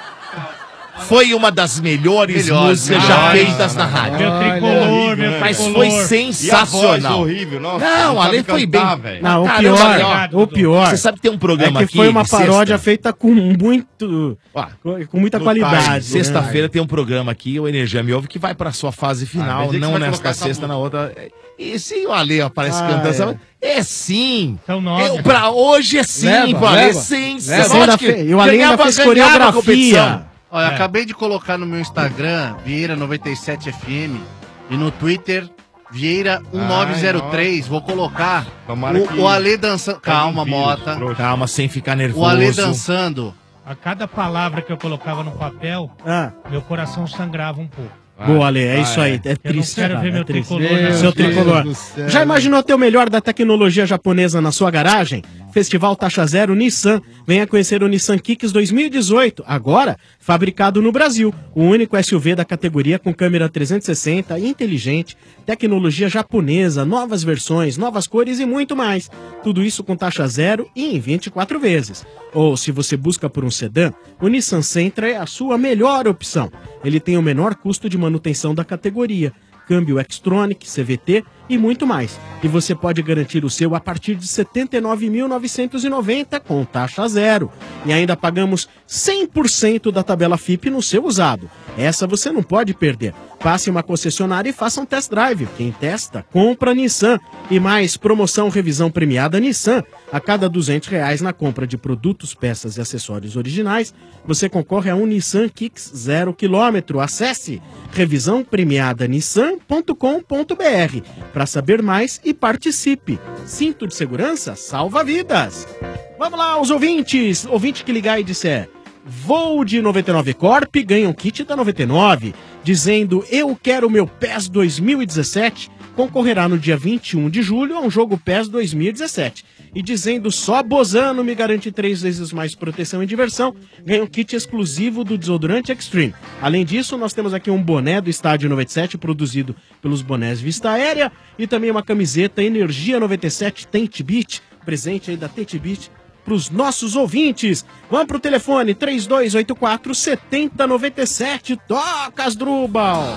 Foi uma das melhores, Melhores, músicas melhores. já feitas na rádio. Meu tricolor, meu Mas tricolor. foi E a voz sensacional. horrível, nossa. Não, a sabe lei foi bem. cantar, velho. Não, o Caramba, pior, obrigado, o pior Você sabe que tem um é programa que aqui foi uma de paródia sexta? feita com muito, Ó, com, com muita no qualidade. time. né? Sexta-feira tem um programa aqui, o Energia Me Ouve, que vai pra sua fase Ah, final, mas é que não você vai nesta colocar essa sexta, na outra. E se o Ale aparece Ah, cantando é. essa... É sim. São nove. Eu, pra hoje é sim, Leva, pô, Ale, é leva. sim. Leva. Segunda-feira. E o Ale ainda fez coreografia. Olha, É. acabei de colocar no meu Instagram, Vieira noventa e sete F M, e no Twitter, Vieira um nove zero três. Vou colocar Tomara que- o, o Ale dançando. Calma, um vírus, Mota. trouxa. Calma, sem ficar nervoso. O Ale dançando. A cada palavra que eu colocava no papel, Ah, meu coração sangrava um pouco. boa, Ale, é Ah, isso é. aí. É Eu triste. não quero cara, ver é meu triste. tricolor. Meu na- Seu Deus tricolor. do céu. Já imaginou ter o melhor da tecnologia japonesa na sua garagem? Festival Taxa Zero Nissan. Venha conhecer o Nissan Kicks dois mil e dezoito. Agora, fabricado no Brasil. O único S U V da categoria com câmera trezentos e sessenta, inteligente, tecnologia japonesa, novas versões, novas cores e muito mais. Tudo isso com taxa zero e em vinte e quatro vezes. Ou, se você busca por um sedã, o Nissan Sentra é a sua melhor opção. Ele tem o menor custo de manutenção da categoria, câmbio Xtronic, C V T e muito mais. E você pode garantir o seu a partir de setenta e nove mil novecentos e noventa com taxa zero. E ainda pagamos cem por cento da tabela F I P no seu usado. Essa você não pode perder. Passe em uma concessionária e faça um test drive. Quem testa, compra Nissan. E mais, promoção revisão premiada Nissan. A cada duzentos reais na compra de produtos, peças e acessórios originais, você concorre a um Nissan Kicks zero quilômetro. Acesse revisão premiada nissan ponto com ponto br para saber mais e participe. Cinto de segurança salva vidas. Vamos lá, os ouvintes. Ouvinte que ligar e disser Voo de noventa e nove Corp ganha um kit da noventa e nove, dizendo eu quero meu P E S dois mil e dezessete, concorrerá no dia vinte e um de julho a um jogo P E S dois mil e dezessete. E dizendo só Bozano me garante três vezes mais proteção e diversão, ganha um kit exclusivo do desodorante Extreme. Além disso, nós temos aqui um boné do Estádio noventa e sete, produzido pelos bonés Vista Aérea, e também uma camiseta Energia noventa e sete Tent Beat, presente aí da Tent Beat, para os nossos ouvintes. Vamos para o telefone três dois oito quatro, sete zero nove sete. Toca, Asdrubal!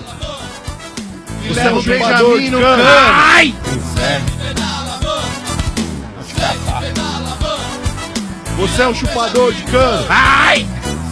Você é o Benjamin no cano. Ai! Você é um chupador de cano. Ai!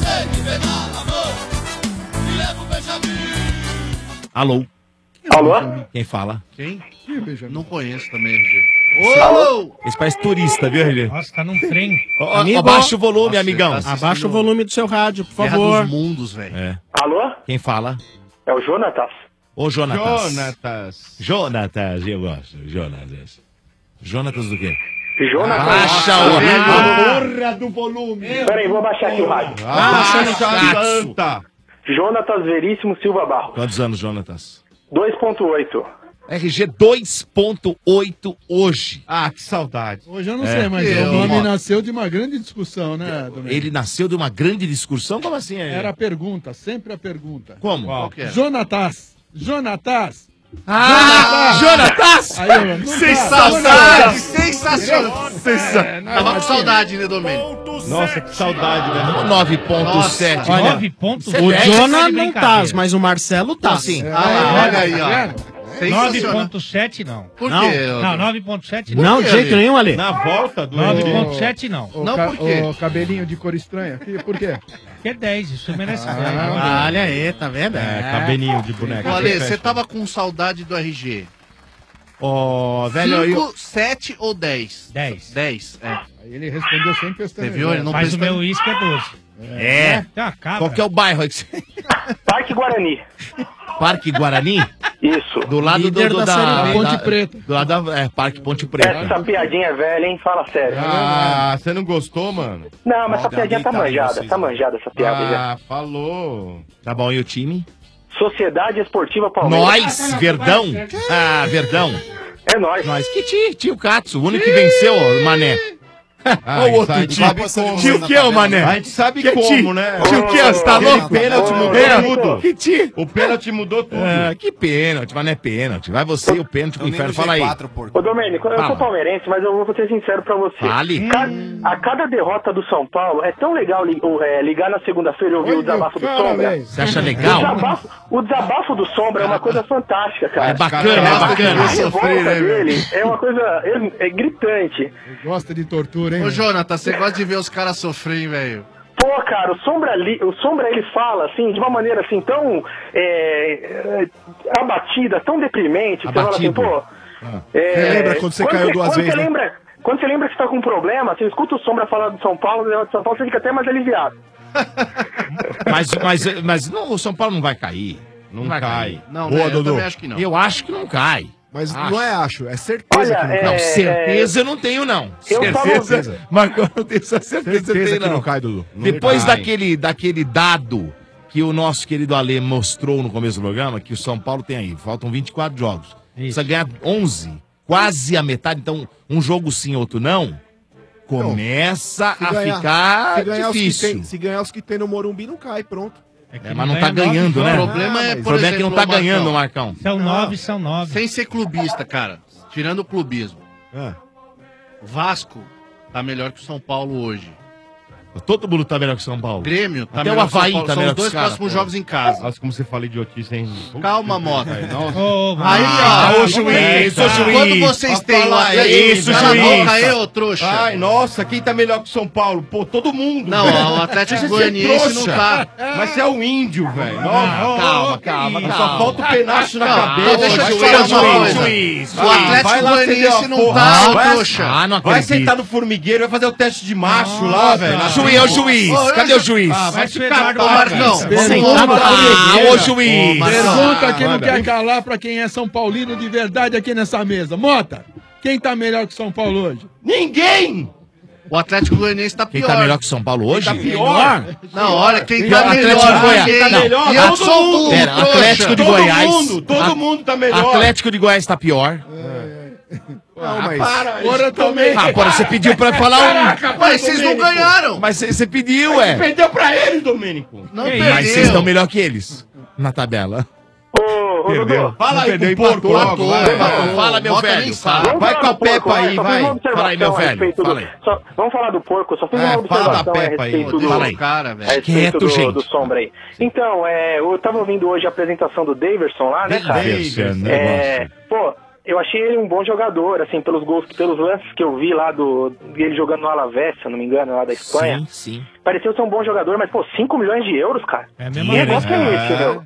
Alô? Alô? Quem fala? Quem? Ih, Benjamin. Não conheço também, R G. Alô? Esse parece turista, viu, R G? Nossa, tá num trem. Ó, ó, Amigo. abaixa o volume, Nossa, amigão. tá assistindo- Abaixa o volume do seu rádio, por Guerra favor. dos Mundos, velho. É. Alô? Quem fala? É o Jonatas? Ô, Jonatas. Jonatas. Jonatas, eu gosto. Jonatas. Jonatas do quê? Jonatas. Baixa o Porra do volume. Peraí, vou baixar aqui o rádio. Baixa, Jonatas Veríssimo Silva Barros. Quantos anos, Jonatas? dois ponto oito. R G dois ponto oito hoje. Ah, que saudade. Hoje eu não É. sei, mas Eu- o nome nasceu de uma grande discussão, né, Domênico? Ele nasceu de uma grande discussão? Como assim? É? Era a pergunta, sempre a pergunta. Como? Qual que é? Jonatas. Jonatas. Ah, Jonatas! Aí, ó, não Sensacional! tá. Sensacional! É, não, Tava com mas- saudade, né, Domênico? Nossa, que saudade, né? nove ponto sete. Olha, nove ponto o Jonah não tá, mas o Marcelo tá. Sim. Ah, olha aí, ó. nove Sensacional. ponto sete não. Por não, quê? Não, nove ponto sete não. Não, de jeito nenhum, Ale. Na volta do nove ponto sete não. O, Não, ca- por quê? o cabelinho de cor estranha. E por quê? Que é dez, isso merece dez. Olha aí, tá vendo? É, cabelinho de boneca. Ô, Ale, você tava com saudade do R G? Ó, velho, eu... cinco, sete ou dez? dez. dez, é. Aí ele respondeu sem pestanejar. Você viu? Ele não Mas o pestane- meu uísque é doze. É. Tem uma cabra. Qual que é o bairro aí que você... Parque Guarani. Parque Guarani? Isso. Do lado do, Líder do, da da, Série B. Ponte da- Preta. Do lado da... É, Parque Ponte Preta. Essa piadinha é velha, hein? Fala sério. Ah, você não gostou, mano? Não, mas essa Olha, piadinha tá alguém tá aí, manjada. vocês, Tá né? manjada essa piada já. Ah, falou. Tá bom, e o time? Sociedade Esportiva Palmeiras. Nós, Verdão. Ah, Verdão. É nóis. Nós. Que tio, tio Katsu, o único que venceu, ó, Mané. Ah, Olha o outro sabe- tio. sabe como, Tio né, que na é o tabela, Mané? A gente sabe Que como, tio? né? Tio que é, você tá Aquele louco? pênalti mudou É, tudo. Que tio? O pênalti mudou tudo. É, que pênalti, mas não é pênalti. Vai você e o pênalti pro inferno. Fala aí. Ô, Domênico, eu Fala. sou palmeirense, mas eu vou ser sincero pra você. Fale. Ca- A cada derrota do São Paulo, é tão legal li- o- é, ligar na segunda-feira e ouvir o desabafo do Sombra. Você acha O legal? desabafo, o desabafo do Sombra é uma coisa fantástica, cara. É bacana, é bacana. A revolta dele é uma coisa é, é gritante. Gosta de tortura, hein? Ô, Jonathan, você gosta de ver os caras sofrerem, velho? Pô, cara, o Sombra, ali, o Sombra ele fala assim, de uma maneira assim, tão é, é, abatida, tão deprimente. Você fala assim, Abatido. pô. é, Você lembra quando você caiu duas quando vezes, Você né? lembra, quando você lembra que você tá com um problema, você escuta o Sombra falar do São Paulo, do São Paulo, você fica até mais aliviado. Mas, mas, mas não, o São Paulo não vai cair. Não, vai cai. cair. Não, Boa, né? Eu Dodô. também acho que não. Eu acho que não cai. Mas Acho. não é acho, é certeza Olha, que não é- cai. Não, certeza eu não tenho, não. Eu certeza. Mas eu não tenho essa certeza, Certeza eu tenho, que não. não cai, Dudu. Depois cai. daquele, daquele dado que o nosso querido Ale mostrou no começo do programa, que o São Paulo tem aí, faltam vinte e quatro jogos. Precisa ganhar onze, quase a metade. Então, um jogo sim, outro não, começa Se a ganhar- ficar se ganhar os que difícil. tem- se ganhar os que tem no Morumbi, não cai, pronto. É que É, mas não tá ganha nove ganhando, né? jogos. O problema é, O por problema é que não tá exemplo, ganhando, Marcão, Marcão. São nove, são nove. Sem ser clubista, cara. Tirando o clubismo. Ah. O Vasco tá melhor que o São Paulo hoje. Todo mundo tá melhor que o São Paulo. Grêmio tá Até melhor o Avaí que o São Paulo. tá São melhor os que os dois caras, próximos pô. jogos em casa. Nossa, como você fala idiotice, hein? Calma, Mota. Nossa. Ô, Aí, Ah, ó. ô juiz, ô juiz. Quando vocês têm o falar Atlético... isso, Cala a juiz. boca aí, ô trouxa. Ai, nossa, quem tá melhor que o São Paulo? Pô, todo mundo. Não, velho. o Atlético Você é Goianiense não trouxa. tá. Mas você é um índio, velho. Nossa, ô, calma, ô, calma, que calma. só falta o penacho na Não, cabeça. então deixa eu Vai te ser falar o uma juiz, coisa. juiz. O Atlético vai lá Goianiense acender a não porra. tá, ô Vai- trouxa. Ah, não Vai acredito. sentar no formigueiro e vai fazer o teste de macho lá, velho. na Juiz, ô juiz. Ô, Cadê eu o juiz? Ah, vai Vai se ser catar, Eduardo Ô, Marcão, velho. vamos Sentado lá. Ah, ô juiz. Pergunta quem não manda. quer calar pra quem é São Paulino de verdade aqui nessa mesa. Mota, quem tá melhor que São Paulo hoje? Ninguém! O Atlético Goianiense tá Quem pior. tá melhor que o São Paulo hoje? Tá pior? Não, olha, quem E tá o melhor. Atlético de Goiás? ninguém. Quem tá melhor? E eu Todo sou mundo. um Pera, trouxa. Atlético de Todo Goiás. mundo, todo A- mundo tá melhor. Atlético de Goiás tá pior. Não, mas. Para, Agora também. Ah, porra, você pediu pra falar um. Mas vocês não ganharam. Mas você- você pediu, Você ué. perdeu pra eles, Domênico. Não Ei, Mas vocês perdeu. estão melhor que eles na tabela. Ô, ô Dodô, Fala aí Perdeu, com o porco empatou, logo, vai, vai. empatou. Fala, meu Mota nem velho. sabe. Fala. vamos Vai falar com a do porco, Peppa aí, só vai. fiz uma observação Fala aí, meu a velho, respeito do- fala aí. só- vamos falar do porco, só fiz É, uma fala observação da a Peppa aí. respeito do, Fala aí. Cara, a velho. respeito Quieto, do, gente. do Sombra aí. Então, é, eu tava ouvindo hoje a apresentação do Daverson lá, né, cara? Daverson, É, pô, eu achei ele um bom jogador, assim, pelos gols, pelos lances que eu vi lá do ele jogando no Alavés, se eu não me engano, lá da Espanha. Sim, sim. Pareceu ser um bom jogador, mas, pô, cinco milhões de euros, cara? É a Que mesma negócio coisa. é esse, meu?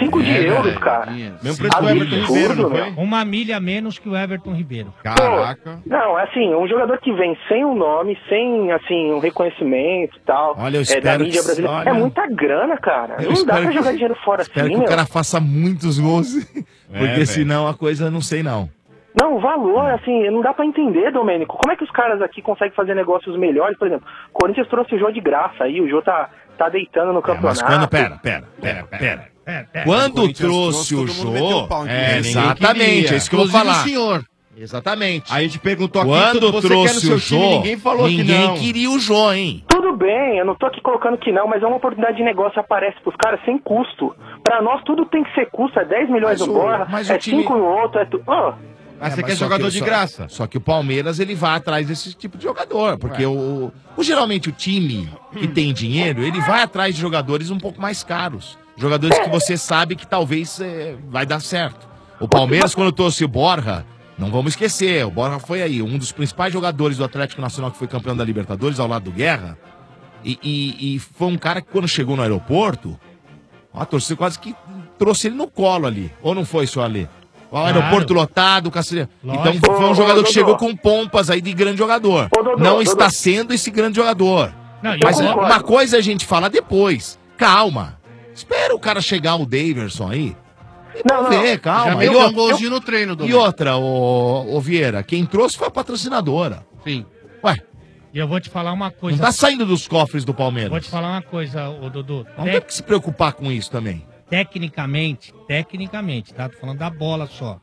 cinco de É, euros, velho. cara. Mesmo preço do Everton Ribeiro, não foi? Uma milha menos que o Everton Ribeiro. Pô, não, é assim, um jogador que vem sem um nome, sem, assim, um reconhecimento e tal, Olha, eu é, espero da mídia que- brasileira, olha, é muita grana, cara. eu Não dá espero pra que- jogar dinheiro fora Espero assim, que o meu. cara faça muitos gols, porque velho. senão a coisa não sei não. Não, o valor, assim, não dá pra entender, Domênico. Como é que os caras aqui conseguem fazer negócios melhores? Por exemplo, o Corinthians trouxe o Jô de graça aí, o Jô tá, tá deitando no campeonato. Mas quando, pera, pera, pera, pera. É, Quando Corinthians trouxe o trouxe, todo mundo meteu Jô, o pau, é, inclusive. exatamente, Ninguém é isso que eu vou queria. falar. Inclusive o senhor. Exatamente. Aí a gente perguntou aqui, Quando tudo você quer no trouxe seu o time, Jô, ninguém falou que ninguém não. queria o Jô, hein? Tudo bem, eu não tô aqui colocando que não, mas é uma oportunidade de negócio, aparece pros caras sem custo. Pra nós tudo tem que ser custo, é dez milhões Mas no o- Borra, mas é o time- cinco no outro, é tudo... Oh. É, mas só que- só- Só que o Palmeiras ele vai atrás desse tipo de jogador, porque o, o geralmente o time que tem dinheiro ele vai atrás de jogadores um pouco mais caros, jogadores que você sabe que talvez é, vai dar certo. O Palmeiras quando trouxe o Borja, não vamos esquecer, o Borja foi aí um dos principais jogadores do Atlético Nacional que foi campeão da Libertadores ao lado do Guerra e, e- e foi um cara que quando chegou no aeroporto, a torcida quase que trouxe ele no colo ali, ou não foi, senhor Alê? O Claro. aeroporto lotado, Cacilha. Lógico. Então foi um Ô, jogador ô, que Dodô. chegou com pompas aí de grande jogador. Ô, Dodô, não Dodô. está sendo esse grande jogador. Não, e Mas eu concordo. uma coisa a gente fala depois. Calma. Espera o cara chegar o Daverson aí. Não, Vamos não. ver, calma. Já meteu E um outra- golzinho no treino, E Domênico. outra, ô, ô Vieira, quem trouxe foi a patrocinadora. Sim. Ué, E eu vou te falar uma coisa. não tá saindo dos cofres do Palmeiras. Vou te falar uma coisa, ô Dodô. Não tem que se preocupar com isso também. Tecnicamente, tecnicamente, tá? Tô falando da bola só.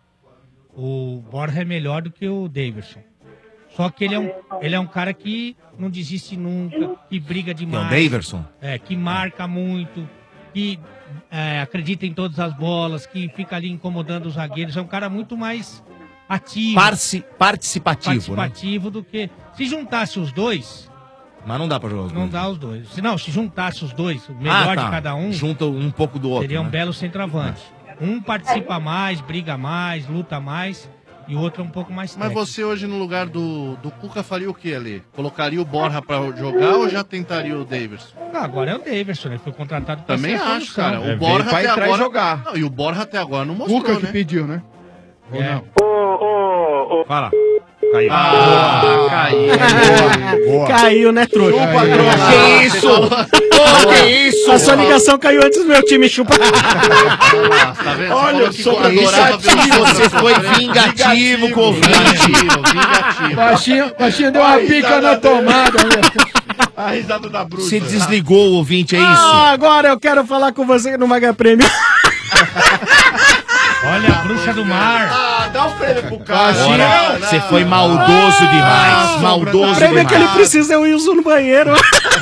O Borja é melhor do que o Davidson. Só que ele é um, ele é um cara que não desiste nunca, que briga demais. Daverson? É, que marca muito, que é, acredita em todas as bolas, que fica ali incomodando os zagueiros. É um cara muito mais ativo. Parci- participativo, né? participativo do que... Se juntasse os dois, Mas não dá pra jogar os não dois. dá os dois. Se não, se juntasse os dois, o melhor Ah, tá. de cada um... Junta um pouco do outro. Seria um né? belo centroavante. Um participa mais, briga mais, luta mais, e o outro é um pouco mais Mas técnico. você hoje no lugar do, do Cuca faria o que ali? Colocaria o Borja pra jogar ou já tentaria o Davidson? Ah, agora é o Davidson, ele foi contratado pra Também ser a acho, solução. cara. O Borja até agora... Não, e o Borja até agora não mostrou, Cuca que né? pediu, né? Ou não? Ô, ô, ô. Fala. Caiu. Ah, caiu. Boa. Caiu, né, trouxa? Chupa, trouxa. Que isso? Ô, que isso? A sua ligação caiu antes do meu time, chupa. Tá vendo? Olha, eu sou vingativo, você foi vingativo com o ouvinte. Vingativo. Baixinho, baixinho deu uma pica na tomada. A risada da bruxa. Você desligou o ouvinte, é isso? Ah, agora eu quero falar com você no Mega Prêmio. Olha a bruxa do mar. Ah, dá um prêmio pro cara. Agora, você foi maldoso demais. Maldoso O prêmio demais. que ele precisa eu uso no banheiro.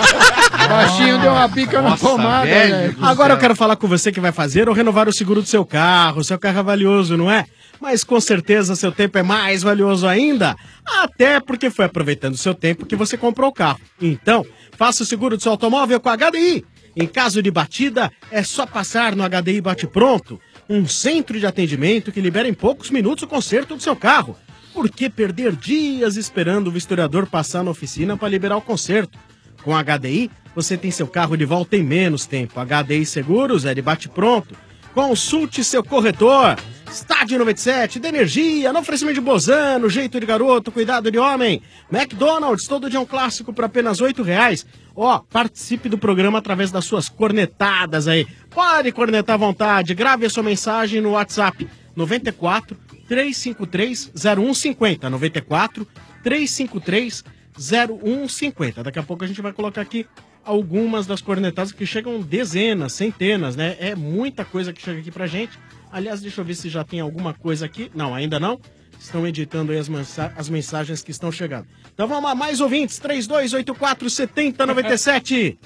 Baixinho deu uma pica na tomada, velho. Agora eu quero falar com você que vai fazer ou renovar o seguro do seu carro. Seu carro é valioso, não é? Mas com certeza seu tempo é mais valioso ainda. Até porque foi aproveitando o seu tempo que você comprou o carro. Então, faça o seguro do seu automóvel com a H D I. Em caso de batida, é só passar no H D I Bate Pronto, um centro de atendimento que libera em poucos minutos o conserto do seu carro. Por que perder dias esperando o vistoriador passar na oficina para liberar o conserto? Com a H D I, você tem seu carro de volta em menos tempo. H D I Seguros é de Bate Pronto. Consulte seu corretor. Estádio noventa e sete, de energia, no oferecimento de Bozano, jeito de garoto, cuidado de homem. McDonald's, todo dia um clássico por apenas oito reais. Ó, participe do programa através das suas cornetadas aí. Pode cornetar à vontade, grave a sua mensagem no WhatsApp noventa e quatro, três cinco três, zero um cinco zero. noventa e quatro, três cinco três, zero um cinco zero. Daqui a pouco a gente vai colocar aqui algumas das cornetadas que chegam dezenas, centenas, né? É muita coisa que chega aqui pra gente. Aliás, deixa eu ver se já tem alguma coisa aqui. Não, ainda não. Estão editando aí as, mensa as mensagens que estão chegando. Então vamos lá, mais ouvintes. três dois oito quatro, sete zero nove sete.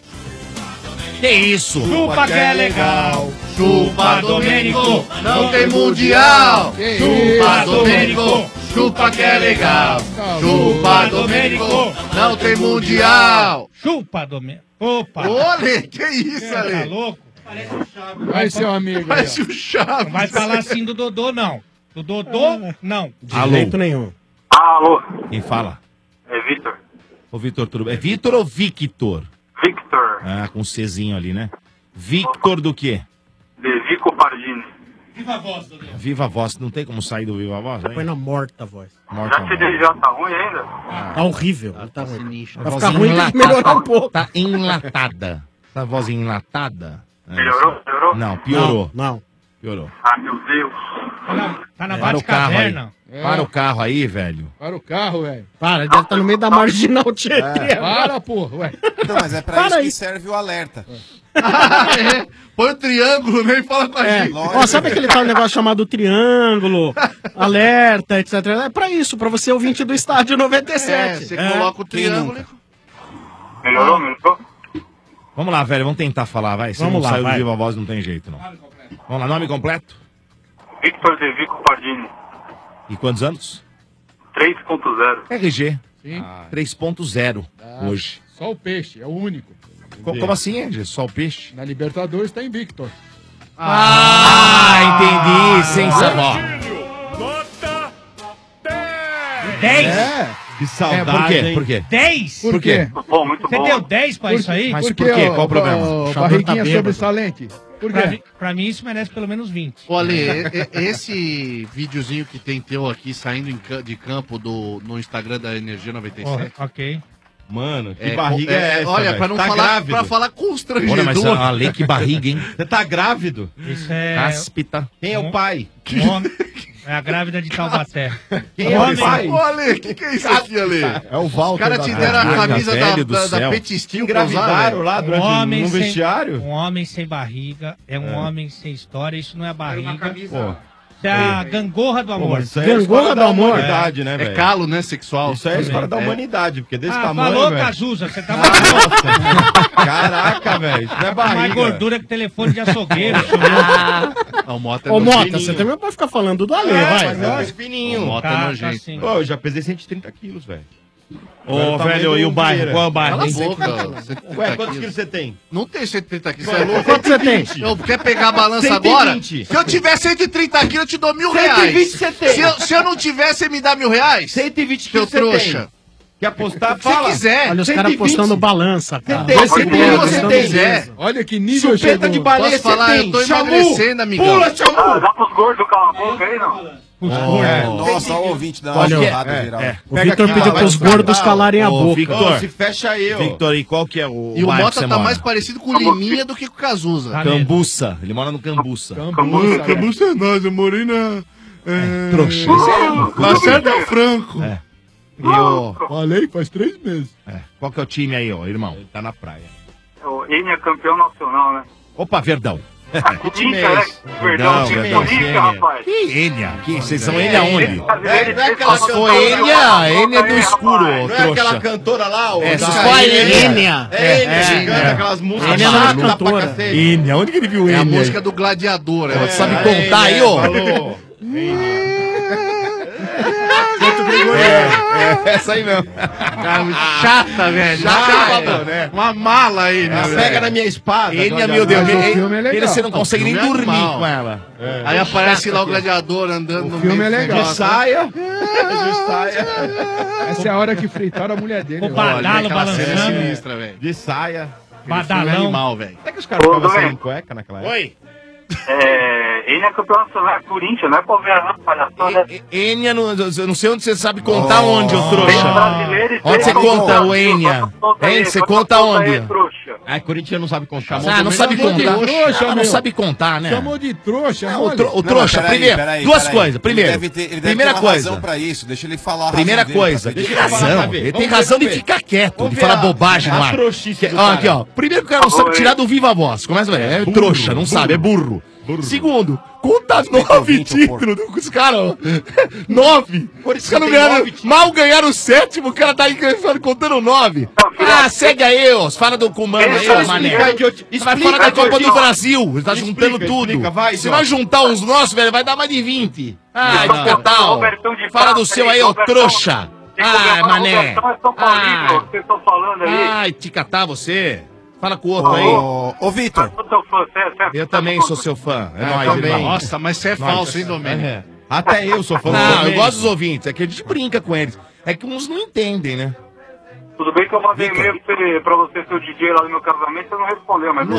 Que isso? Chupa que é legal. Chupa, Domênico. Não tem mundial. Que Chupa, isso? Domênico. Chupa que é legal. Chupa, Domênico. Não tem mundial. Chupa, Domênico. Opa. Olê, que isso, Você tá Ale? louco? Parece o Chaves. Vai, seu amigo. Parece o Chaves. Não vai falar assim do Dodô, não. Do Dodô, não. De jeito nenhum. Alô, Quem fala? é Vitor. Ô, Vitor, tudo bem? É Vitor ou Victor? Victor, Ah, com um Czinho ali, né? Victor do quê? de Vico Pardini. Viva a voz, Daniel. Viva a voz, não tem como sair do Viva a voz, hein? Põe na morta a voz. Morta a Já voz. que já tá ruim ainda? Tá horrível. Ah, tá tá ruim. sinistro. Vai ficar ruim, tem que melhorar um pouco. Tá enlatada. Tá a voz enlatada? É. Melhorou? Melhorou? Não, piorou. Não, não. Piorou. Ah, meu Deus. Tá na, tá na Para o carro aí. Bate-Caverna. Para o carro aí, velho. Para o carro, velho. Para, ele deve estar no meio da marginal Tietê. É, para, porra, ué. Não, mas é pra Para isso aí. que serve o alerta. É, põe o triângulo, né? E fala com a É. gente. Ó, sabe aquele tal negócio chamado triângulo, alerta, etcétera. É pra isso, pra você ouvinte do Estádio noventa e É, sete. você coloca o triângulo. e- Melhorou, melhorou? Vamos lá, velho, vamos tentar falar, vai. Se Vamos não lá, saiu do vai. Viva a voz, não tem jeito, não. Vamos lá, nome completo. Victor De Vico Pardini. E quantos anos? três ponto zero. R G. Sim. três ponto zero Ah, hoje. Só o peixe, é o único. Co- Como assim, R G? Só o peixe? Na Libertadores tá em Victor. Ah, entendi. Sem sabor. dez? É. Que saudade, por quê? hein? Por quê? dez? Por quê? Bom, muito Você bom. deu dez pra isso aí? Mas Por por quê? ó, Qual o problema? ó, O Chador tá barriguinha bêbado. sobressalente. Por Pra, quê? mim- pra mim isso merece pelo menos vinte. Olha, e- e- esse videozinho que tem teu aqui saindo em ca- de campo do, no Instagram da Energia noventa e Oh, sete. ok. Mano, que É, barriga é, é, essa, olha, velho? pra não Tá falar, grávido. pra falar constrangedor. Olha, mas a lei que barriga, hein? Você tá grávido? Isso é. Cáspita. Quem é o pai? um homem- é a grávida de Taubaté. Quem é o pai? Ô, Ale, o que, que é isso aqui, Ale? É o Os Walter. caras da te Terra. deram a Caraca, camisa da, velho do da, da céu. Petistil pra usar, Engravidaram velho. lá Um durante homem, no sem, vestiário? um homem sem barriga é um homem sem história. Isso não é barriga. Pô, Isso é a gangorra do pô, amor. mas isso aí é a Gangorra história do da amor. humanidade, né, É velho? calo, né, sexual. Isso aí é a história da É. humanidade, porque desse Ah, tamanho, falou, velho. Cazuza, você tá muito Caraca, velho, isso não é barriga. mais gordura que telefone de açougueiro. sumiu. Ah, o Mota é Ô, Mota, nojentinho. você também pode ficar falando do Ale, É, vai. mas é mais fininho. O Mota é Tá, tá nojento. sim. Ô, eu já pesei cento e trinta quilos, velho. Ô, Agora o tamanho velho, do e o bairro? Vieira. Qual é o bairro? Cala a hein? boca. Ué, quantos quilos você tem? Não tem cento e trinta quilos, você é louco? Quanto você tem? Eu, quer pegar a balança cento e agora? vinte. Se eu tiver cento e trinta quilos, eu te dou mil cento e reais. vinte você tem. Se eu, se eu não tiver, você me dá mil reais? cento e vinte Seu quilos você trouxa. tem. Quer apostar? Se Fala. quiser. Olha os cento e caras vinte. postando balança, cara. tem, Vê se cento e tem, vinte você postando tem. peso. Olha que nível Chupeta chegou. de baleia Posso você falar? tem. Eu tô Chamu. emagrecendo, amigão. Pula, Ah, Chamu. dá pros gordos calar a boca aí, não? É, nossa, o ouvinte dá uma Olha, churrada é, geral. é. O Pega Victor aqui, pediu ó, pros vai gordos escatar, calarem a Ô, boca. Victor. Ô, se fecha aí, ó. Victor, e qual que é o, E o bairro Mota que você tá mora? mais parecido com o Liminha do que com o Cazuza. Tá mesmo. Cambuça. Ele mora no Cambuça. Cambuça, né? Cambuça é nós, eu morei na. É, Trouxa. Lacerda Franco. É. E o... Falei faz três meses. é, qual que é o time aí, ó, irmão? Ele tá na praia. O N é campeão nacional, né? Opa, Verdão. Que time é Corinthians, esse? né? Perdão, Não, time Verdão, polícia, Enia. rapaz. Que Enia? Que, vocês são Enia aonde? Esse brasileiro, É, não é aquela esse Foi brasileiro, Enia, Enia é do aí, escuro, rapaz. ô Não é aquela trouxa. cantora lá, ô? É, da- só a Enia. É Enia, que É, canta é. aquelas músicas Enia não é malucas pra cantora. cacete. Enia, onde que ele viu É a Enia? música do Gladiador. É, Sabe É, contar aí, Enia, ô? falou. É, é essa aí mesmo. chata, velho. Chata, né? Uma mala aí, né? Ela velho? pega na minha espada. Enia, meu Deus. Mas o ele- filme é legal. ele você não consegue nem filme é dormir animal. com ela. Aí aparece lá o gladiador andando no filme meio é do legal. De negócio. saia. De saia. Essa é a hora que fritaram a mulher dele. O ó. badalo Olha, aquela cena é balançando. sinistra, velho. De saia. Aquele filme é Badalão. animal, velho. Até que os caras Ô, ficavam Domênico. sem cueca naquela época. Oi. É, N é campeão nacional, é Corinthians, não é Palmeiras, não, palhaçada, né? E- e- Enia, não- eu não sei onde você sabe contar onde, ô Tem trouxa. brasileiro e Onde tem você Copa do conta o Brasil, Enia? conta aí, Hein, você conta conta aí, onde? trouxa. Ai, Corinthians não sabe contar. Ah, não sabe Chamou de contar. trouxa, Ah, não meu. sabe contar, né? Chamou de trouxa, Não, o, olha. tro- o Não, trouxa, mas peraí, primeiro, peraí, duas peraí. coisas. Primeiro, Ele deve ter, ele deve primeira ter uma coisa. razão pra isso. Deixa ele falar a Primeira razão dele, coisa, pra ele ver. tem Deixa ele falar, razão. ver. Ele Vamos tem ver, razão de vamos ver. ficar quieto, Vamos de ver falar a- bobagem a no ar. trouxice do Ó, cara. aqui, ó. Primeiro que o cara não sabe Oi. tirar do viva voz. Começa, velho. É Burro, trouxa, não sabe, é burro. Segundo, conta nove ouvinte, títulos dos caras. ó. Nove. Os caras não tem ganharam, nove títulos. mal ganharam o sétimo, o cara tá aí contando nove. Ah, segue aí, ó. Fala do comando aí, ó, mané. Explica, idiota. Isso vai Explica, fora da Copa do idiotice. Brasil. Ele tá Explica, juntando tudo. explica, vai, Se idiota. nós juntar os nossos, velho, vai dar mais de vinte. Ah, Não. de catal. Robertão de Fala do Prata seu aí, aí, ô Robertão. trouxa. Tem que Ah, conversar com o mané. Robertão, é São Paulino, Ah. vocês estão falando aí. Ai, te catar você. Fala com o outro aí. Ô, ô Vitor, Eu sou teu fã, você é- você é- Eu também sou seu fã. É nóis, também. irmão. Nossa, mas você é Nós. falso, hein, Domênico? É. Até eu sou fã do Não, eu Domênico. gosto dos ouvintes. É que a gente brinca com eles. É que uns não entendem, né? Tudo bem que eu mandei e-mail pra você- pra você ser o D J lá no meu casamento, você não respondeu, mas...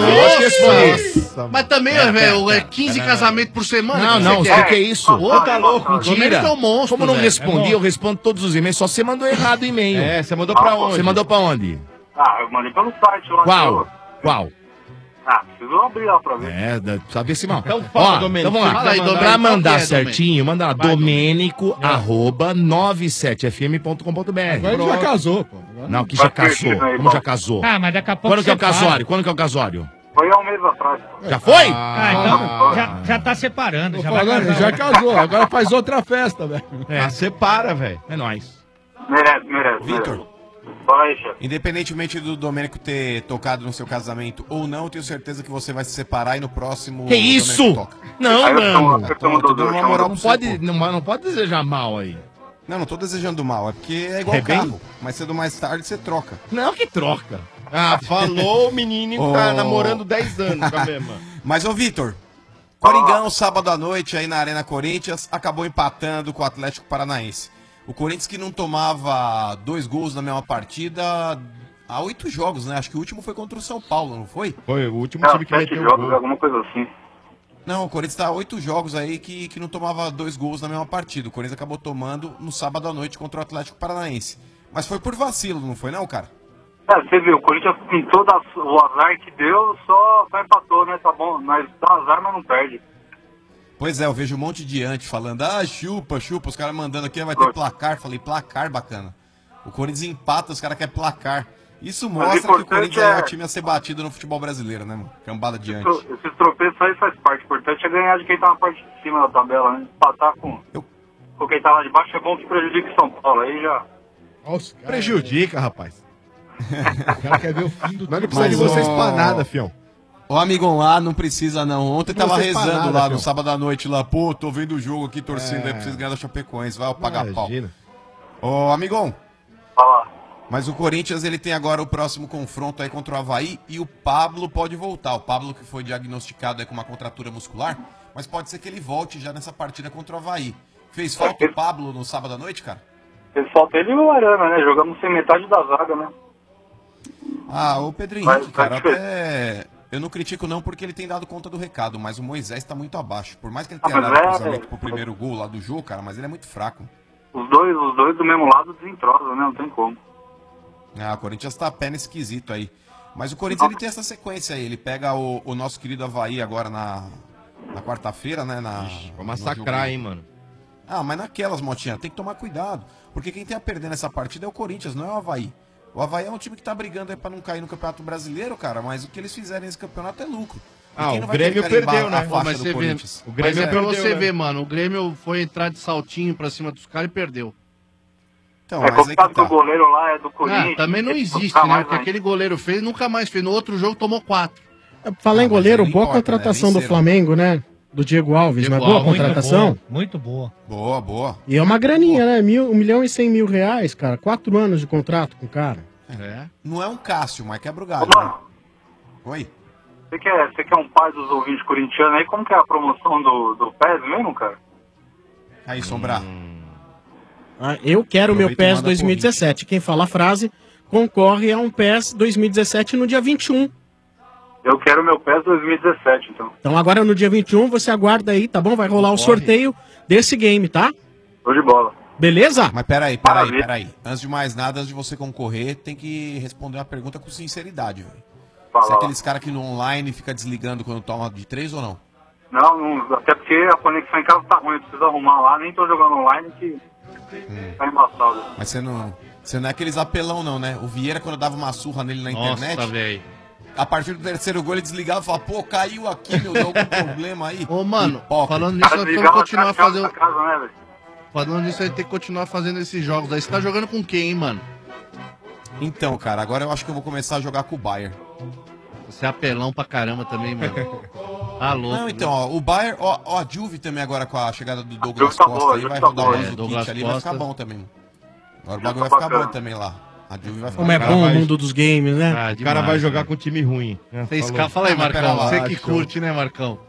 Nossa! Mas também, Pera, velho, pera, é quinze pera, casamentos por semana? Não, que não, você sabe o que é isso? Ô, tá louco, Mentira. Domênico é um monstro, Como não velho. respondi, É eu respondo todos os e-mails, só você mandou errado o e-mail. É, você mandou pra onde? Você mandou pra onde? Ah, eu mandei pelo site lá. Qual? Qual? Ah, preciso abrir lá pra ver. É, da- precisa ver se mal. Então fala, Ó, Domênico. então vamos lá. Fala aí, Domênico, Pra qual mandar que é, certinho, manda lá, Vai, domênico, arroba noventa e sete f m ponto com ponto b r. Agora ele já casou, pô. Não, que já casou. Como já casou? Ah, mas daqui a pouco Quando que é o separa. casório? Quando que é o casório? Foi há um mês atrás. Já foi? Ah, então já, já tá separando. Já vai Falando, casar já outro. casou, agora faz outra festa, velho. É, separa, velho. É nóis. Merece, merece. Vitor. Fala aí, chefe. Independentemente do Domênico ter tocado no seu casamento ou não, eu tenho certeza que você vai se separar e no próximo. Que o Domênico isso? toca. Não, Aí eu mano. tomo- eu tomo- tô dando uma moral Não pra você, pode, pô. não, não pode desejar mal aí. Não, não tô desejando mal, é porque é igual É bem? carro. Mais cedo ou mais tarde você troca. Não, que troca. Ah, falou o menino que tá Oh. namorando dez anos com a mesma. Mas, ô Vitor, Coringão, sábado à noite, aí na Arena Corinthians, acabou empatando com o Atlético Paranaense. O Corinthians que não tomava dois gols na mesma partida há oito jogos, né? Acho que o último foi contra o São Paulo, não foi? Foi o último É, time que sete meteu jogos, gol. alguma coisa assim. Não, o Corinthians tá há oito jogos aí que, que não tomava dois gols na mesma partida. O Corinthians acabou tomando no sábado à noite contra o Atlético Paranaense. Mas foi por vacilo, não foi não, cara? É, você viu, o Corinthians com todo a- o azar que deu, só, só empatou, né? Tá bom, mas dá azar, mas não perde. Pois é, eu vejo um monte de ante falando, ah, chupa, chupa, os caras mandando aqui, vai ter placar. Falei, placar bacana. O Corinthians empata, os caras querem placar. Isso Mas o mostra que o importante Corinthians é... é- o time a ser batido no futebol brasileiro, né, mano? Cambada de ante. Tro- Esses tropeços aí faz parte. O importante é ganhar de quem tá na parte de cima da tabela, né? Empatar com, com quem tá lá de baixo é bom que prejudique o São Paulo. Aí já. Nossa, Prejudica, rapaz. O cara quer ver o fim do Nós não precisamos de vocês pra nada, fião. Ô, amigão lá, não precisa não. Ontem Não tava sei pra rezando nada, lá filho. no sábado à noite lá. Pô, tô vendo o jogo aqui, torcendo É. aí pra vocês ganharem da Chapecoense. Vai, eu pagar Imagina. pau. Ô, amigão. Fala. Mas o Corinthians, ele tem agora o próximo confronto aí contra o Avaí e o Pablo pode voltar. O Pablo que foi diagnosticado aí com uma contratura muscular, mas pode ser que ele volte já nessa partida contra o Avaí. Fez falta o Pablo no sábado à noite, cara? Fez falta ele e o Arana, né? Jogamos sem metade da zaga, né? Ah, o Pedro Vai- Henrique, vai cara, diferente. até... Eu não critico não porque ele tem dado conta do recado, mas o Moisés tá muito abaixo. Por mais que ele Ah, tenha mas dado é- cruzamento pro primeiro gol lá do jogo, cara, mas ele é muito fraco. Os dois, os dois do mesmo lado desentrosam, né? Não tem como. Ah, o Corinthians tá a pé nesse quesito aí. Mas o Corinthians ele tem essa sequência aí. Ele pega o, o nosso querido Avaí agora na, na quarta-feira, né? Na, Vai massacrar, hein, mano. Ah, mas naquelas, Motinha, tem que tomar cuidado. Porque quem tem a perder nessa partida é o Corinthians, não é o Avaí. O Avaí é um time que tá brigando aí pra não cair no Campeonato Brasileiro, cara, mas o que eles fizerem nesse campeonato é lucro. E Ah, quem o não vai querer Grêmio carimbar perdeu, a né? faixa Mas do você vê, Corinthians? O Grêmio mas é pra perdeu, você né? ver, mano. O Grêmio foi entrar de saltinho pra cima dos caras e perdeu. Então, é mas aí complicado que que tá. o goleiro lá é do Corinthians. Ah, também não tem que existe, buscar né? mais O que ainda. aquele goleiro fez, nunca mais fez. No outro jogo tomou quatro. Falar em goleiro, não boa importa, contratação né? do Venceram. Flamengo, né? Do Diego Alves, Diego não é boa a Alves, contratação? Muito boa. Boa, boa. E é uma graninha, né? Mil, um milhão e cem mil reais, cara. Quatro anos de contrato com o cara. É. Não é um Cássio, mas quebra o galho. Ô, mano, né? Oi? você que, é, você que é um pai dos ouvintes corintianos aí, como que é a promoção do, do P E S mesmo, cara? Aí, Sombrar. Ah, eu quero o meu Aproveita e PES manda dois mil e dezessete. Quem fala a frase concorre a um PES dois mil e dezessete no dia vinte e um. Eu quero meu P E S dois mil e dezessete, então. Então agora no dia vinte e um você aguarda aí, tá bom? Vai rolar o sorteio desse game, tá? Show de bola. Beleza? Mas peraí, peraí, Maravilha. peraí. Antes de mais nada, antes de você concorrer, tem que responder uma pergunta com sinceridade, velho. Fala Você é lá. aqueles caras que no online fica desligando quando toma de três ou não? Não, não, até porque a conexão em casa tá ruim, eu preciso arrumar lá, nem tô jogando online que tá embaçado. Mas você não, você não é aqueles apelão não, né? O Vieira, quando dava uma surra nele na Nossa, internet, velho. a partir do terceiro gol ele desligava e falava, pô, caiu aqui, meu, deu algum problema aí. Ô, mano, Hipócrita. falando nisso, Cara, nós temos que desligava continuar a casa fazendo. da casa, né, velho? Falando nisso, a gente tem que continuar fazendo esses jogos aí. Você tá jogando com quem, hein, mano? Então, cara, agora eu acho que eu vou começar a jogar com o Bayern. Você é apelão pra caramba também, mano. Tá louco. Não, então, ó, o Bayern, ó, ó, a Juve também agora com a chegada do Douglas Juve tá Costa boa, aí, Juve vai tá rodar boa. o É, Manzukic Douglas ali, vai ficar Costa. bom também. Agora o Juve bagulho vai tá ficar bom bacana. também lá. A Juve vai ficar Como é bom. bom o vai- mundo dos games, né? Ah, O cara demais, vai jogar né? com um time ruim. né? Você Falou. esca... Fala aí, Ah, mas pera Marcão. lá, Você que show. curte, né, Marcão?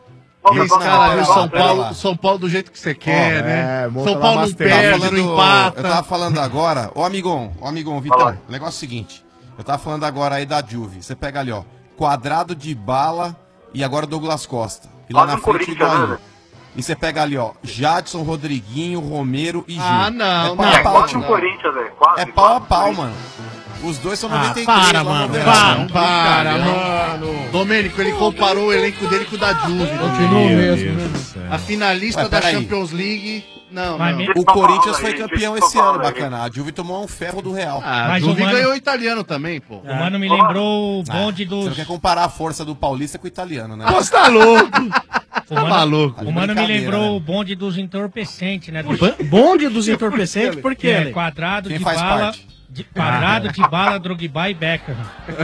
Esse cara ali, o São Paulo, São Paulo do jeito que você quer, Ó, né? é, monta São lá Paulo não Master. perde, Tava não falando- empata. Eu tava falando agora, ô amigão, ô amigão, Vitão, o negócio é o seguinte, eu tava falando agora aí da Juve, você pega ali, ó, quadrado de bala e agora Douglas Costa, e lá Quase na um frente Corinthians, igual né, aí. velho? E você pega ali, ó, Jadson, Rodriguinho, Romero e Gil. Ah, não, é pau não, a pau, Quase um tio. Corinthians, velho. Quase. É pau a quase um pau, Corinthians. mano. Os dois são Ah, noventa e três. para, lá no mano, verão. para, Não, para, brincadeira. mano. Domênico, ele comparou o elenco dele com o da Juve. Continua Meu mesmo, Deus né? do céu. A finalista Ué, da peraí. Champions League. Não, Mas não. me- O São Paulo Corinthians aí, foi gente, campeão São esse ano, Paulo aí. bacana. A Juve tomou um ferro do Real. Ah, a Mas o Juve Mano- ganhou o italiano também, pô. O Mano me lembrou o bonde Ah, Você não dos... quer comparar a força do paulista com o italiano, né? Você tá louco? O Mano, maluco. o Mano me Brincadeira, lembrou né? o bonde dos entorpecentes, né? Do, Ba- Bonde dos entorpecentes, por que quê? é Ale? quadrado Quem de faz bala... parte? De, quadrado de bala, Drogba e Becker.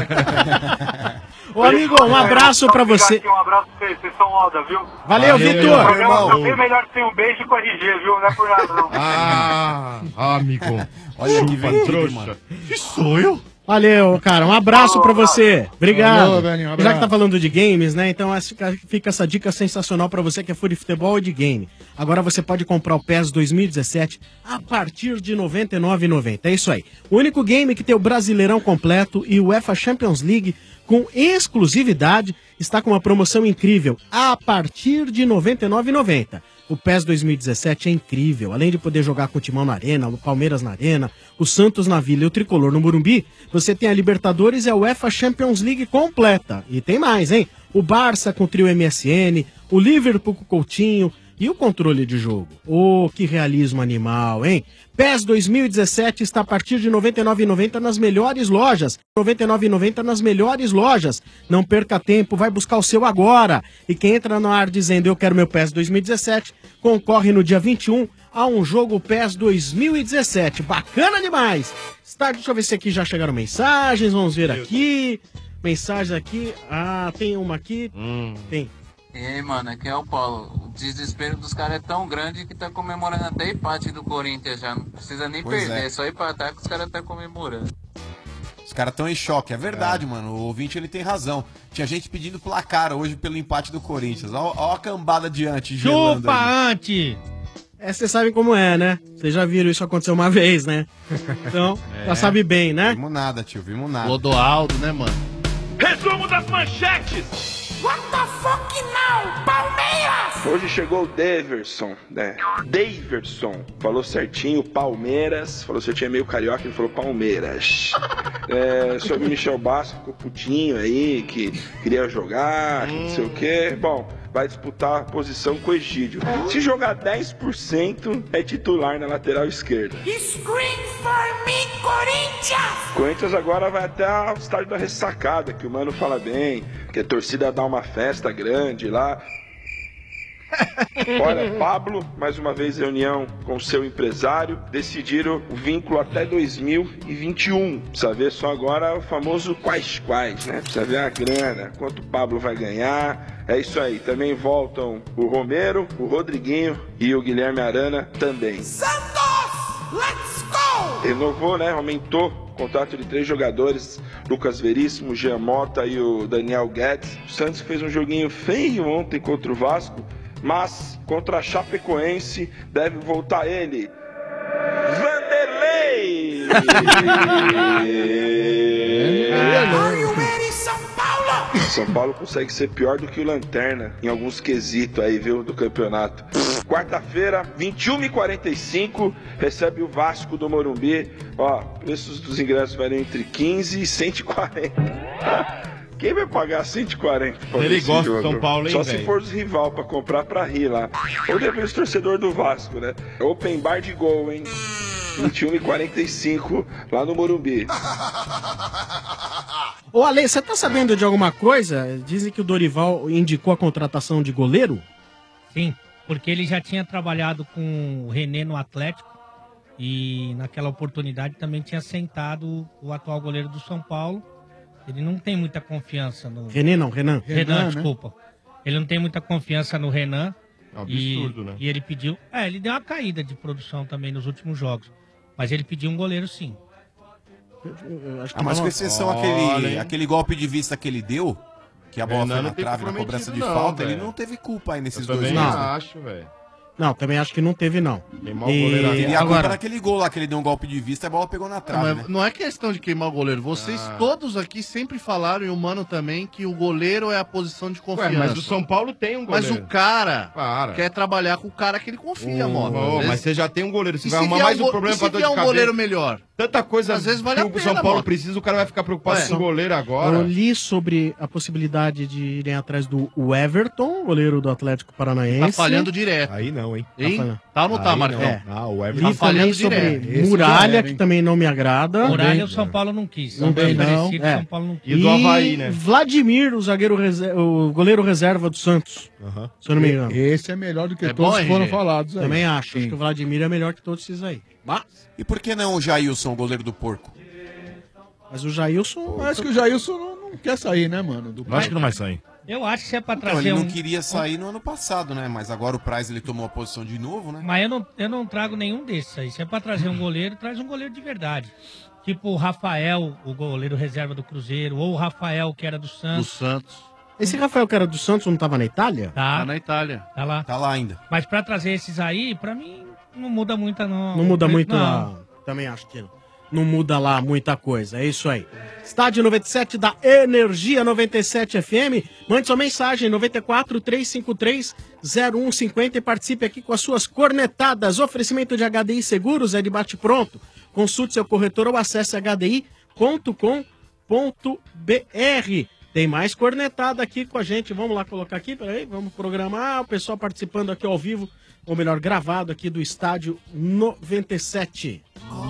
Ô, amigo, um abraço pra você. Aqui, um abraço pra vocês, vocês são Oda, viu? Valeu, O Vitor. programa é bem melhor que tem um beijo com a R G, viu? Não é por nada, não. Ah, amigo. Olha que vendido, mano. Que sou eu? Valeu, cara. Um abraço pra você. Obrigado. Falou, velhinho, um Já que abraço. tá falando de games, né? Então essa fica, fica essa dica sensacional pra você que é fã de futebol e de game. Agora você pode comprar o PES dois mil e dezessete a partir de noventa e nove reais e noventa centavos. É isso aí. O único game que tem o Brasileirão completo e o UEFA Champions League com exclusividade está com uma promoção incrível a partir de noventa e nove reais e noventa centavos. O PES dois mil e dezessete é incrível. Além de poder jogar com o Timão na Arena, o Palmeiras na Arena, o Santos na Vila e o Tricolor no Morumbi, você tem a Libertadores e a UEFA Champions League completa. E tem mais, hein? O Barça com o trio M S N, o Liverpool com o Coutinho e o controle de jogo. Oh, que realismo animal, hein? PES dois mil e dezessete está a partir de noventa e nove reais e noventa centavos nas melhores lojas. noventa e nove reais e noventa centavos nas melhores lojas. Não perca tempo, vai buscar o seu agora. E quem entra no ar dizendo eu quero meu PES dois mil e dezessete, concorre no dia vinte e um a um jogo PES dois mil e dezessete. Bacana demais! Está, deixa eu ver se aqui já chegaram mensagens, vamos ver aqui. Mensagens aqui. Ah, tem uma aqui. Tem. E aí, mano, aqui é o Paulo. O desespero dos caras é tão grande que tá comemorando até empate do Corinthians já. Não precisa nem Pois perder, é. é só empatar que os caras tá comemorando. Os caras estão em choque, é verdade, mano. O ouvinte ele tem razão. Tinha gente pedindo placar hoje pelo empate do Corinthians. Ó, ó a cambada diante, gelando Chupa, aí. Ante! É, vocês sabem como é, né? Vocês já viram isso acontecer uma vez, né? Então, já sabe bem, né? Vimos nada, tio, vimos nada. Clodoaldo, né, mano? Resumo das manchetes. What the fuck now, Palmeiras? Hoje chegou o Daverson, né? Daverson. Falou certinho, Palmeiras. Falou certinho, é meio carioca, ele falou Palmeiras. É, sobre o Michel Bastos, ficou putinho aí, que queria jogar, que não sei o quê. Bom, vai disputar a posição com o Egídio. Se jogar dez por cento, é titular na lateral esquerda. Scream for me, Corinthians! Corinthians agora vai até o estádio da ressacada, que o Mano fala bem, que a torcida dá uma festa grande lá. Olha, Pablo, mais uma vez reunião com seu empresário, decidiram o vínculo até dois mil e vinte e um. Precisa ver só agora o famoso quais quais, né? Precisa ver a grana, quanto o Pablo vai ganhar. É isso aí, também voltam o Romero, o Rodriguinho e o Guilherme Arana também. Santos, let's go! Renovou, né? Aumentou o contrato de três jogadores, Lucas Veríssimo, Jean Mota e o Daniel Guedes. O Santos fez um joguinho feio ontem contra o Vasco, mas contra a Chapecoense deve voltar ele, Vanderlei! Are you ready, São Paulo? São Paulo consegue ser pior do que o Lanterna em alguns quesitos aí, viu, do campeonato. Quarta-feira, vinte e uma e quarenta e cinco, recebe o Vasco do Morumbi. Ó, preços dos ingressos variam entre quinze e cento e quarenta. Quem vai pagar cento e quarenta pra Ele esse gosta jogo? de São Paulo, hein, Só velho? se for os rival pra comprar pra rir lá. Ou depois torcedor do Vasco, né? Open bar de gol, hein? vinte e uma e quarenta e cinco, lá no Morumbi. Ô, Ale, você tá sabendo de alguma coisa? Dizem que o Dorival indicou a contratação de goleiro? Sim, porque ele já tinha trabalhado com o René no Atlético e naquela oportunidade também tinha sentado o atual goleiro do São Paulo. Ele não tem muita confiança no... René não, Renan. Renan, Renan, né? desculpa. Ele não tem muita confiança no Renan. É um absurdo, e, né? E ele pediu... É, ele deu uma caída de produção também nos últimos jogos. Mas ele pediu um goleiro, sim. Acho Ah, mas com exceção aquele, aquele golpe de vista que ele deu, que a bola foi Hernan na não tem trave na cobrança de comprometido, falta, não, ele velho. não teve culpa aí nesses Eu dois também gols. acho, velho. Não, também acho que não teve, não. Queimar o goleiro E até a culpa agora- naquele gol lá, que ele deu um golpe de vista e a bola pegou na trave, Não, né? mas não é questão de queimar o goleiro. Vocês Ah. todos aqui sempre falaram, e o Mano também, que o goleiro é a posição de confiança. mas o São Paulo tem um Mas goleiro. o cara Para. quer trabalhar com o cara que ele confia, Ô, mano. ô, Às vezes- mas você já tem um goleiro, você E vai se arrumar vier mais um um go- problema e pra se dor vier de um cabeça. goleiro melhor? Tanta coisa Às vezes vale que a o pena, São Paulo mano. precisa, o cara vai ficar preocupado Ué. com o goleiro Eu agora. li sobre a possibilidade de irem atrás do Everton, goleiro do Atlético Paranaense. Tá falhando direto. Aí não, hein? Hein? falhando. Tá ou não tá, Aí Marcão? não. Ah, o Li Everton também falhando sobre direto. Esse Muralha, já era, que hein? também não me agrada. Muralha o São Paulo não quis. São Também bem não. parecidos, É. São Paulo não quis. E do Avaí, né? Vladimir, o zagueiro reser- o goleiro reserva do Santos. Se eu não me engano. Esse é melhor do que É todos bom, que foram R G? falados aí. Também acho. Acho que o Vladimir é melhor que todos esses aí. Mas, E por que não o Jailson, o goleiro do Porco? mas o Jailson. Mas que o Jailson não, não quer sair, né, mano? Do Eu acho que não vai sair. Eu acho que se é pra Então, trazer ele não um... queria sair no ano passado, né? Mas agora o Praz ele tomou a posição de novo, né? Mas eu não, eu não trago nenhum desses aí. Se é pra trazer um goleiro, traz um goleiro de verdade. Tipo o Rafael, o goleiro reserva do Cruzeiro, ou o Rafael, que era do Do Santos. Santos. Esse Rafael que era do Santos não tava na Itália? Tá Tá, na Itália. tá lá. Tá lá ainda. Mas pra trazer esses aí, pra mim, não muda muito, não. Não muda muito Não. lá. Também acho que não muda lá muita coisa. É isso aí. Estádio noventa e sete da Energia noventa e sete F M. Mande sua mensagem noventa e quatro, trezentos e cinquenta e três, zero um cinquenta e participe aqui com as suas cornetadas. Oferecimento de H D I Seguros é de bate pronto. Consulte seu corretor ou acesse h d i ponto com ponto b r. Tem mais cornetada aqui com a gente. Vamos lá colocar aqui, peraí, vamos programar. O pessoal participando aqui ao vivo, ou melhor, gravado aqui do Estádio noventa e sete.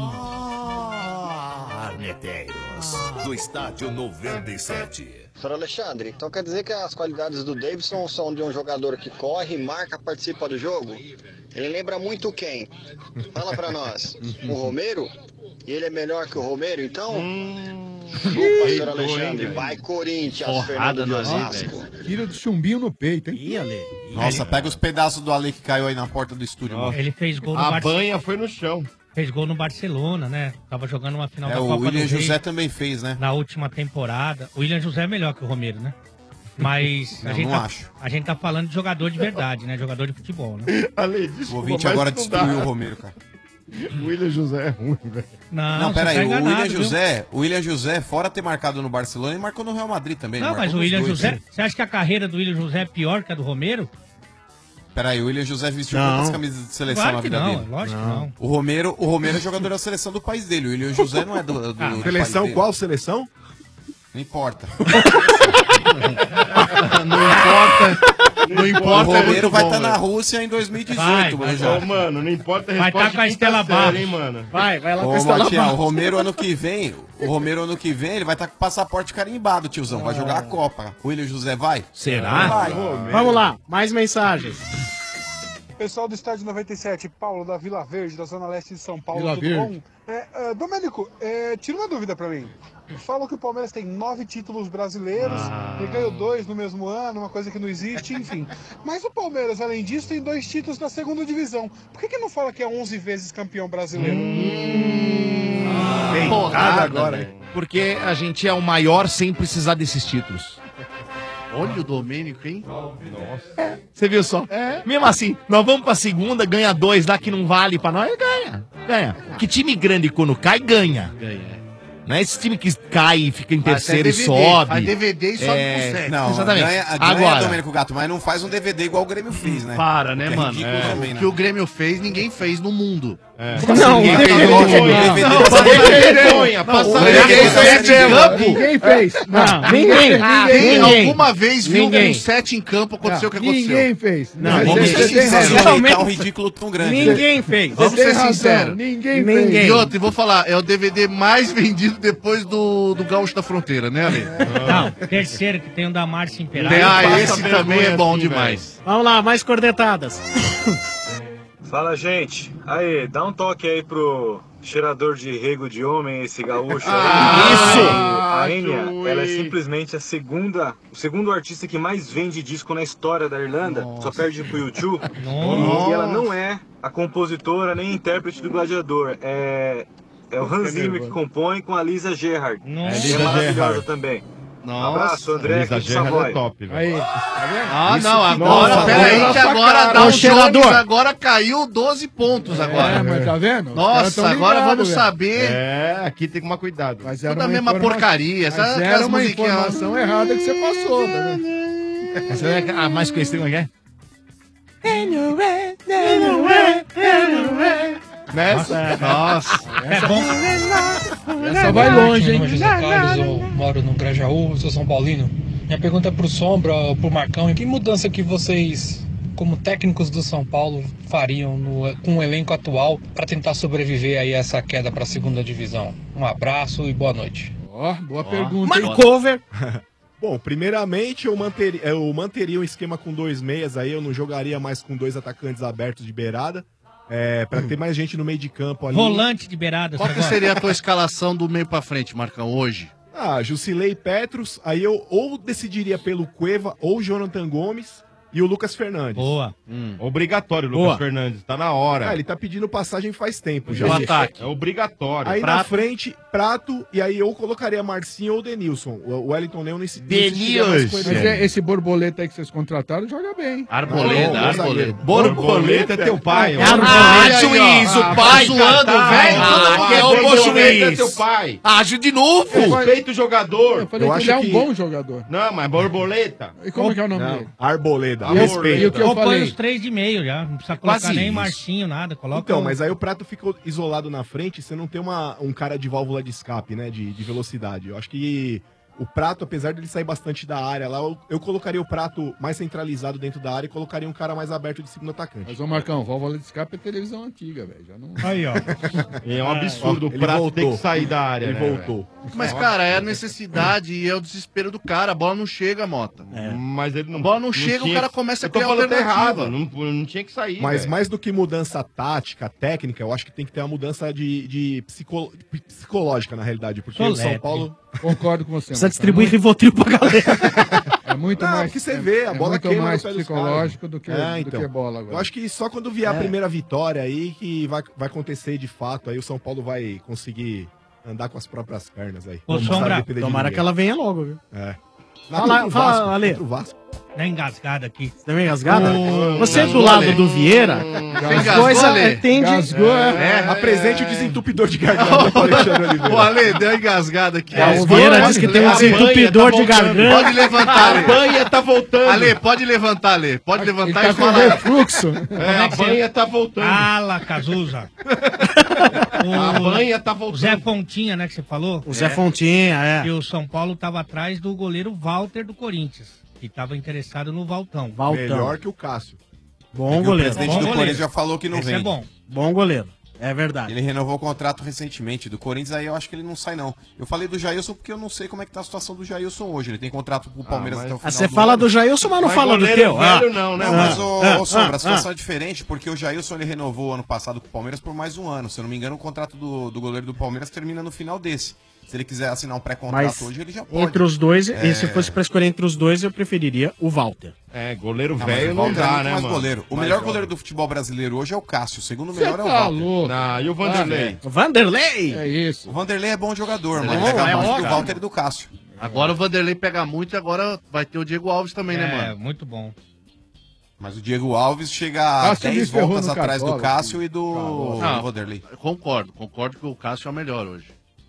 Arneteiros, do Estádio noventa e sete. Senhor Alexandre, então quer dizer que as qualidades do Davidson são de um jogador que corre, marca, participa do jogo? Ele lembra muito quem? Fala pra nós. O Romero? E ele é melhor que o Romero, então? Chupa, senhor Alexandre. Vai, Corinthians, Fernando de Osasco. Tira do chumbinho no peito, hein? Ih, Ale. Nossa, pega os pedaços do Ale que caiu aí na porta do estúdio. mano. Ele fez gol no A Barcelona. banha foi no chão. Fez gol no Barcelona, né? Tava jogando uma final É, da o Copa William do Rei José também fez, né? na última temporada. O William José é melhor que o Romero, né? Mas Não, a, gente não tá, acho. a gente tá falando de jogador de verdade, né? Jogador de futebol, né? Ale, O desculpa, ouvinte mas agora não destruiu dá. o Romero, cara. O William José é ruim, velho. Não, Não, você pera aí, tá o enganado, William viu? José, o William José, fora ter marcado no Barcelona, ele marcou no Real Madrid também. Não, ele mas marcou o nos William dois, José. né? Você acha que a carreira do William José é pior que a do Romero? Pera aí, o William José vestiu Não. quantas camisas de seleção Claro na que vida não, dele? lógico que não. O Romero, o Romero é jogador da seleção do país dele. O William José não é do, do, do país Seleção dele. qual seleção? Não importa. Não importa. Não O importa. é Romero muito vai bom, estar na velho. Rússia em dois mil e dezoito, Vai, mano. vai, já. Ô, mano, não importa a Vai resposta tá com a de quinta Estela série, Barros. hein, mano. Vai, vai lá com Ô, a Estela Matias, o Barros. Romero ano que vem, o Romero ano que vem, ele vai estar com o passaporte carimbado, tiozão. Vai jogar a Copa. O William José vai? Será? Vai. Vamos lá, mais mensagens. Pessoal do Estádio noventa e sete, Paulo da Vila Verde, da Zona Leste de São Paulo, Vila tudo Verde. bom? É, é, Domênico, é, tira uma dúvida pra mim. Falam que o Palmeiras tem nove títulos brasileiros, ele ganhou dois no mesmo ano, uma coisa que não existe, enfim. Mas o Palmeiras, além disso, tem dois títulos na segunda divisão. Por que, que não fala que é onze vezes campeão brasileiro? Porrada agora, hein? Porque a gente é o maior sem precisar desses títulos. Olha o Domênico, hein? Você viu só? Mesmo assim, nós vamos pra segunda, ganha dois lá que não vale pra nós, ganha. Ganha. Que time grande quando cai, ganha. Ganha. Não é esse time que cai e fica em Faz terceiro e D V D, sobe. faz D V D e sobe É, pro sete. Não, Exatamente. ganha, ganha Agora. Domênico Gato, mas não faz um D V D igual o Grêmio fez, né? Para, né, Que é mano? ridículo É. também, O né? que o Grêmio fez, ninguém fez no mundo. Não, Ninguém não, fez não, lógico, não, D V D não, dessa não, vergonha. vergonha, passa o vergonha. Grêmio fez sete em campo. Ninguém fez. Não, ninguém. Quem Ninguém. alguma vez viu Ninguém. um sete em campo, aconteceu o que aconteceu? Ninguém fez. Não, Mas vamos você ser tem sinceros, razão. Realmente. tá um ridículo tão grande. Ninguém fez. Vamos Você ser tem razão. sinceros. Ninguém Ninguém. fez. E outro, e vou falar, é o D V D mais vendido depois do, do Gaúcho da Fronteira, né, Ale? Não, terceiro que tem o da Márcia Imperador. Tem- ah, passa esse vergonha também é bom assim, demais. Vamos lá, mais cornetadas. Fala, gente. Aí, dá um toque aí pro cheirador de rego de homem, esse gaúcho aí. isso! A Enya, ela é simplesmente a segunda, o segundo artista que mais vende disco na história da Irlanda. Só perde pro YouTube. E ela não é a compositora nem intérprete do Gladiador. É, é o Hans Zimmer que compõe com a Lisa Gerrard. Nossa. É, Lisa maravilhosa Gerrard. também. Abraço, André. Luísa aqui de Gerra Savoy. é top, velho. Aí, tá vendo? Ah, Isso não, que agora, dá. peraí, que Nossa, agora cara. dá Ô, um cheirador. Jones, agora caiu doze pontos agora. É, mas tá vendo? Os caras Nossa, tão agora ligados, vamos velho. saber. É, aqui tem que tomar cuidado. Mas Tudo a mesma porcaria, essa- Mas aquelas era uma musiquinhas- informação errada que você passou, tá vendo? Essa é a mais conhecida, como é que é? Nessa? Nossa. É bom. Essa vai longe, hein? Meu nome é José Carlos, eu moro no Grajaú, sou São Paulino. Minha pergunta é pro Sombra, pro Marcão. Que mudança que vocês, como técnicos do São Paulo, fariam no, com o elenco atual para tentar sobreviver aí a essa queda para a segunda divisão? Um abraço e boa noite. Ó, boa pergunta, hein? Cover. Bom, primeiramente eu manteria, eu manteria um esquema com dois meias aí, eu não jogaria mais com dois atacantes abertos de beirada, é, pra ter mais gente no meio de campo ali. Volante de beirada. Qual você que gosta? seria a tua escalação do meio pra frente, Marcão, hoje? Ah, Jusilei Petros, aí eu ou decidiria pelo Cueva ou Jonathan Gomes e o Lucas Fernandes. Boa. Hum. Obrigatório, Lucas Boa. Fernandes. Tá na hora. Ah, ele tá pedindo passagem faz tempo já. O ataque. É obrigatório. Aí na Prato. frente, Prato, e aí eu colocaria Marcinho ou Denilson. O Wellington Leão nesse Mas é, esse borboleta aí que vocês contrataram joga bem. Arboleda, Não, arboleda. Borboleta é teu pai. ó. Ah, juiz, o pai tá zoando, velho. Ah, Que é o bom borboleta é juiz. teu pai. Age de novo. Respeita o jogador. Eu falei Eu que acho ele é um que- bom jogador. Não, mas borboleta. E como que é o nome Não, dele? Arboleda. E eu- Respeito. e o que eu Ou põe falei? os três de meio já. Não precisa colocar Quase nem isso. Marcinho, nada. Coloca Então, um- mas aí o Prato ficou isolado na frente, você não tem uma, um cara de válvula de escape, né, de, de velocidade. Eu acho que o Prato, apesar de ele sair bastante da área lá, eu, eu colocaria o Prato mais centralizado dentro da área e colocaria um cara mais aberto de segundo atacante. Mas, ô Marcão, válvula de escape é televisão antiga, velho. Já não... Aí, ó. É um absurdo. O Ele Prato voltou. tem que sair da área. Ele né, voltou. Mas, cara, é a necessidade e é o desespero do cara. A bola não chega, Mota. velho? Mas ele não. A bola não chega, o tinha cara que- começa a Eu tô criar falando até alternativa. errado. Não, não tinha que sair. Mas velho. mais do que mudança tática, técnica, eu acho que tem que ter uma mudança de, de psico- psicológica, na realidade. Porque o São Soletre. Paulo... Concordo com você. Precisa Marcão. distribuir Rivotril pra galera. É muito Não, mais. porque você vê, a é bola muito queima mais no pé dos psicológico caras. do que, É, do então. que bola agora. Eu acho que só quando vier a É. primeira vitória aí que vai, vai acontecer de fato. Aí o São Paulo vai conseguir andar com as próprias pernas aí. Ô, Não precisa Sombra, depender de Tomara ninguém. que ela venha logo, viu? É. Fala, Contra o fala, Vasco, Ale. contra o Vasco. Dá engasgada aqui. Você também engasgada? Ô, Você do engasgou, lado Ale. do Vieira, Você as engasgou, coisas Ale? é, tende... Gasgou, é. É, apresente o desentupidor de garganta pro Alexandre Oliveira. O Ale deu uma engasgada aqui. É, ó. o Vieira diz que tem um Ale, desentupidor de tá voltando. garganta. Pode levantar, A Ale. banha tá voltando. Ale, pode levantar, Ale. Pode Ele levantar tá e com falar. refluxo. É, a banha tá voltando. Ala, Cazuza. A O, banha tá o voltando. Zé Fontinha, né, que você falou? O Zé Fontinha, é. E o São Paulo tava atrás do goleiro Walter do Corinthians. Que tava interessado no Valtão. Valtão. Melhor que o Cássio. Bom O goleiro. presidente Bom do goleiro. Corinthians já falou que não Esse vem. é bom. Bom goleiro. É verdade. Ele renovou o contrato recentemente do Corinthians, aí eu acho que ele não sai, não. Eu falei do Jailson porque eu não sei como é que tá a situação do Jailson hoje. Ele tem contrato com o Palmeiras mas- até o Ah, final você do fala ano. do Jailson, mas não Mas fala do goleiro teu. velho Ah. não, né? Não, mano? mas, ô, ah, ô, Sombra, ah, a situação é diferente, porque o Jailson ele renovou ano passado com o Palmeiras por mais um ano. Se eu não me engano, o contrato do, do goleiro do Palmeiras termina no final desse. Se ele quiser assinar um pré-contrato Mas hoje, ele já pode. entre os dois, É. e se fosse pra escolher entre os dois, eu preferiria o Walter. É, goleiro Ah, mas velho o não Walter é dá, muito né, mais mano? goleiro. O Mais melhor jovem. goleiro do futebol brasileiro hoje é o Cássio. O segundo Você melhor é o tá Walter. louco. Não, e o Vanderlei? O Vanderlei! É isso. O Vanderlei é bom jogador, mas é ele pega bom, mais do cara. Walter e do Cássio. Agora o Vanderlei pega muito e agora vai ter o Diego Alves também, né, É, mano? muito bom. Mas o Diego Alves chega a Cássio me dez ferrou voltas no atrás do Cartola, Cássio e do, Não. do Vanderlei. Concordo, concordo que o Cássio é o melhor hoje.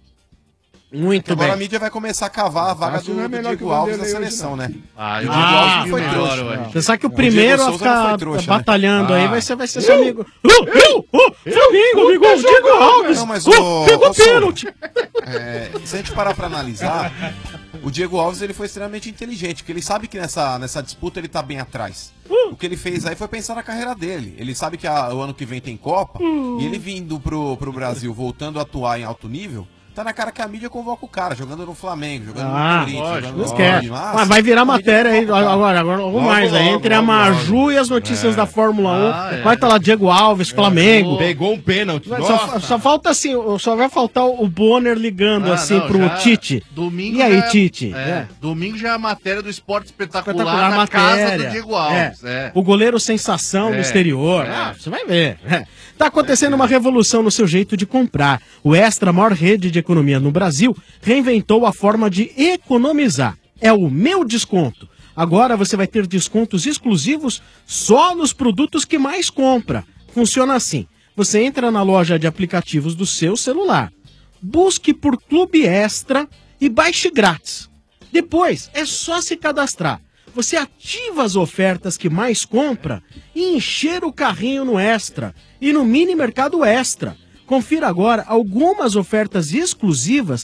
Muito Agora a bem. mídia vai começar a cavar a vaga Cássio do, não é do melhor que Diego o Alves na Vanderlei hoje, seleção, não. né? Ah, e o Ah, Diego Alves foi foi trouxa, melhor né? hoje. Você sabe que o O primeiro Diego a Souza não ficar foi trouxa, né? batalhando aí Ah. vai ser, vai ser seu amigo. Uh, uh, uh, Flamengo, amigo, o Diego Alves. Não, mas Uh, o- pegou ô, Sombra, pênalti. É, se a gente parar pra analisar, o Diego Alves ele foi extremamente inteligente, porque ele sabe que nessa, nessa disputa ele tá bem atrás. O que ele fez aí foi pensar na carreira dele. Ele sabe que a- o ano que vem tem Copa, e ele vindo pro, pro Brasil, voltando a atuar em alto nível, tá na cara que a mídia convoca o cara, jogando no Flamengo, jogando Ah, no Corinthians, lógico, jogando não no esquece. Mas, Mas vai virar a mídia matéria aí convoca o cara. agora, agora ou Logo, mais aí, logo, entre a logo, Maju logo. e as notícias É. da Fórmula um. Ah, é. Vai estar lá Diego Alves, Flamengo. Pegou um pênalti. Só, Nossa. só falta assim, só vai faltar o Bonner ligando Ah, assim não, pro já- Tite. Domingo E aí, já é- Tite? É, É. Domingo já é a matéria do Esporte Espetacular, Espetacular na matéria. casa do Diego Alves. É. O goleiro sensação no É, exterior. é. Ah, você vai ver. É. Tá acontecendo uma revolução no seu jeito de comprar. O Extra, a maior rede de economia no Brasil, reinventou a forma de economizar. é o Meu Desconto. Agora você vai ter descontos exclusivos só nos produtos que mais compra. Funciona assim. Você entra na loja de aplicativos do seu celular, busque por Clube Extra e baixe grátis. Depois é só se cadastrar. Você ativa as ofertas que mais compra e encher o carrinho no Extra e no Mini Mercado Extra. Confira agora algumas ofertas exclusivas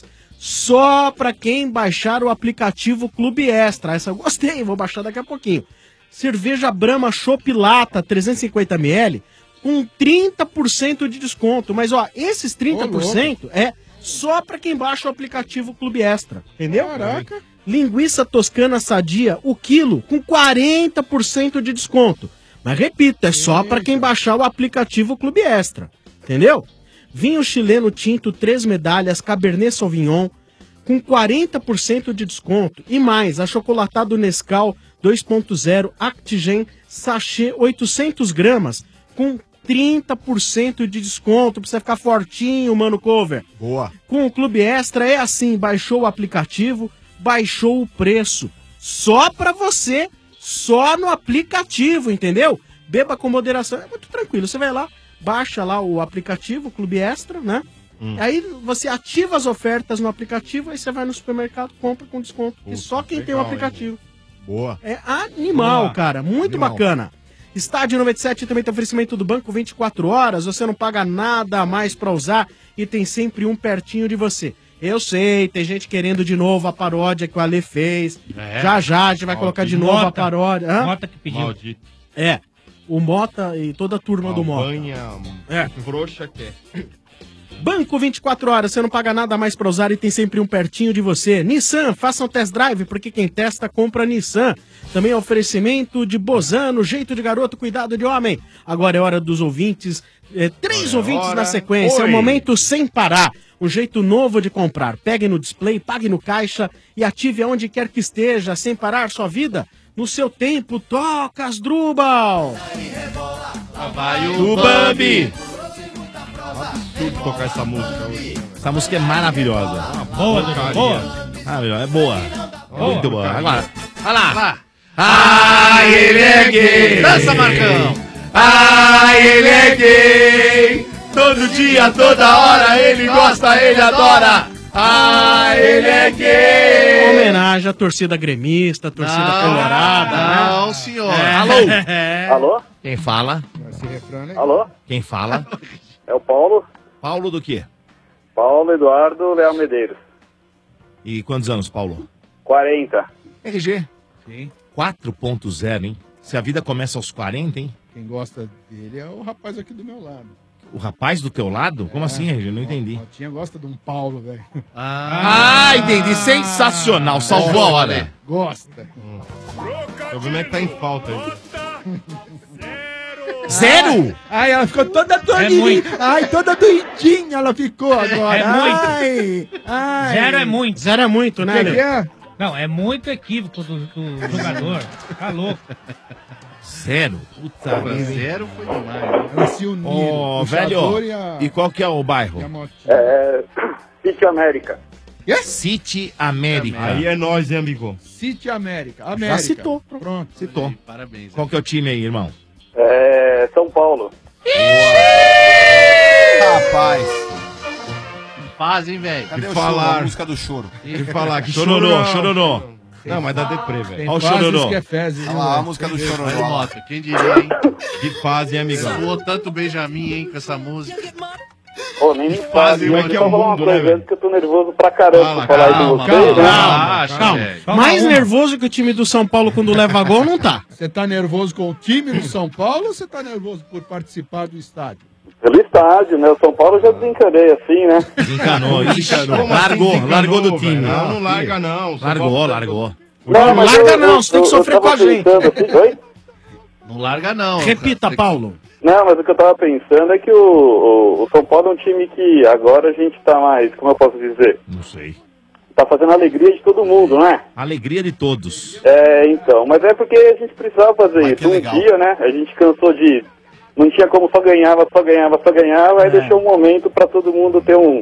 só para quem baixar o aplicativo Clube Extra. Essa eu gostei, vou baixar daqui a pouquinho. Cerveja Brahma Chopp Lata trezentos e cinquenta mililitros com trinta por cento de desconto. Mas ó, esses trinta por cento é só para quem baixa o aplicativo Clube Extra. Entendeu? Caraca. Linguiça toscana sadia, o quilo, com quarenta por cento de desconto. Mas repito, é só para quem baixar o aplicativo Clube Extra. Entendeu? Vinho chileno tinto, três medalhas, Cabernet Sauvignon, com quarenta por cento de desconto. E mais, achocolatado Nescau dois ponto zero Actigen Sachê oitocentos gramas, com trinta por cento de desconto, pra você ficar fortinho, mano cover. Boa. Com o Clube Extra é assim, baixou o aplicativo, baixou o preço. Só pra você, só no aplicativo, entendeu? Beba com moderação, é muito tranquilo. Você vai lá, baixa lá o aplicativo, Clube Extra, né? Hum. Aí você ativa as ofertas no aplicativo, aí você vai no supermercado, compra com desconto. Puta, e só quem legal, tem o aplicativo. Hein? Boa. É animal, Boa. cara. Muito animal. Bacana. Estádio noventa e sete também tem oferecimento do Banco vinte e quatro horas. Você não paga nada a mais pra usar e tem sempre um pertinho de você. Eu sei, tem gente querendo de novo a paródia que o Ale fez. É. Já já a gente vai Maldito. colocar de novo Mota. a paródia. Hã? Mota que pediu. Maldito. É. O Mota e toda a turma do Mota. É. Frouxa que é. Banco vinte e quatro horas, você não paga nada mais pra usar e tem sempre um pertinho de você. Nissan, faça um test drive, porque quem testa, compra Nissan. Também oferecimento de Bozano, jeito de garoto, cuidado de homem. Agora é hora dos ouvintes, é, três Olha, ouvintes hora. na sequência, Oi. é um momento sem parar. Um jeito novo de comprar. Pegue no display, pague no caixa e ative aonde quer que esteja, sem parar sua vida. No seu tempo, toca as Drubal. Vai o Bambi. Absurdo tocar essa música hoje. Essa música é maravilhosa. Ah, boa, Dudu, boa. Ah, é boa. boa. Muito boa. Agora, vai lá. lá. Ai, ele é gay. Dança, Marcão. Ai, ele é gay. Todo dia, toda hora, ele gosta, ele adora. Ai, ele é gay. Homenagem à torcida gremista, torcida não, colorada. Não, né? senhor. É. Alô? É. Alô? Quem fala? Alô? Quem fala? É o Paulo. Paulo do quê? Paulo Eduardo Leal Medeiros. E quantos anos, Paulo? quarenta. R G? Sim. quatro ponto zero, hein? Se a vida começa aos quarenta, hein? Quem gosta dele é o rapaz aqui do meu lado. O rapaz do teu lado? Como é, assim, R G? Não entendi. A Motinha gosta de um Paulo, velho. Ah, ah, entendi. Sensacional. Salvou a hora. Gosta. Hum. O problema é que tá em falta aí. Zero? Ai, ela ficou toda doidinha. É ai, toda doidinha ela ficou agora. É muito. Ai, ai. Zero é muito. Zero é muito, né, que, que é? Não, é muito equívoco do, do jogador. Tá louco. Zero? Puta Porra, zero foi demais. Elas se uniram. Ô, velho, e, a... e qual que é o bairro? É... City América. Yes? City América. Aí é nós, hein, amigo? City América. América. Já citou. Pronto. Citou. Aí, parabéns. Qual que é o time aí, irmão? É... São Paulo. Rapaz. Faz, hein, velho? Cadê que o falar? choro? A música do choro. Que falar que chororô, chororô. Não, mas dá deprê, velho. Olha o chororô. Que é fezes, Olha lá, a música do chororô. Aí, Mota, quem diria, hein? Que faz, hein, amigão? Suou tanto Benjamin, hein, com essa música. Pô, nem me faz, Como é que é o mundo, né, velho? velho? Que eu tô nervoso pra caramba Fala, pra falar calma, de vocês, né? calma, Calma, calma. Mais nervoso que o time do São Paulo quando leva gol não tá. Você tá nervoso com o time do São Paulo ou você tá nervoso por participar do estádio? Pelo estádio, né? O São Paulo eu já desencanei assim, né? Desencanou, desencanou. Como Largou, assim, largou do desencanou, time. velho? Não, não larga não. O São Largou, Paulo- largou. Não, mas larga eu- não, eu- você tem que eu- sofrer eu com a tava gente. pensando assim, oi? Não larga não. Repita, cara. Paulo. Não, mas o que eu tava pensando é que o, o, o São Paulo é um time que agora a gente tá mais, como eu posso dizer? Não sei. Tá fazendo a alegria de todo mundo, né? Alegria de todos. É, então, mas é porque a gente precisava fazer Mas isso. que Um legal. dia, né? A gente cansou de... Não tinha como só ganhava, só ganhava, só ganhava, aí É. deixou um momento pra todo mundo ter um,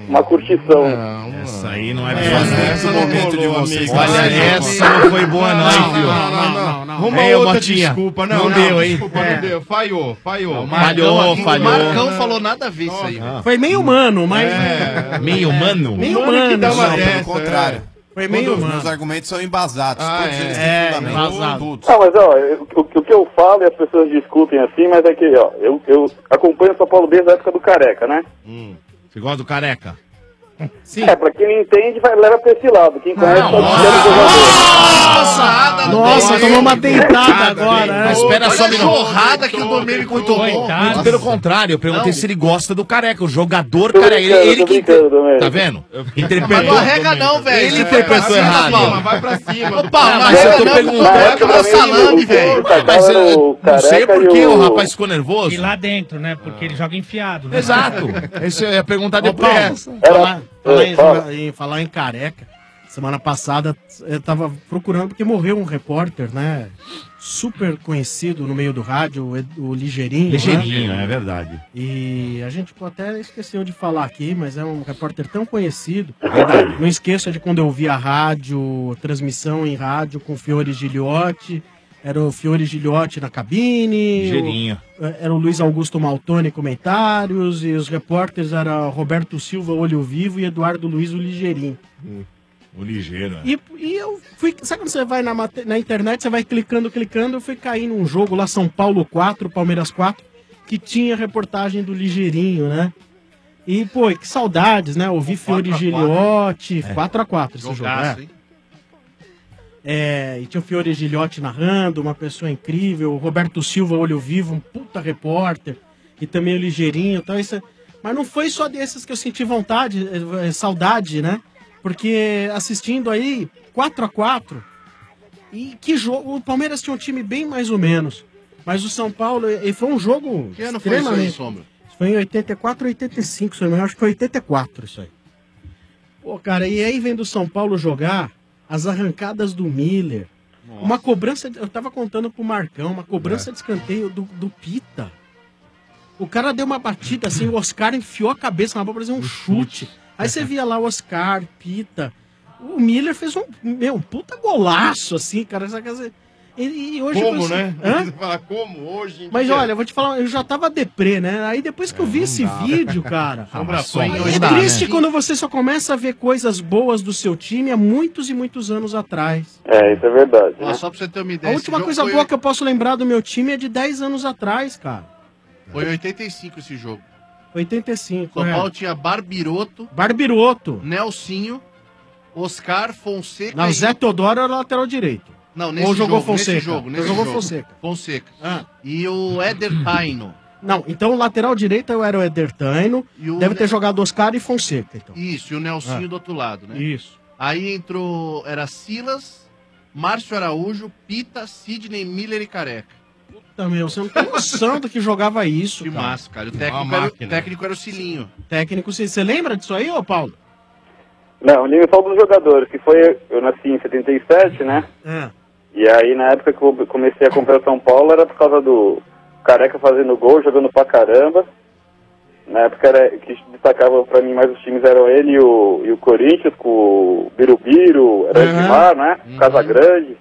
uma curtição. Essa aí não é, É, é essa não momento de rolou, vocês. amigo. Olha, essa não foi boa não, hein, viu? Não, não, não, não. Arruma É, outra Motinha. desculpa. Não, Não não, deu, hein? Desculpa, É. não deu. Falhou, falhou. Falhou, aqui, falhou. O Marcão falou nada a ver isso aí. Foi meio humano, mas. É. Meio humano? Meio Humano humano. que dá uma só. dessa, Pelo contrário. Foi meio Todos os humano. meus argumentos são embasados. Ah, todos é. eles É, têm fundamento. embasado. Todos. Não, mas ó, eu- o, o que eu falo e as pessoas discutem assim, mas é que, ó, eu, eu acompanho o São Paulo desde a época do Careca, né? Você gosta do Careca? Sim. É, pra quem não entende, vai, leva pra esse lado. Quem conhece Não, pode nossa. ser do jogador. Nossa, Nossa, tomou uma deitada agora, né? Mas espera só um Olha a minuto. jorrada que o Domênico tomou. Muito pelo contrário, eu perguntei Não. se ele gosta do Careca, o jogador Tô Careca. Ele, brincando, ele tô que brincando, Domênico. Tá vendo? Mas Interpretou. não arrega não, velho. Ele interpretou errado. Vai pra cima. Ô, Paulo, Ah, não mas eu arrega tô não, perguntando. vai Na acabar época também, salame, o- velho. o Kaká Mas era eu o não sei Careca por que e o o... rapaz ficou nervoso. E lá dentro, né? Porque ele joga enfiado. Né? Exato. Esse eu ia perguntar Ô, depois. Paulo, Era- falar, falar, em, fala. em- falar em careca, semana passada eu tava procurando porque morreu um repórter, né? Super conhecido no meio do rádio, o, Ed- o Ligeirinho. Ligeirinho, né? é verdade. E a gente pô, até esqueceu de falar aqui, mas é um repórter tão conhecido. Verdade. Não esqueça de quando eu vi a rádio, transmissão em rádio com o Fiore Giliotti. Era o Fiore Giliotti na cabine. Ligeirinho. o- Era o Luiz Augusto Maltoni comentários. E os repórteres eram Roberto Silva, Olho Vivo, e Eduardo Luiz, o Ligeirinho. O ligeiro. E, e eu fui. Sabe quando você vai na, mate- na internet, você vai clicando, clicando, eu fui cair num jogo lá, São Paulo quatro, Palmeiras quatro, que tinha reportagem do Ligeirinho, né? E, pô, que saudades, né? Ouvi Fiore Giliotti, quatro a quatro esse jogo, Jogaço, é. hein? É, e tinha o Fiore Giliotti narrando, uma pessoa incrível, o Roberto Silva, Olho Vivo, um puta repórter, e também o Ligeirinho, então isso, é- mas não foi só desses que eu senti vontade, eh, eh, saudade, né? Porque assistindo aí, quatro a quatro, e que jogo, o Palmeiras tinha um time bem mais ou menos, mas o São Paulo, e foi um jogo Que ano foi isso aí, extremamente... Sombra? Foi em oitenta e quatro ou oitenta e cinco, se eu não me engano, acho que foi oitenta e quatro isso aí. Pô, cara, e aí vendo o São Paulo jogar, as arrancadas do Miller, uma cobrança, eu tava contando pro Marcão, uma cobrança de escanteio do, do Pita. O cara deu uma batida assim, o Oscar enfiou a cabeça na bola pra fazer um chute. Aí você via lá o Oscar, Pita. O Miller fez um, meu, um puta golaço, assim, cara. Essa casa... E, e hoje Como, eu falei né? assim, Hã? Você fala como hoje em Mas dia? olha, eu vou te falar, eu já tava deprê, né? Aí depois que eu vi esse dá. vídeo, cara. Ah, mas só é não dá, triste né? quando você só começa a ver coisas boas do seu time há muitos e muitos anos atrás. É, isso é verdade. Ó, né? só pra você ter uma A ideia. última esse jogo coisa foi- boa que eu posso lembrar do meu time é de dez anos atrás, cara. Foi em oitenta e cinco esse jogo. oitenta e cinco, São é. Paulo tinha Barbiroto, Barbiroto. Nelsinho, Oscar, Fonseca Não, e... Zé Teodoro era lateral direito. Não, nesse Ou jogou jogo, Fonseca? nesse jogo, Ou nesse jogou jogo. Fonseca? Fonseca. Ah. E o Éder Taino. Não, então o lateral direito era o Eder Taino. E o Deve Ne- ter jogado Oscar e Fonseca, então. Isso, e o Nelsinho Ah. do outro lado, né? Isso. Aí entrou, era Silas, Márcio Araújo, Pita, Sidney, Miller e Careca. Puta, meu, você não tem noção do que jogava isso, Que cara. massa, cara. O técnico, Uma era, o máquina. técnico era o Cilinho. Técnico, você você lembra disso aí, ô Paulo? Não, liga só dos jogadores, que foi, eu nasci em setenta e sete, né? É. E aí na época que eu comecei a comprar o São Paulo era por causa do Careca fazendo gol, jogando pra caramba. Na época era, que destacava pra mim mais os times eram ele e o, e o Corinthians, com o Birubiru, era Uhum. Edmar, né? Casagrande.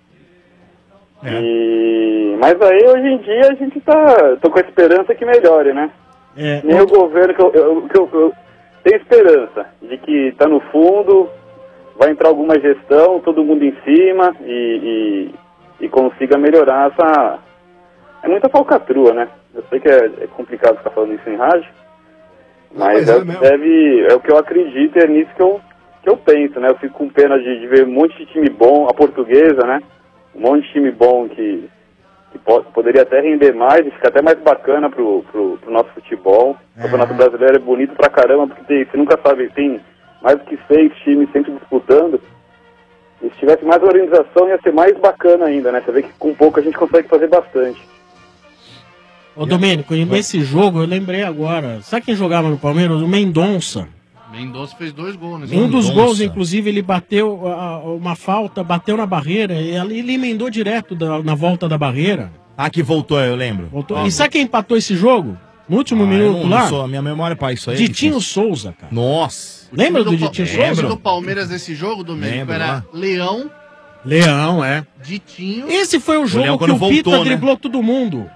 E... Mas aí hoje em dia a gente tá. Tô com a esperança que melhore, né? É, Nem o governo que eu, eu, que eu, eu tenho esperança de que tá no fundo, vai entrar alguma gestão, todo mundo em cima e, e, e consiga melhorar essa. É muita falcatrua, né? Eu sei que é, é complicado ficar falando isso em rádio, mas mas é é, mesmo. deve, é o que eu acredito e é nisso que eu, que eu penso, né? Eu fico com pena de, de ver um monte de time bom, a portuguesa, né? Um monte de time bom que, que po- poderia até render mais e ficar até mais bacana pro, pro, pro nosso futebol. O Campeonato Brasileiro é bonito pra caramba, porque tem, você nunca sabe, tem mais do que seis times sempre disputando. E se tivesse mais organização ia ser mais bacana ainda, né? Você vê que com pouco a gente consegue fazer bastante. Ô, Domênico, e nesse jogo, eu lembrei agora. Sabe quem jogava no Palmeiras? O Mendonça. Mendonça fez dois gols nesse Um dos jogo. gols, inclusive, ele bateu ah, uma falta, bateu na barreira e ali ele emendou direto da- na volta da barreira. Ah, que voltou, eu lembro. Voltou. E sabe quem empatou esse jogo? No último Ah, eu minuto não- lá. não sou- a minha memória pra isso aí é Ditinho difícil. Souza, cara. Nossa. Lembra do time Pa- Ditinho O time Souza? do Palmeiras nesse jogo, Domênico, Lembro, era lá. Leão, Leão, é. Ditinho... Esse foi o jogo Leão que quando o Pita voltou, né? driblou todo mundo.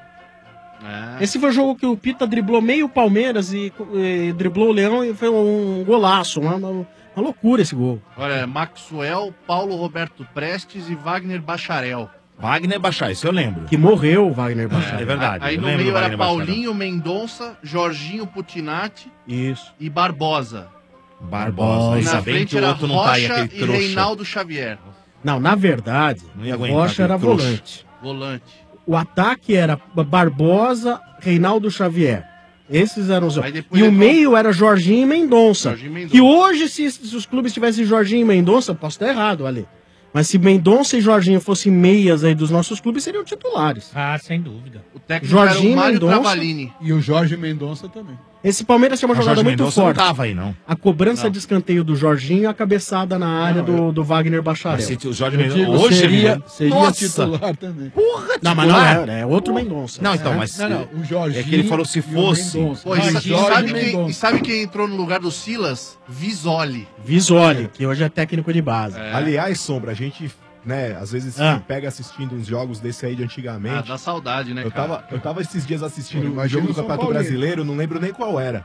É. Esse foi o jogo que o Pita driblou meio Palmeiras e, e driblou o Leão e foi um golaço. Uma, uma, uma loucura esse gol. Olha, Maxwell, Paulo Roberto Prestes e Wagner Bacharel. Wagner Bacharel, isso eu lembro. Que morreu o Wagner Bacharel. É verdade. Aí eu no lembro meio do era Wagner Bacharel. Paulinho Mendonça, Jorginho Putinati Isso. e Barbosa. Barbosa. E Ainda na bem frente que o era outro não tá aí, Rocha aquele e trouxa. Reinaldo Xavier. Não, na verdade, Não ia o aguentar Rocha era aquele trouxa. volante. Volante. O ataque era Barbosa, Reinaldo Xavier. Esses eram os. Aí depois E o entrou- meio era Jorginho e Mendonça. Jorginho e Mendonça. Que hoje, se, se os clubes tivessem Jorginho e Mendonça, posso estar errado, Ali. Mas se Mendonça e Jorginho fossem meias aí dos nossos clubes, seriam titulares. Ah, sem dúvida. O técnico Jorginho era o Mário Mendonça. Travalini. E o Jorge Mendonça também. Esse Palmeiras tinha uma O jogada Jorge muito Mendonça não forte. tava aí, não. A cobrança Não. de escanteio do Jorginho e a cabeçada na área do, do Wagner Bacharel. Mas se o Jorge Eu Mendonça- digo, hoje seria, ele- seria Nossa! titular também. Porra, Não, mas não titular? é, é outro Mendonça. Não, então, É. mas... Não, não, o Jorginho É que ele falou se e o fosse... Mendonça. Pô, e, Mas sa- e Jorge sabe quem, Mendonça. e sabe quem entrou no lugar do Silas? Visoli. Visoli, que hoje é técnico de base. Aliás, Sombra, a gente, né, às vezes Ah. se pega assistindo uns jogos desse aí de antigamente. Ah, dá saudade, né, eu cara? tava, eu tava esses dias assistindo o Imagina jogo do o São Campeonato Paulino. Brasileiro, não lembro nem qual era.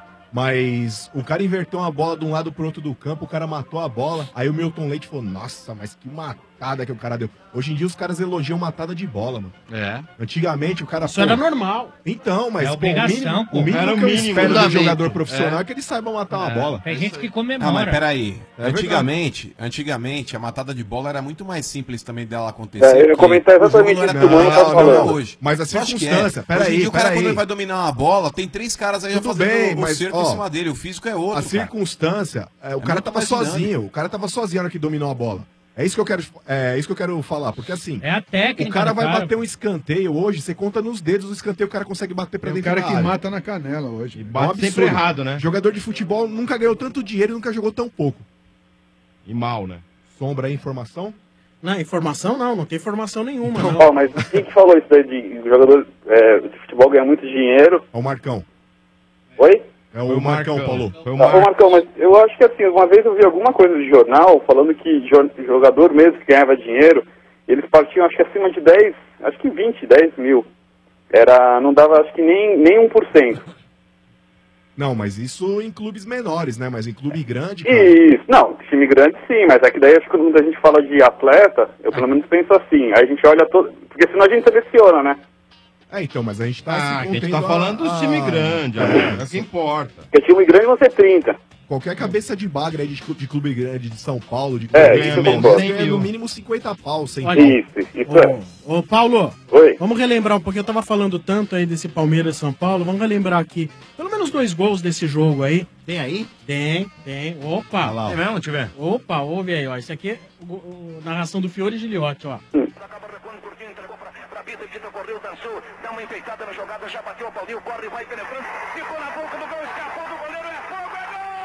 Mas o cara inverteu uma bola de um lado pro outro do campo, o cara matou a bola. Aí o Milton Leite falou: Nossa, mas que matada que o cara deu. Hoje em dia os caras elogiam matada de bola, mano. É. Antigamente o cara. Isso era normal. Então, mas É pô, obrigação, o pô. mínimo, o Era mínimo o que eu mínimo. espero do Fundamento. jogador profissional é, É. que ele saiba matar uma É. bola. Tem gente que comemora. Ah, mas peraí. É antigamente, antigamente, a matada de bola era muito mais simples também dela acontecer. É, eu ia porque comentar o jogo exatamente não era isso tão que o Mano tá igual falando. hoje. Mas a Eu acho que circunstância, é. peraí, Hoje em dia o cara, peraí. quando ele vai dominar uma bola, tem três caras aí já Tudo fazendo bem, o mas, cerco ó, em cima dele. O físico é outro, A cara. circunstância, é, o É cara muito tava mais sozinho. dinâmico. O cara tava sozinho na hora que dominou a bola. É isso que eu quero, é isso que eu quero falar, porque assim, É a técnica o cara do vai cara, bater um escanteio hoje, você conta nos dedos o escanteio, o cara consegue bater pra Tem um dentro cara da que área. mata na canela hoje. É um Bate sempre absurdo. errado, né? Jogador de futebol nunca ganhou tanto dinheiro e nunca jogou tão pouco. E mal, né? Sombra aí, informação? Não, informação não, não tem informação nenhuma. Não. Ó, mas quem que falou isso daí de jogador é, de futebol ganhar muito dinheiro? É o Marcão. Oi? É o, Marcão, Paulo. Foi o Ah, ô, Marcão, mas eu acho que assim, uma vez eu vi alguma coisa de jornal falando que jo- jogador mesmo que ganhava dinheiro, eles partiam acho que acima de dez, acho que vinte, dez mil. Era, não dava acho que nem, nem um por cento. Não, mas isso em clubes menores, né? Mas em clube grande, cara. Isso, não, time grande sim, mas é que daí acho que quando a gente fala de atleta, eu pelo menos penso assim, aí a gente olha todo, porque senão a gente seleciona, né? É, então, mas a gente tá Ah, se a gente contendo tá a- falando dos a- time grande, É, amor, é o assim, que importa. Porque time grande você trinta. Qualquer cabeça de bagra aí de, clu- de clube grande de São Paulo, de É, clube isso eu grande, concordo. ganha no mínimo cinquenta pau, sem Olha, Isso, isso é. Ô, ô, Paulo, Oi. vamos relembrar um pouquinho. Eu tava falando tanto aí desse Palmeiras e São Paulo. Vamos relembrar aqui pelo menos dois gols desse jogo aí. Tem aí? Tem, tem. Opa. lá, ó. Tem mesmo, tiver? Opa, ouve aí, ó. Isso aqui é o, o- narração do Fiore Giliotti, ó. Correu, dançou, dá uma enfeitada na jogada, já bateu o Paulinho, corre, vai penetrando, ficou na boca do gol, escapou do goleiro, é fogo, é gol!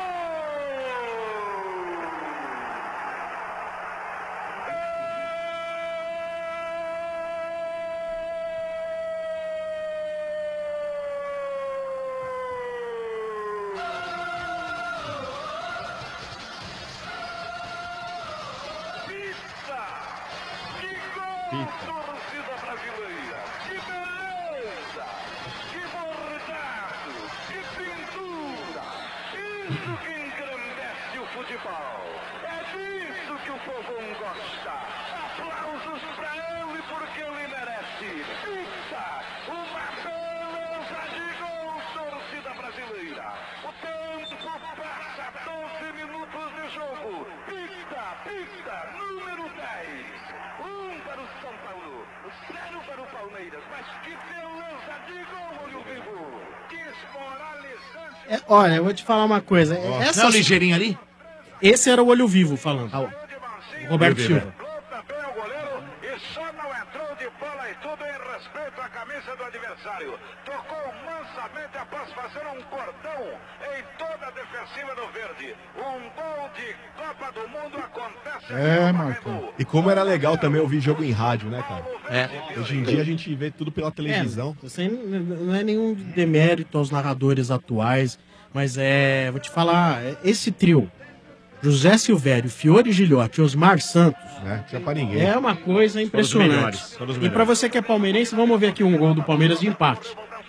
Torcida brasileira, que beleza, que bordado, que pintura, isso que engrandece o futebol, é disso que o povão gosta, aplausos pra ele porque ele merece, pizza, uma beleza de gol, torcida brasileira, o tempo passa, doze minutos de jogo, pizza, pizza, número dez. Um para o São Paulo, zero para o Palmeiras, mas que beleza de gol, olho vivo, que esmoralizante. É, olha, eu vou te falar uma coisa. Ó, Essa... não é o ligeirinho ali? Esse era o olho vivo falando. O Roberto Olho vivo, Silva. Também o goleiro e só não entrou de bola e tudo em respeito à camisa defesa do adversário. Tocou mansamente após fazer um cordão em toda a defensiva do verde. Um gol de Copa do Mundo acontece. É, Marcão. E como era legal também ouvir jogo em rádio, né, cara? É. Hoje em dia a gente vê tudo pela televisão. É, isso aí não é nenhum demérito aos narradores atuais, mas é, vou te falar, esse trio, José Silvério, Fiore Gilhote e Osmar Santos, É, tinha pra ninguém. é uma coisa impressionante. melhores, todos os E pra você que é palmeirense, vamos ver aqui um gol do Palmeiras de empate.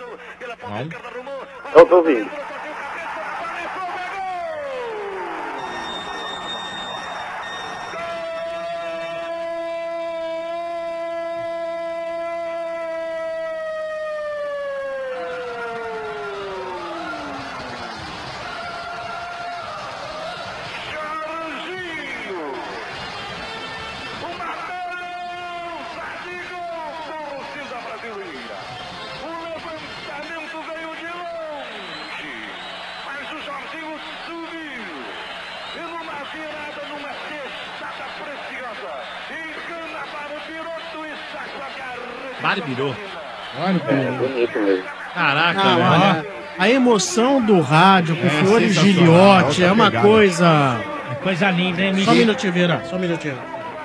Eu tô ouvindo. Barbirou. É, bonito mesmo. Caraca, Ah, velho. olha. A emoção do rádio com É o Fiore sensacional, Gilhote outra é uma pegada. coisa... Coisa linda, hein, Só um Miguel? minutinho, Vieira. Só um minutinho.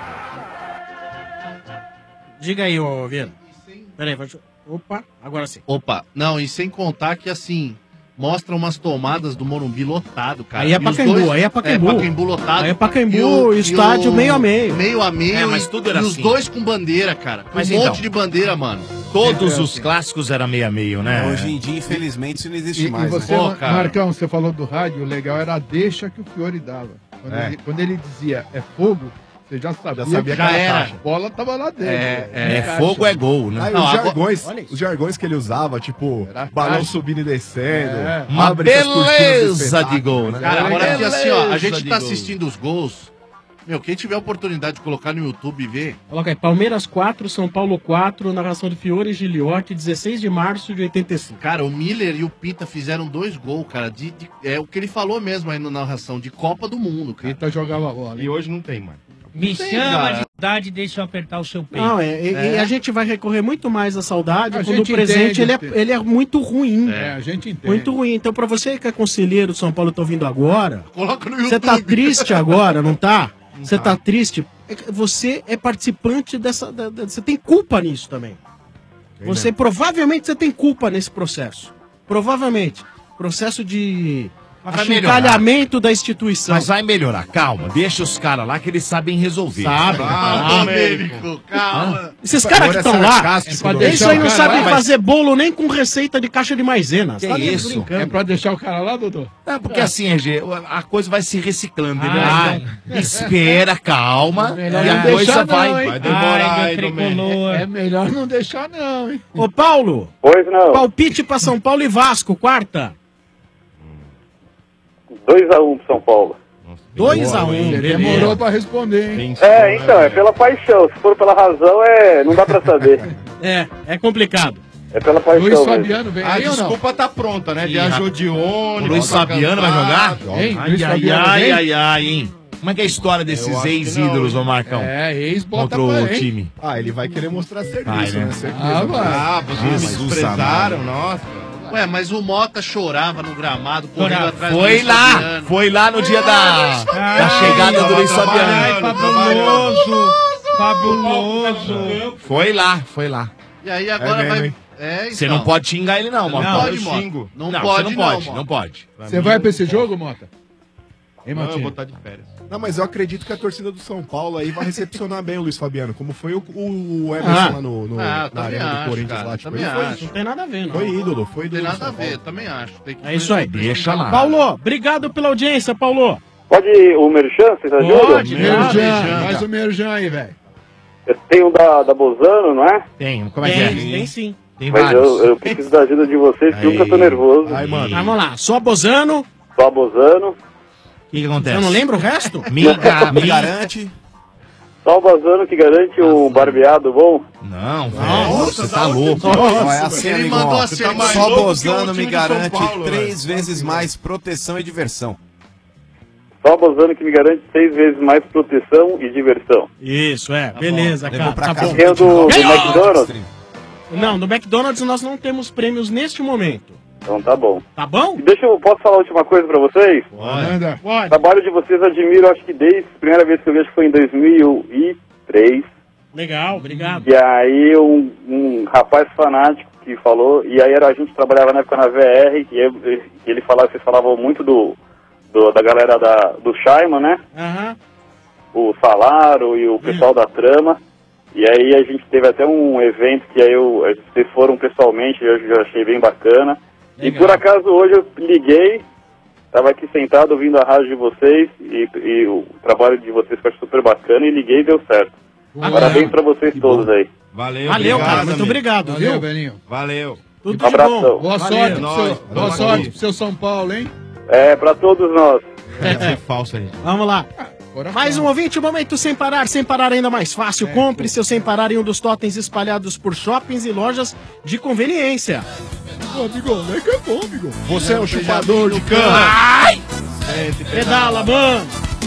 Diga aí, ô Vieira. Peraí, vai... Opa, agora sim. Opa, não, e sem contar que assim, mostra umas tomadas do Morumbi lotado, cara. Aí é E os Pacaembu, dois- aí é Pacaembu. É, Pacaembu lotado. Aí é Pacaembu, E o- e estádio o- meio a meio. Meio a meio. É, mas e- tudo era e os assim. dois com bandeira, cara. Com Mas um então, monte de bandeira, mano. Todos Sempre os assim. clássicos eram meio a meio, né? Hoje em dia, infelizmente, isso não existe E, e mais. você, né? Marcão, você falou do rádio, o legal era a deixa que o Fiore dava. Quando, É. ele, quando ele dizia é fogo, você já sabia, Já sabia que que era a caixa. bola tava lá dentro. É, fogo é gol, né? Aí Não, os agora- jargões, olha isso. os jargões que ele usava, tipo, balão caixa. subindo e descendo. É. Uma abre essas cortinas do beleza espetáculo. de gol, né? Cara, agora que assim, ó, a gente Beleza tá de gol. assistindo os gols. Meu, quem tiver a oportunidade de colocar no YouTube e ver. Coloca aí, Palmeiras quatro, São Paulo quatro, narração de Fiore Gilhote, dezesseis de março de oitenta e cinco. Cara, o Miller e o Pita fizeram dois gols, cara. De, de- é o que ele falou mesmo aí na narração, de Copa do Mundo, cara. Pita jogava bola. E hoje não tem mais. Me Tem, chama cara. de idade e deixa eu apertar o seu peito. Não, é, e, e a gente vai recorrer muito mais à saudade A quando o gente presente entende, ele, é, ele é muito ruim. É, a gente entende. Muito ruim. Então, pra você que é conselheiro do São Paulo e tá ouvindo agora, Coloca no você tá triste agora, não tá? Você tá triste? É que Você é participante dessa. da- da- Você tem culpa nisso também. Você provavelmente você tem culpa nesse processo. Provavelmente. Processo de Mas vai melhorar. achincalhamento da instituição. Mas vai melhorar, calma. Deixa os caras lá que eles sabem resolver. Sabe. Ah, Domênico, calma. Esses caras que estão lá, eles aí não sabem mas- fazer bolo nem com receita de caixa de maisena. Que Você tá isso? brincando. É pra deixar o cara lá, Dodô? Não, porque assim, R G, a coisa vai se reciclando, entendeu? Ai. Então, espera, calma, Melhor e não a coisa deixar vai, não, hein? vai demorar. Ai, aí, meu Domênico. tricolor. É melhor não deixar, não, hein? Ô, Paulo, Pois não. palpite pra São Paulo e Vasco, quarta. dois a um pro São Paulo. dois a um, Ele beleza. demorou pra responder, hein? É, então, é pela paixão. Se for pela razão, é, não dá pra saber. É, é complicado. É pela Luiz paixão mesmo. Fabiano vem A aí ou não? desculpa tá pronta, né? Ih, Viajou de ônibus. O Luiz tá Fabiano vai cansado. jogar? Hein? Ai, Luiz ai, Fabiano ai, vem? ai, ai, hein? Como é que é a história Eu desses acho que ex-ídolos, não, ô Marcão? É, ex bota Contra o pra, hein? time. Ah, ele vai querer mostrar serviço, Vai, né? né? Certeza. Ah, vai. Ah, vocês me Jesus desprezaram, nossa. Ué, mas o Mota chorava no gramado, correndo Chorava. atrás do Foi Luiz lá, Fabiano. foi lá no dia da, da chegada do Luiz Ai, Fabiano. fabuloso. Fabuloso. Foi lá, foi lá. E aí agora É mesmo, vai. hein? É, então. Você não pode xingar ele não, Não Marcão. pode, eu Mota. xingo. Não, Não, pode, você não pode, Mota. não pode. Você vai pra esse jogo, Mota? Hein, Não, eu Motinha? vou estar de férias. Não, mas eu acredito que a torcida do São Paulo aí vai recepcionar bem o Luiz Fabiano, como foi o, o Emerson Ah. lá no, no, Ah, na também arena acho, do Corinthians cara, lá. Tipo, também ele foi, acho. Não tem nada a ver, não. foi ídolo, foi Não tem ídolo. do nada a São ver, Paulo. também acho. Tem que É isso aí. Deixa lá. Paulo, obrigado pela audiência, Paulo. Pode ir o Merchan, vocês ajudam? Pode, Merjan, Merjan, faz cara. o Merjan aí, velho. Tem um da, da Bozano, não é? Tem, como é que Tem, é? tem sim. Tem Mas vários. eu, eu preciso da ajuda de vocês, porque eu nunca tô Aí. nervoso. Ai, mano. Mas vamos lá, só Bozano. Só a Bozano. O que, que acontece? Eu não lembro o resto? Miga, Me miga. garante. Só o Bozano que garante um barbeado bom. Não, velho, você tá louco. Ó, é assim, Ele amigão, mandou ó. assim, Só mais louco que o Bozano time me de São garante Paulo, três vezes mais proteção e diversão. Só o Bozano que me garante seis vezes mais proteção e diversão. Isso, é. Beleza, Levou cara. pra Tá casa. bom. Tem o do, do Ganhou! McDonald's. Não, no McDonald's nós não temos prêmios neste momento. Então tá bom. Tá bom? E deixa eu, posso falar a última coisa pra vocês? Pode. O trabalho de vocês eu admiro, acho que desde a primeira vez que eu vi, acho que foi em dois mil e três. Legal, obrigado. E aí um, um rapaz fanático que falou, e aí era, a gente trabalhava na época na V R, e eu, e ele falava, vocês falavam muito do, do da galera da, do Scheiman, né? Aham. O Salaro e o pessoal da Trama. E aí a gente teve até um evento que aí eu, vocês foram pessoalmente, eu já achei bem bacana. E por acaso hoje eu liguei, estava aqui sentado ouvindo a rádio de vocês e, e o trabalho de vocês foi super bacana e liguei e deu certo. Ah, Parabéns pra vocês todos aí. Valeu, Valeu, obrigado, cara. Muito amigo. obrigado, Valeu, viu? velhinho. Valeu. Tudo Um de abração. bom. Boa Valeu. sorte, pro Nós, seu, vamos boa lá. sorte pro seu São Paulo, hein? É, pra todos nós. É falso aí. Vamos lá. Agora Mais um ouvinte, um momento sem parar, sem parar ainda mais fácil. Compre seu sem parar em um dos totens espalhados por shoppings e lojas de conveniência. Ô, amigão, é que é bom, amigão. Você é um chupador de cana. Ai! Pedala, mano!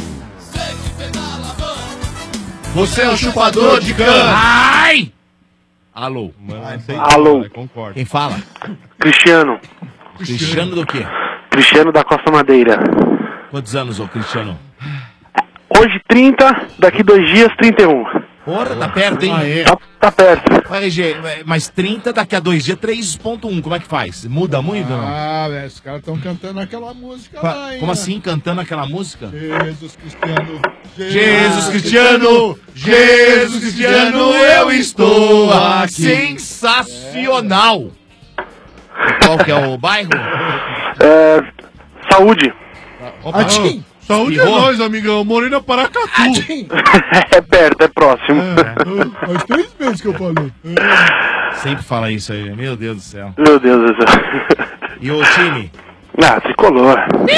Você é um chupador de cana. Ai! Alô. Alô. Concordo. Quem fala? Cristiano. Cristiano do quê? Cristiano da Costa Madeira. Quantos anos, ô Cristiano? Hoje trinta, daqui dois dias trinta e um. Porra, tá perto, hein? Tá, tá perto. Ué, R G, mas trinta daqui a dois dias, três ponto um, como é que faz? Muda muito ou não? Ah, velho, os caras estão cantando aquela música Qua- lá, hein? Como né? assim, cantando aquela música? Jesus Cristiano. Jesus Cristiano, Jesus Cristiano, eu estou aqui. Sensacional! Qual que é o bairro? É, saúde. Opa, Atim. Saúde espirrou? é nós, amigão. Morena Paracatu. É perto, é próximo. É, faz três meses que eu falei. Sempre fala isso aí, meu Deus do céu. Meu Deus do céu. E o time? Ah, tricolor.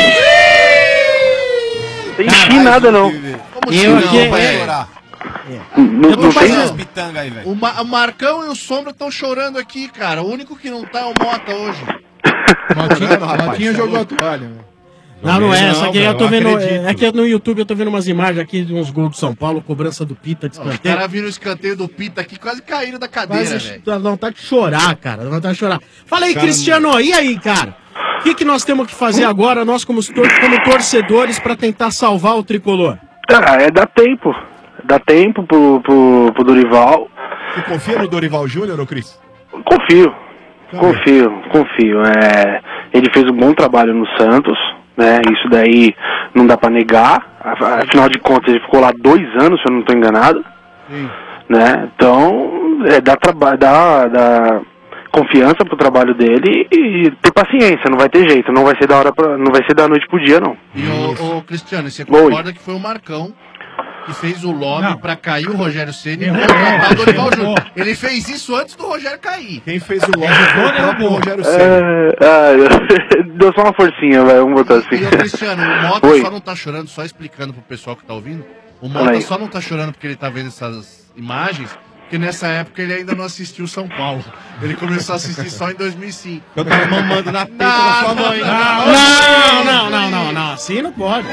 Não enchi nada, não. Como Eu se aqui- não, vai é. chorar? Não, Eu tô não tem... fazendo- As pitanga aí, velho. O, Ma- o Marcão e o Sombra estão chorando aqui, cara. O único que não tá é o Mota hoje. Motinha, rapaz, Motinha tá jogou a louco. toalha, né? Não, não é. Não, Essa aqui velho, eu tô eu vendo. acredito. É, é que no YouTube eu tô vendo umas imagens aqui de uns gols do São Paulo, cobrança do Pita de Os escanteio. caras viram o escanteio do Pita aqui, quase caíram da cadeira, Quase velho. dá vontade de chorar, cara. Dá vontade de chorar. Fala aí, Cara, Cristiano, e aí, cara? O que, que nós temos que fazer agora, nós como, tor- como torcedores, pra tentar salvar o tricolor? Ah, é dar tempo. Dá tempo pro, pro, pro Dorival. Você confia no Dorival Júnior, ô Cris? Confio. Confio, confio. É, ele fez um bom trabalho no Santos, né? Isso daí não dá pra negar. A- Afinal de contas, ele ficou lá dois anos, se eu não estou enganado. Sim. Né? Então, é, dá, traba- dá, dá confiança pro trabalho dele e ter paciência, não vai ter jeito, não vai ser da hora pra, não vai ser da noite pro dia, não. E o, o Cristiano, você Oi. concorda que foi o Marcão que fez o lobby Não. pra cair o Rogério Ceni e Errou, contratar o Dorival errou. Júnior. Ele fez isso antes do Rogério cair. Quem fez o lobby foi o próprio Rogério Ceni. É, ah, deu só uma forcinha, velho, vamos botar assim. E o Cristiano, o Mota Oi. só não tá chorando, só explicando pro pessoal que tá ouvindo. O Fala Mota aí. só não tá chorando porque ele tá vendo essas imagens, porque nessa época ele ainda não assistiu São Paulo. Ele começou a assistir só em dois mil e cinco. Eu tava mamando na teta da sua mãe. Não, não, não, não, não. Assim não pode.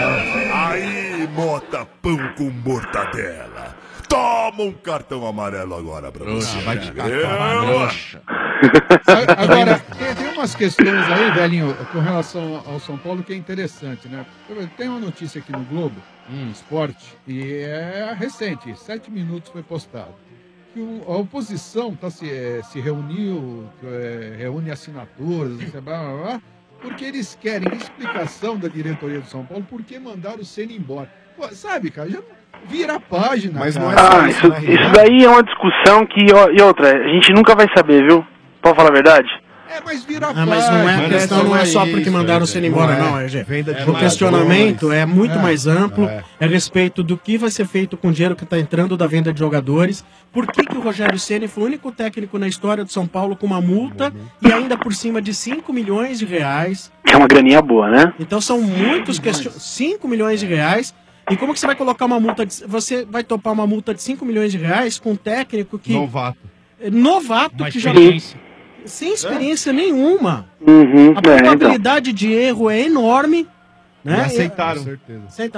Aí, Mota, pão com mortadela. Toma um cartão amarelo agora pra você. vai te catar, É, trouxa. A- Agora, tem, tem umas questões aí, velhinho, com relação ao São Paulo que é interessante, né? Tem uma notícia aqui no Globo, um esporte, e é recente, sete minutos foi postado. Que o- a oposição tá se, eh, se reuniu, eh, reúne assinaturas, blá, blá, blá, blá, porque eles querem explicação da diretoria do São Paulo por que mandaram o Ceni embora. Pô, sabe, cara, já vira a página. Mas não cara. é Ah, isso, isso daí é uma discussão que, ó, e outra, a gente nunca vai saber, viu? Pode falar a verdade? É, mas vira a Ah, mas não é, a página. questão não é só porque isso, mandaram é, você não embora, é. não, R G. Venda de O questionamento é muito É. mais amplo, É. é. a respeito do que vai ser feito com o dinheiro que está entrando da venda de jogadores. Por que, que o Rogério Ceni foi o único técnico na história do São Paulo com uma multa e ainda por cima de cinco milhões de reais? Que é uma graninha boa, né? Então são muitos questionamentos. cinco milhões de reais. E como que você vai colocar uma multa de... Você vai topar uma multa de cinco milhões de reais com um técnico que... Novato. Novato Uma que já... experiência. Sem experiência nenhuma. Uhum, A é, então. probabilidade de erro é enorme. Né? E aceitaram. Com certeza. Aceita.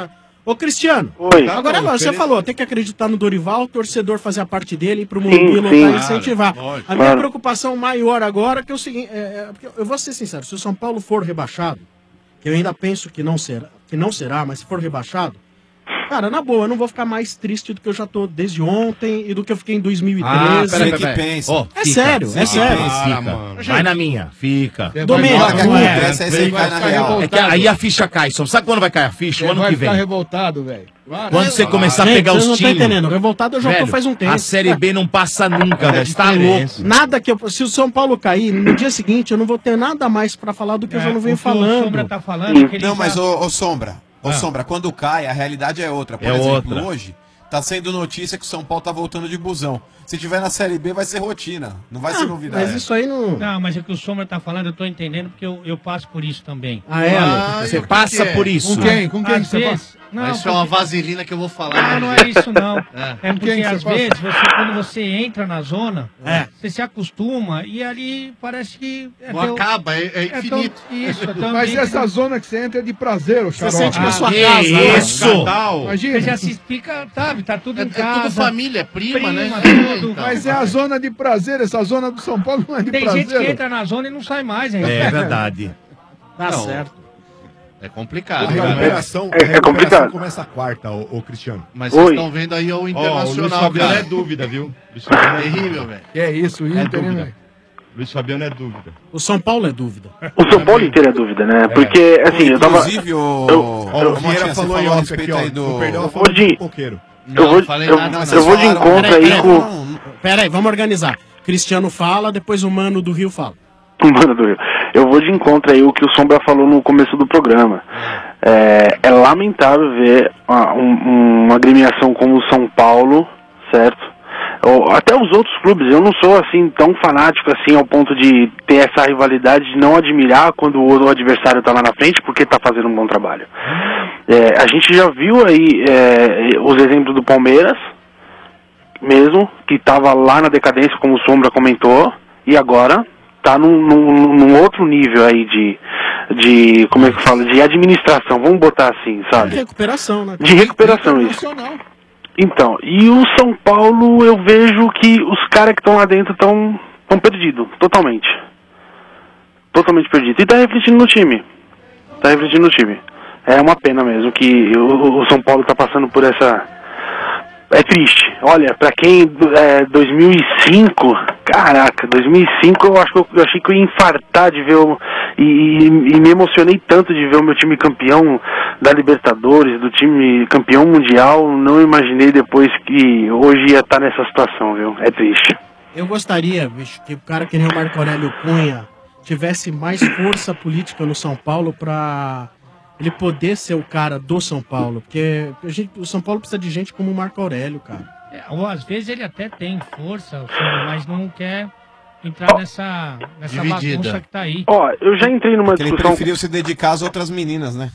Ô, Cristiano, Oi. agora Tá bom, você feliz- falou, tem que acreditar no Dorival, o torcedor fazer a parte dele e pro Sim, Morumbi lotar sim. e incentivar. Claro, lógico. a minha Claro. preocupação maior agora é que é o seguinte, é, é, porque eu vou ser sincero, se o São Paulo for rebaixado, que eu ainda penso que não será, que não será, mas se for rebaixado, cara, na boa, eu não vou ficar mais triste do que eu já tô desde ontem e do que eu fiquei em dois mil e treze. Ah, peraí, peraí, peraí. Ó, é fica, sério, fica, é sério. fica. Vai na minha, fica. Domênico, Na hora que não é. acontece, aí você cai na real. É que aí a ficha cai. Só sabe quando vai cair a ficha? O ano que vem. revoltado, velho. Quando você começar a Gente, pegar vocês os não tá times. entendendo. Revoltado eu já tô Velho, faz um tempo. A Série B não passa nunca, velho. Você tá diferença. louco. Nada que eu. Se o São Paulo cair, no dia seguinte eu não vou ter nada mais pra falar do que eu já não venho falando. Não, mas ô, ô, Sombra, ô Ah. Sombra, quando cai, a realidade é outra. Por É exemplo, outra. hoje tá sendo notícia que o São Paulo tá voltando de busão. Se tiver na Série B, vai ser rotina. Não vai ser novidade. Mas isso aí não. Não, mas o que o Sombra tá falando, eu tô entendendo porque eu, eu passo por isso também. Ah, é? Ah, Você e o que passa que é? por isso? Com quem? Com quem Às que você vezes- passa? Não, Mas isso é uma porque- vaselina que eu vou falar. Não, não é isso não. É. É porque Quem que às você passa? vezes, você, quando você entra na zona, É. você se acostuma e ali parece que... É Não teu- acaba, é, é infinito. tão- isso, é tão Mas ambiente- essa zona que você entra é de prazer, o Você xarope. sente que é Ah, sua que casa. né? isso! Natal. Imagina. Você já se fica, sabe, tá tudo em casa. tudo família, é prima, né? Tudo. Então. Mas é a zona de prazer, essa zona do São Paulo não é de Tem prazer. gente que entra na zona e não sai mais, hein? É verdade. Tá Não, certo. É complicado. A recuperação, É- é a recuperação complicado. começa quarta, ô, ô Cristiano. Mas vocês estão vendo aí o Ó, o Luiz Internacional, Fabiano cara. é dúvida, viu? Luiz Fabiano é terrível, velho. Que é isso, o É Inter, hein, dúvida. velho? Luiz Fabiano é dúvida. O São Paulo é dúvida. O São Paulo inteiro é dúvida, né? Porque, assim, eu tava. Inclusive, o... eu- Ó, eu- o Vieira falou aí a respeito aí do... Não perdeu a Eu fama vou de- do coqueiro. eu vou, falei eu, nada, mas eu vou de vocês falaram- encontro Peraí, aí peraí, com. vamos- Peraí, vamos organizar. Cristiano fala, depois o Mano do Rio fala. Mano do Rio. Eu vou de encontro aí o que o Sombra falou no começo do programa. É, é lamentável ver uma, um- uma agremiação como o São Paulo, certo? Ou, até os outros clubes, eu não sou assim tão fanático assim ao ponto de ter essa rivalidade de não admirar quando o, o adversário tá lá na frente porque tá fazendo um bom trabalho. É, a gente já viu aí é, os exemplos do Palmeiras, mesmo, que tava lá na decadência, como o Sombra comentou, e agora tá num, num, num outro nível aí de, de, como é que fala, de administração, vamos botar assim, De sabe? recuperação, né? De recuperação, isso. Então, e o São Paulo, eu vejo que os caras que estão lá dentro estão tão perdidos, totalmente. Totalmente perdidos. E tá refletindo no time. Tá refletindo no time. É uma pena mesmo que o, o São Paulo tá passando por essa... É triste. Olha, pra quem é dois mil e cinco, caraca, dois mil e cinco eu acho que eu, eu achei que eu ia infartar de ver o, e, e, e me emocionei tanto de ver o meu time campeão da Libertadores, do time campeão mundial, não imaginei depois que hoje ia estar nessa situação, viu? É triste. Eu gostaria, bicho, que o cara que nem o Marco Aurélio Cunha tivesse mais força política no São Paulo pra ele poder ser o cara do São Paulo. Porque a gente, o São Paulo precisa de gente como o Marco Aurélio, cara. É, ou às vezes ele até tem força, Sombra, mas não quer entrar nessa, nessa Dividida. bagunça que tá aí. Ó, eu já entrei numa Porque ele discussão... preferiu se dedicar às outras meninas, né?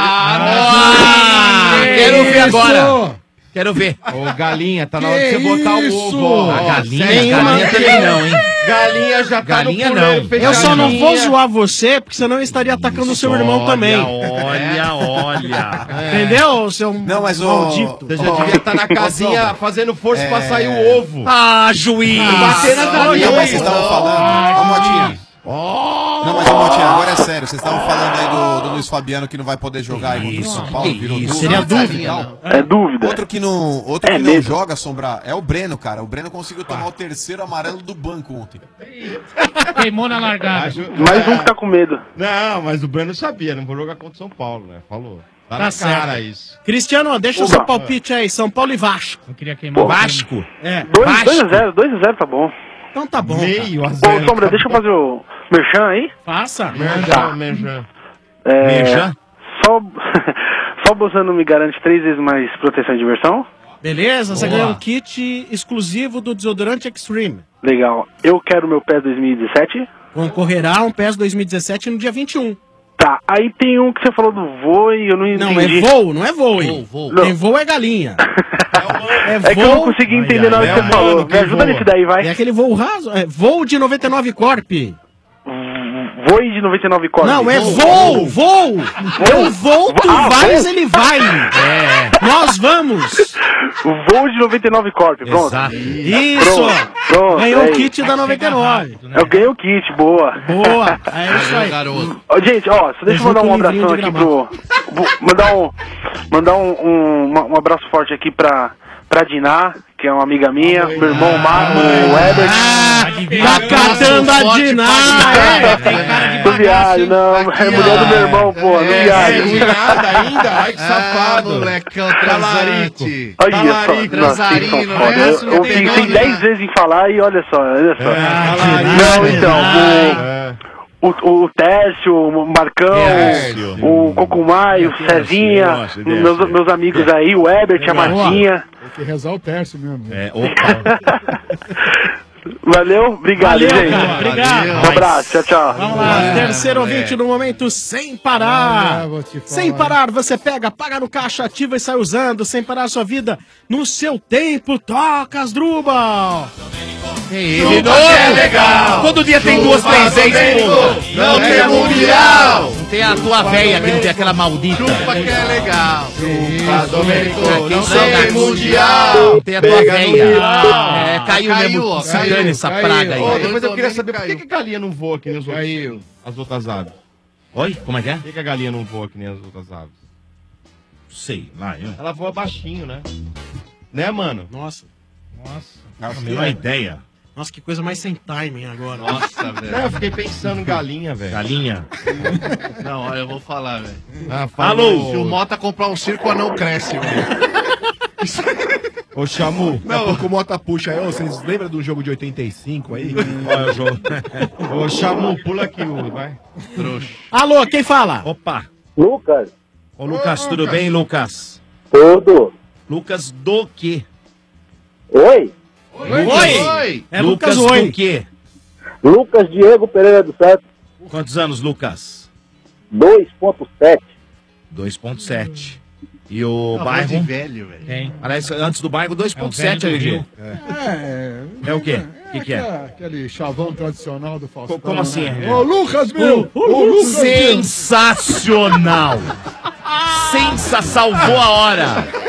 Ah, quero ver agora. Quero ver. Ô, galinha, tá na hora de você botar o ovo. ó. A galinha, Sério, a galinha mano? também não, hein? Galinha já tá Galinha no não. purê, Eu só não vou fechadinha. zoar você, porque senão eu estaria atacando o seu irmão também. Olha, olha. Entendeu, seu Não, mas o... maldito? Você já devia estar na casinha fazendo força pra sair o ovo. Ah, juiz. Bater na galinha. Não, mas vocês estavam falando... Ô, Motinha. Não, mas, ô, Motinha, agora é sério. Vocês estavam falando aí do, do Luiz Fabiano que não vai poder jogar aí contra o São Paulo. Virou dúvida. Seria dúvida. Legal. É dúvida. Outro que não, outro É que não mesmo. joga, Sombra, é o Breno, cara. O Breno conseguiu tomar o terceiro amarelo do banco ontem. Queimou na largada. Mais um que tá com medo. Não, mas o Breno sabia, não vou jogar contra o São Paulo, né? Falou. Tá, Tá na certo. cara isso. Cristiano, deixa o Oba. seu palpite aí, São Paulo e Vasco. Eu queria queimar o Vasco. É, dois Vasco. a zero, dois a zero tá bom. Então tá bom, Meio a Ô, zero. Sombra, deixa eu fazer o merchan aí. Faça. Merjan, Merjan. É, Merchan? Só, só o Bozano me garante três vezes mais proteção e diversão. Beleza, você Boa. ganhou um kit exclusivo do desodorante Extreme. Legal. Eu quero meu P E S dois mil e dezessete. Concorrerá a um P E S dois mil e dezessete no dia vinte e um. Tá, aí tem um que você falou do voo e eu não entendi. Não, é voo, não é voo. Voo, voo. Quem voa é galinha. É É que eu não voo. consegui entender na hora que é você o falou. mano que Me ajuda voa. nesse daí, vai. É aquele voo raso. É voo de noventa e nove Corp. Voe vai de noventa e nove corte. Não, é voo, voo. Eu vou, tu Ah, vais, voo? ele vai. É. Nós vamos. Voo de noventa e nove corte, pronto. Exato. Isso. Pronto, pronto, Ganhou é o isso. kit da noventa e nove. Eu ganhei o kit, boa. Boa, é isso aí. Ó, gente, ó, só deixa eu mandar um abração aqui pro... vou Mandar um, mandar um, um, um abraço forte aqui pra, pra Diná, que é uma amiga minha, meu irmão Marco, o Herbert. Tá catando a Diná, é. Tem cara de Não viajo, não, é mulher do meu irmão, pô, não viajo. Cunhada ainda? Ai, que safado. molecão Talarico. transante. Olha só, nossa, vocês Transarino, são foda. né? Eu, eu pensei dez vezes em falar e olha só, olha só. Não, então, o, o, o Tércio, o Marcão, Tércio. o Cocumai, o Cezinha, nossa, os meus, meus amigos aí, o Herbert, a Martinha. Tem que rezar o terço mesmo. É, opa. Valeu, obrigado, Valeu, gente. cara, obrigado. Um abraço, tchau, tchau. Vamos lá, terceiro ouvinte no momento sem parar. Ah, vou te falar. Sem parar, você pega, paga no caixa, ativa e sai usando, sem parar a sua vida no seu tempo. Toca as Drubal. De novo. É legal. Todo dia tem duas, três vezes, pô. Não tem mundial. Não tem a tua véia que não tem aquela maldita. Chupa que é legal. Chupa, Domênico. Não Não tem mundial. Não tem a tua Pega no véia. mundial. É, caiu Caiu, mesmo. ó, Se caiu, dane essa caiu. praga aí. Ô, depois eu Domênico queria saber por caiu. que, que a galinha não voa que nem as outras, as outras aves? Oi, como é que é? Por que, que a galinha não voa que nem as outras aves? Sei lá, eu. Ela voa baixinho, né? Né, mano? Nossa. Nossa. Não, a menor ideia. Nossa, que coisa mais sem timing agora. Nossa, velho. Não, eu fiquei pensando em galinha, velho. Galinha. Não, olha, eu vou falar, velho. Ah, Alô? Se o Mota comprar um circo, o anão cresce, velho. Ô, Chamu. Daqui a pouco o Mota puxa aí. Ô, vocês lembram do jogo de oitenta e cinco aí? Olha o jogo. Ô, Chamu, pula aqui, Uri, vai. Trouxa. Alô, quem fala? Opa. Lucas, Ô, Lucas, tudo bem, Lucas? tudo. Lucas do quê? Oi? Oi. É Lucas, do oi. quê? Lucas Diego Pereira do Santos, Quantos anos, Lucas? dois ponto sete. dois ponto sete. E o Não, bairro? de velho, velho. Tem. Aliás, antes do bairro, dois ponto sete, É o velho do L G. Rio. É, É o quê? O que, que é? aquela- Aquele chavão tradicional do Faustão. Co- como assim? Né? Ô, Lucas, meu! Ô, Lucas, meu! Sensacional! Sensa, salvou a hora!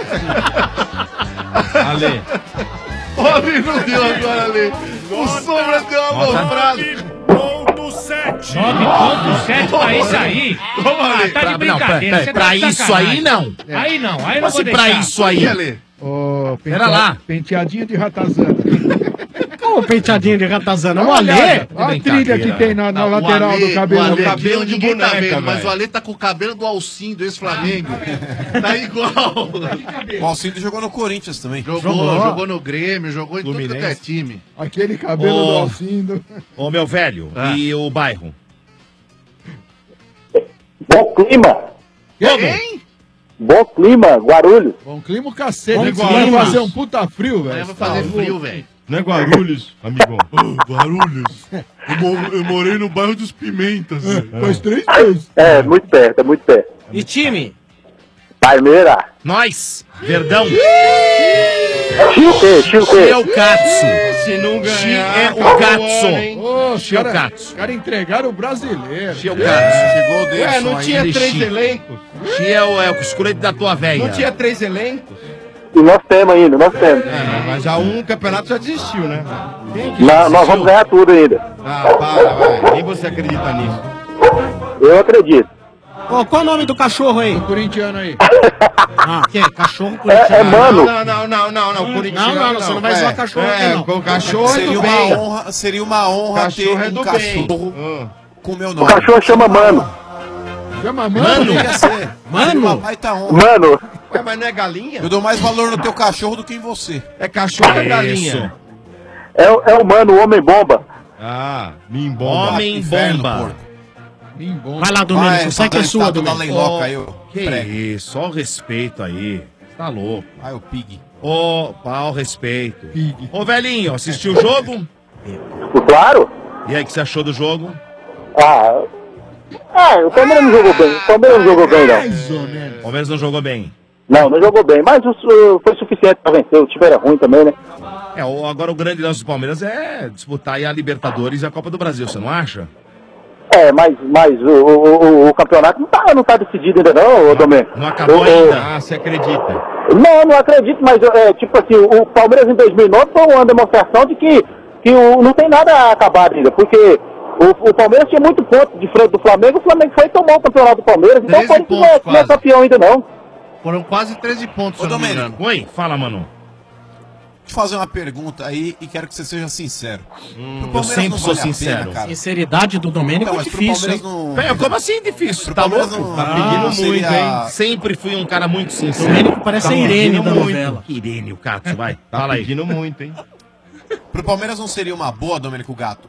Ale. O Ale não deu agora, Ale. O Sombra deu uma aloprada. nove ponto sete pra isso aí. Ah, tá de Pra- não, pra- brincadeira. pra- você pra tá de isso sacanagem. aí, não. Aí não, aí não Mas vou se pra deixar. isso aí. Ale. Ô, Pera lá. Penteadinho de ratazana. Como penteadinho de ratazana? Olha, Olha, olha a trilha que tem na, na Não, o lateral Ale- do cabelo. O Ale, dele. cabelo de ninguém tá boneca, vendo, mas velho. o Ale tá com o cabelo do Alcindo, do ex-Flamengo. Tá igual. O Alcindo jogou no Corinthians também. Jogou, Jogou. jogou no Grêmio, jogou em tudo que Fluminense. é time. Aquele cabelo Ô. do Alcindo. Ô, meu velho, Ah. e o bairro? Bom clima. Quem? Bom clima, Guarulhos. Bom clima o cacete. Bom Vai clima. fazer um puta frio, Amanhã velho. vai fazer Tá frio, louco. velho. Não é Guarulhos, amigão? Guarulhos. Eu, mo- eu morei no bairro dos Pimentas. velho. Faz três meses. É, muito perto, é muito perto. E time? Palmeira. Nós, Verdão. Tio o quê? Tio o quê? Chielcatsu. Se não ganhar, Chielcatsu. Ô, os Chielcatsu. caras os caras entregaram o brasileiro. Chielcatsu. Chegou o Ué, Davidson não aí. tinha de três Chi. elencos? Chiel é o escolete da tua velha. Não tinha três elencos? E nós temos ainda, nós temos. É, mas já um campeonato já desistiu, né? Na- nós vamos ganhar tudo ainda. Ah, para, vai. Nem você acredita nisso. Eu acredito. Ô, qual o nome do cachorro aí? O corintiano aí. Ah, que? Cachorro É, corintiano. é mano. Não, não, não, não, não. Corintiano, Não, não, você não vai zoar cachorro aqui, É, não. o cachorro é Seria do uma bem. honra, seria uma honra Cachorro ter é um do cachorro bem. com meu O nome. cachorro chama Mano. Chama mano. Mano, Ia ser. Seria uma baita honra. Mano. Ué, mas não é galinha? Eu dou mais valor no teu cachorro do que em você. É cachorro ou Isso. galinha? É, o- é o Mano, o homem bomba. Ah, mimbomba. homem Inferno, bomba. porco. Bem bom. Vai lá, Domênico, Vai, sai que é tá sua, da Domênico. leiloca aí, ô. Que Prego. isso, só o respeito aí. Tá louco. Ai, o Pig. Ô, pau, respeito. Ô, velhinho, assistiu o jogo? Claro. E aí, o que você achou do jogo? Ah, ah, o Palmeiras não jogou bem. O Palmeiras não jogou bem, não. Mais ou menos. O Palmeiras não jogou bem. Não, não jogou bem. Mas o- o- foi suficiente pra vencer. O time era ruim também, né? É, o- agora o grande lance do Palmeiras é disputar aí a Libertadores e a Copa do Brasil, você não acha? É, mas, mas o, o, o campeonato não tá, não tá decidido ainda não, ô Domênico. Não acabou O- o- ainda. Ah, você acredita? Não, não acredito, mas é, tipo assim, o Palmeiras em dois mil e nove foi uma demonstração de que, que o, não tem nada acabado ainda, porque o, o Palmeiras tinha muito ponto de frente do Flamengo, o Flamengo foi e tomou o campeonato do Palmeiras, então o treze Corinthians não é, pontos não é quase. campeão ainda não. Foram quase treze pontos, se eu não me engano. Oi, fala, mano. Deixa eu fazer uma pergunta aí e quero que você seja sincero. Pro eu Palmeiras sempre não sou vale a sincero. pena, cara. Sinceridade do Domênico Então, é mas pro difícil, hein? Palmeiras não- Velho, como assim difícil? Pro Tá louco? Palmeiras não- Tá não pedindo seria- muito, hein? Sempre fui um cara muito sincero. Domênico parece Tá a Irene pedindo da muito. novela. Que Irene, o Katsu, vai. Tá Fala aí. pedindo muito, hein? Pro Palmeiras não seria uma boa, Domênico Gato,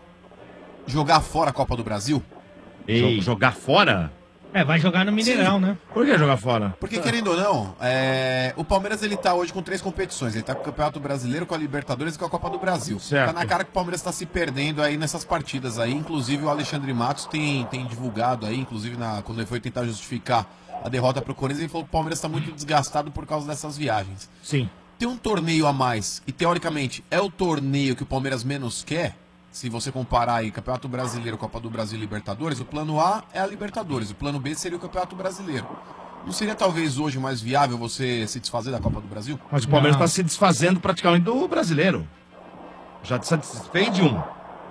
jogar fora a Copa do Brasil? Ei. Jogar fora? É, vai jogar no Mineirão, né? Por que jogar fora? Porque, querendo ou não, é, o Palmeiras ele tá hoje com três competições. Ele tá com o Campeonato Brasileiro, com a Libertadores e com a Copa do Brasil. Certo. Tá na cara que o Palmeiras tá se perdendo aí nessas partidas aí. Inclusive o Alexandre Matos tem, tem divulgado aí, inclusive na, quando ele foi tentar justificar a derrota pro Corinthians, ele falou que o Palmeiras tá muito desgastado por causa dessas viagens. Sim. Tem um torneio a mais, e teoricamente é o torneio que o Palmeiras menos quer. Se você comparar aí Campeonato Brasileiro, Copa do Brasil e Libertadores, o plano A é a Libertadores, o plano B seria o Campeonato Brasileiro. Não seria talvez hoje mais viável você se desfazer da Copa do Brasil? Mas o Palmeiras está se desfazendo praticamente do brasileiro. Já se desfez de um.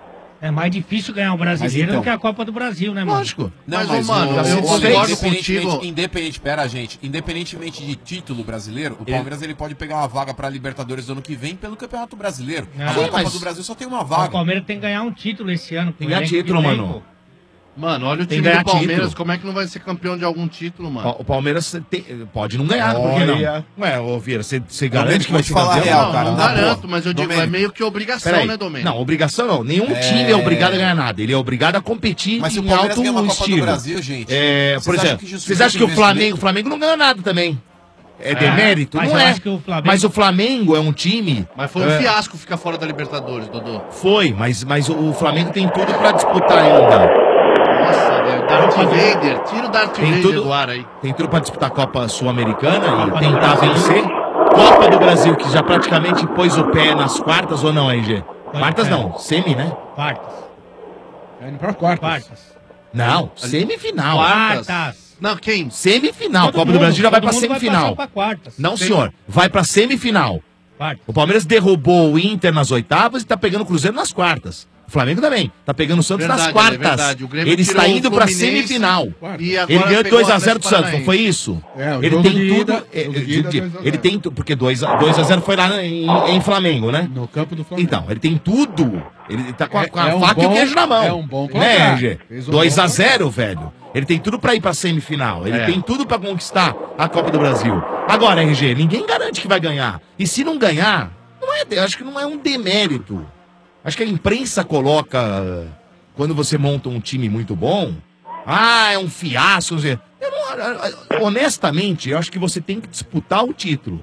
É mais difícil ganhar o brasileiro Mas então- do que a Copa do Brasil, né, mano? Lógico. Não, Mas, mas, ô, mano, o- eu o- concordo independentemente- contigo. Independente, pera, gente. Independentemente de título brasileiro, o É. Palmeiras ele pode pegar uma vaga pra Libertadores do ano que vem pelo Campeonato Brasileiro. Não. A Sim, Copa mas- do Brasil só tem uma O vaga. Palmeiras tem que ganhar um título esse ano. Tem que ganhar título, mano. Mano, olha o Tem time que ganhar do Palmeiras, título. como é que não vai ser campeão de algum título, mano? O Palmeiras tem- pode não ganhar, por que Olha. não? Ué, ô Vieira, você, você Domênico, garante que vai vou te ser falar a campeão? real, cara, Não, não na garanto, boa. mas eu digo, é meio que obrigação, Peraí. né, Domênico? Não, obrigação não. Nenhum É. time é obrigado a ganhar nada. Ele é obrigado a competir Mas se o em Palmeiras alto ganhar uma Copa do estilo. Brasil, gente, É, vocês por acham exemplo, que justifica vocês acham que o o Flamengo, investimento? o Flamengo não ganhou nada também? É, É, demérito? mas Não eu é. acho que o Flamengo- Mas o Flamengo é um time... Mas foi um é, fiasco ficar fora da Libertadores, Dodô. Foi, mas, mas o o Flamengo tem tudo pra disputar ainda. Nossa, velho, Darth Vader, tira o Darth Tem Vader tudo, do ar aí. tem tudo pra disputar a Copa Sul-Americana e tentar vencer. Copa do Brasil, que já praticamente pôs o pé nas quartas ou não, R G? Quartas não, semi, né? Quartas. Tá indo pra quartas. Não, semifinal. Quartas. Não, quem? Semifinal. Todo Copa do mundo, Brasil já vai todo pra mundo vai semifinal. passar pra quartas. Não, Tem- senhor. Vai pra semifinal. Quartas. O Palmeiras derrubou o Inter nas oitavas e tá pegando o Cruzeiro nas quartas. O Flamengo também. Tá pegando o Santos nas Verdade, quartas. é verdade. O Grêmio Ele está tirou o indo pra Fluminense semifinal. e agora Ele ganhou pegou dois o a zero do Atlético Santos, não foi isso? É, o ele jogo tem de tudo. ida- é, jogo de de- ida, de- dois a zero. ele tem tudo. Porque dois a zero foi lá em, em Flamengo, né? No campo do Flamengo. Então, ele tem tudo. Ele tá com a, É- com a é um faca e o bom- queijo na mão. é um bom Né, placar. R G? Fez um dois a bom zero, velho. Ele tem tudo pra ir pra semifinal. Ele É. tem tudo pra conquistar a Copa do Brasil. Agora, R G, ninguém garante que vai ganhar. E se não ganhar, não é, eu acho que não é um demérito. Acho que a imprensa coloca, quando você monta um time muito bom, ah, é um fiasco. Não sei. Eu não- honestamente, eu acho que você tem que disputar o título.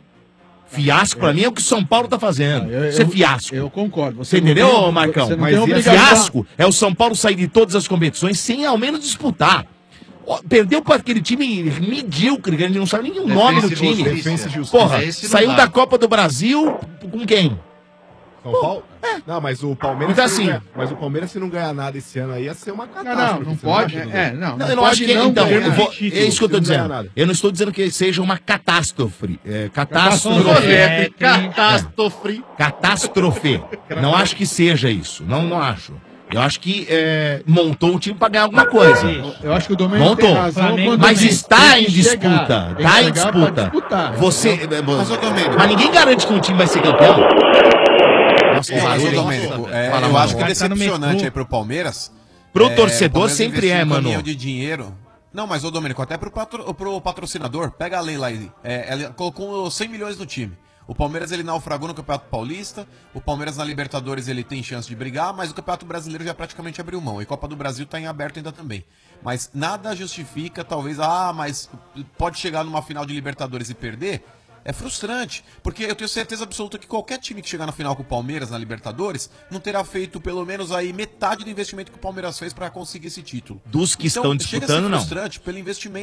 Fiasco, pra mim, é o que o São Paulo tá fazendo. eu- Isso é eu- fiasco. Eu concordo. Você não entendeu, tem- Marcão? Você não Mas tem e obrigação. fiasco é o São Paulo sair de todas as competições sem ao menos disputar. Ó, perdeu para aquele time medíocre, que a gente não sabe nem o nome do Defensa e time. Justiça. Defensa e Justiça. Porra, Esse não saiu dá. da Copa do Brasil com quem? São Paulo? Não, mas o Palmeiras. Então, se não assim- ganhar- mas o Palmeiras, se não ganhar nada esse ano aí, ia ser uma Não, catástrofe. não, não você pode. acha, É, Dudu? não. Não, eu não acho que. não Então, ter eu vou- título, é isso que eu tô se não ganhar dizendo. nada. Eu não estou dizendo que seja uma catástrofe. É, catástrofe. Catástrofe. Catástrofe. Catástrofe. Não acho que seja isso. Não, não acho. Eu acho que é, montou um time pra ganhar alguma coisa. Eu acho que o Domênico Montou. tem razão quando Mas diz, está tem em que disputa. chegar, tem que Tá em chegar pra disputa. disputar, Você. entendeu? Mas, ô, Domênico- Mas ninguém garante que um time vai ser campeão. Nossa, que É, mas, ô, barulho, hein? Domênico, é, Fala, eu mano. acho que é Tá no decepcionante metrô. aí pro Palmeiras. Pro É, torcedor o Palmeiras sempre investiu é, um mano. caminhão de dinheiro. Não, mas ô Domênico, até pro, patro, pro patrocinador, pega a lei lá aí. É, ela colocou cem milhões no time. O Palmeiras ele naufragou no Campeonato Paulista, o Palmeiras na Libertadores ele tem chance de brigar, mas o Campeonato Brasileiro já praticamente abriu mão. E Copa do Brasil tá em aberto ainda também. Mas nada justifica, talvez, ah, mas pode chegar numa final de Libertadores e perder. É frustrante, porque eu tenho certeza absoluta que qualquer time que chegar na final com o Palmeiras na Libertadores não terá feito pelo menos aí metade do investimento que o Palmeiras fez para conseguir esse título. Dos que estão chega a ser disputando, não. frustrante pelo investimento.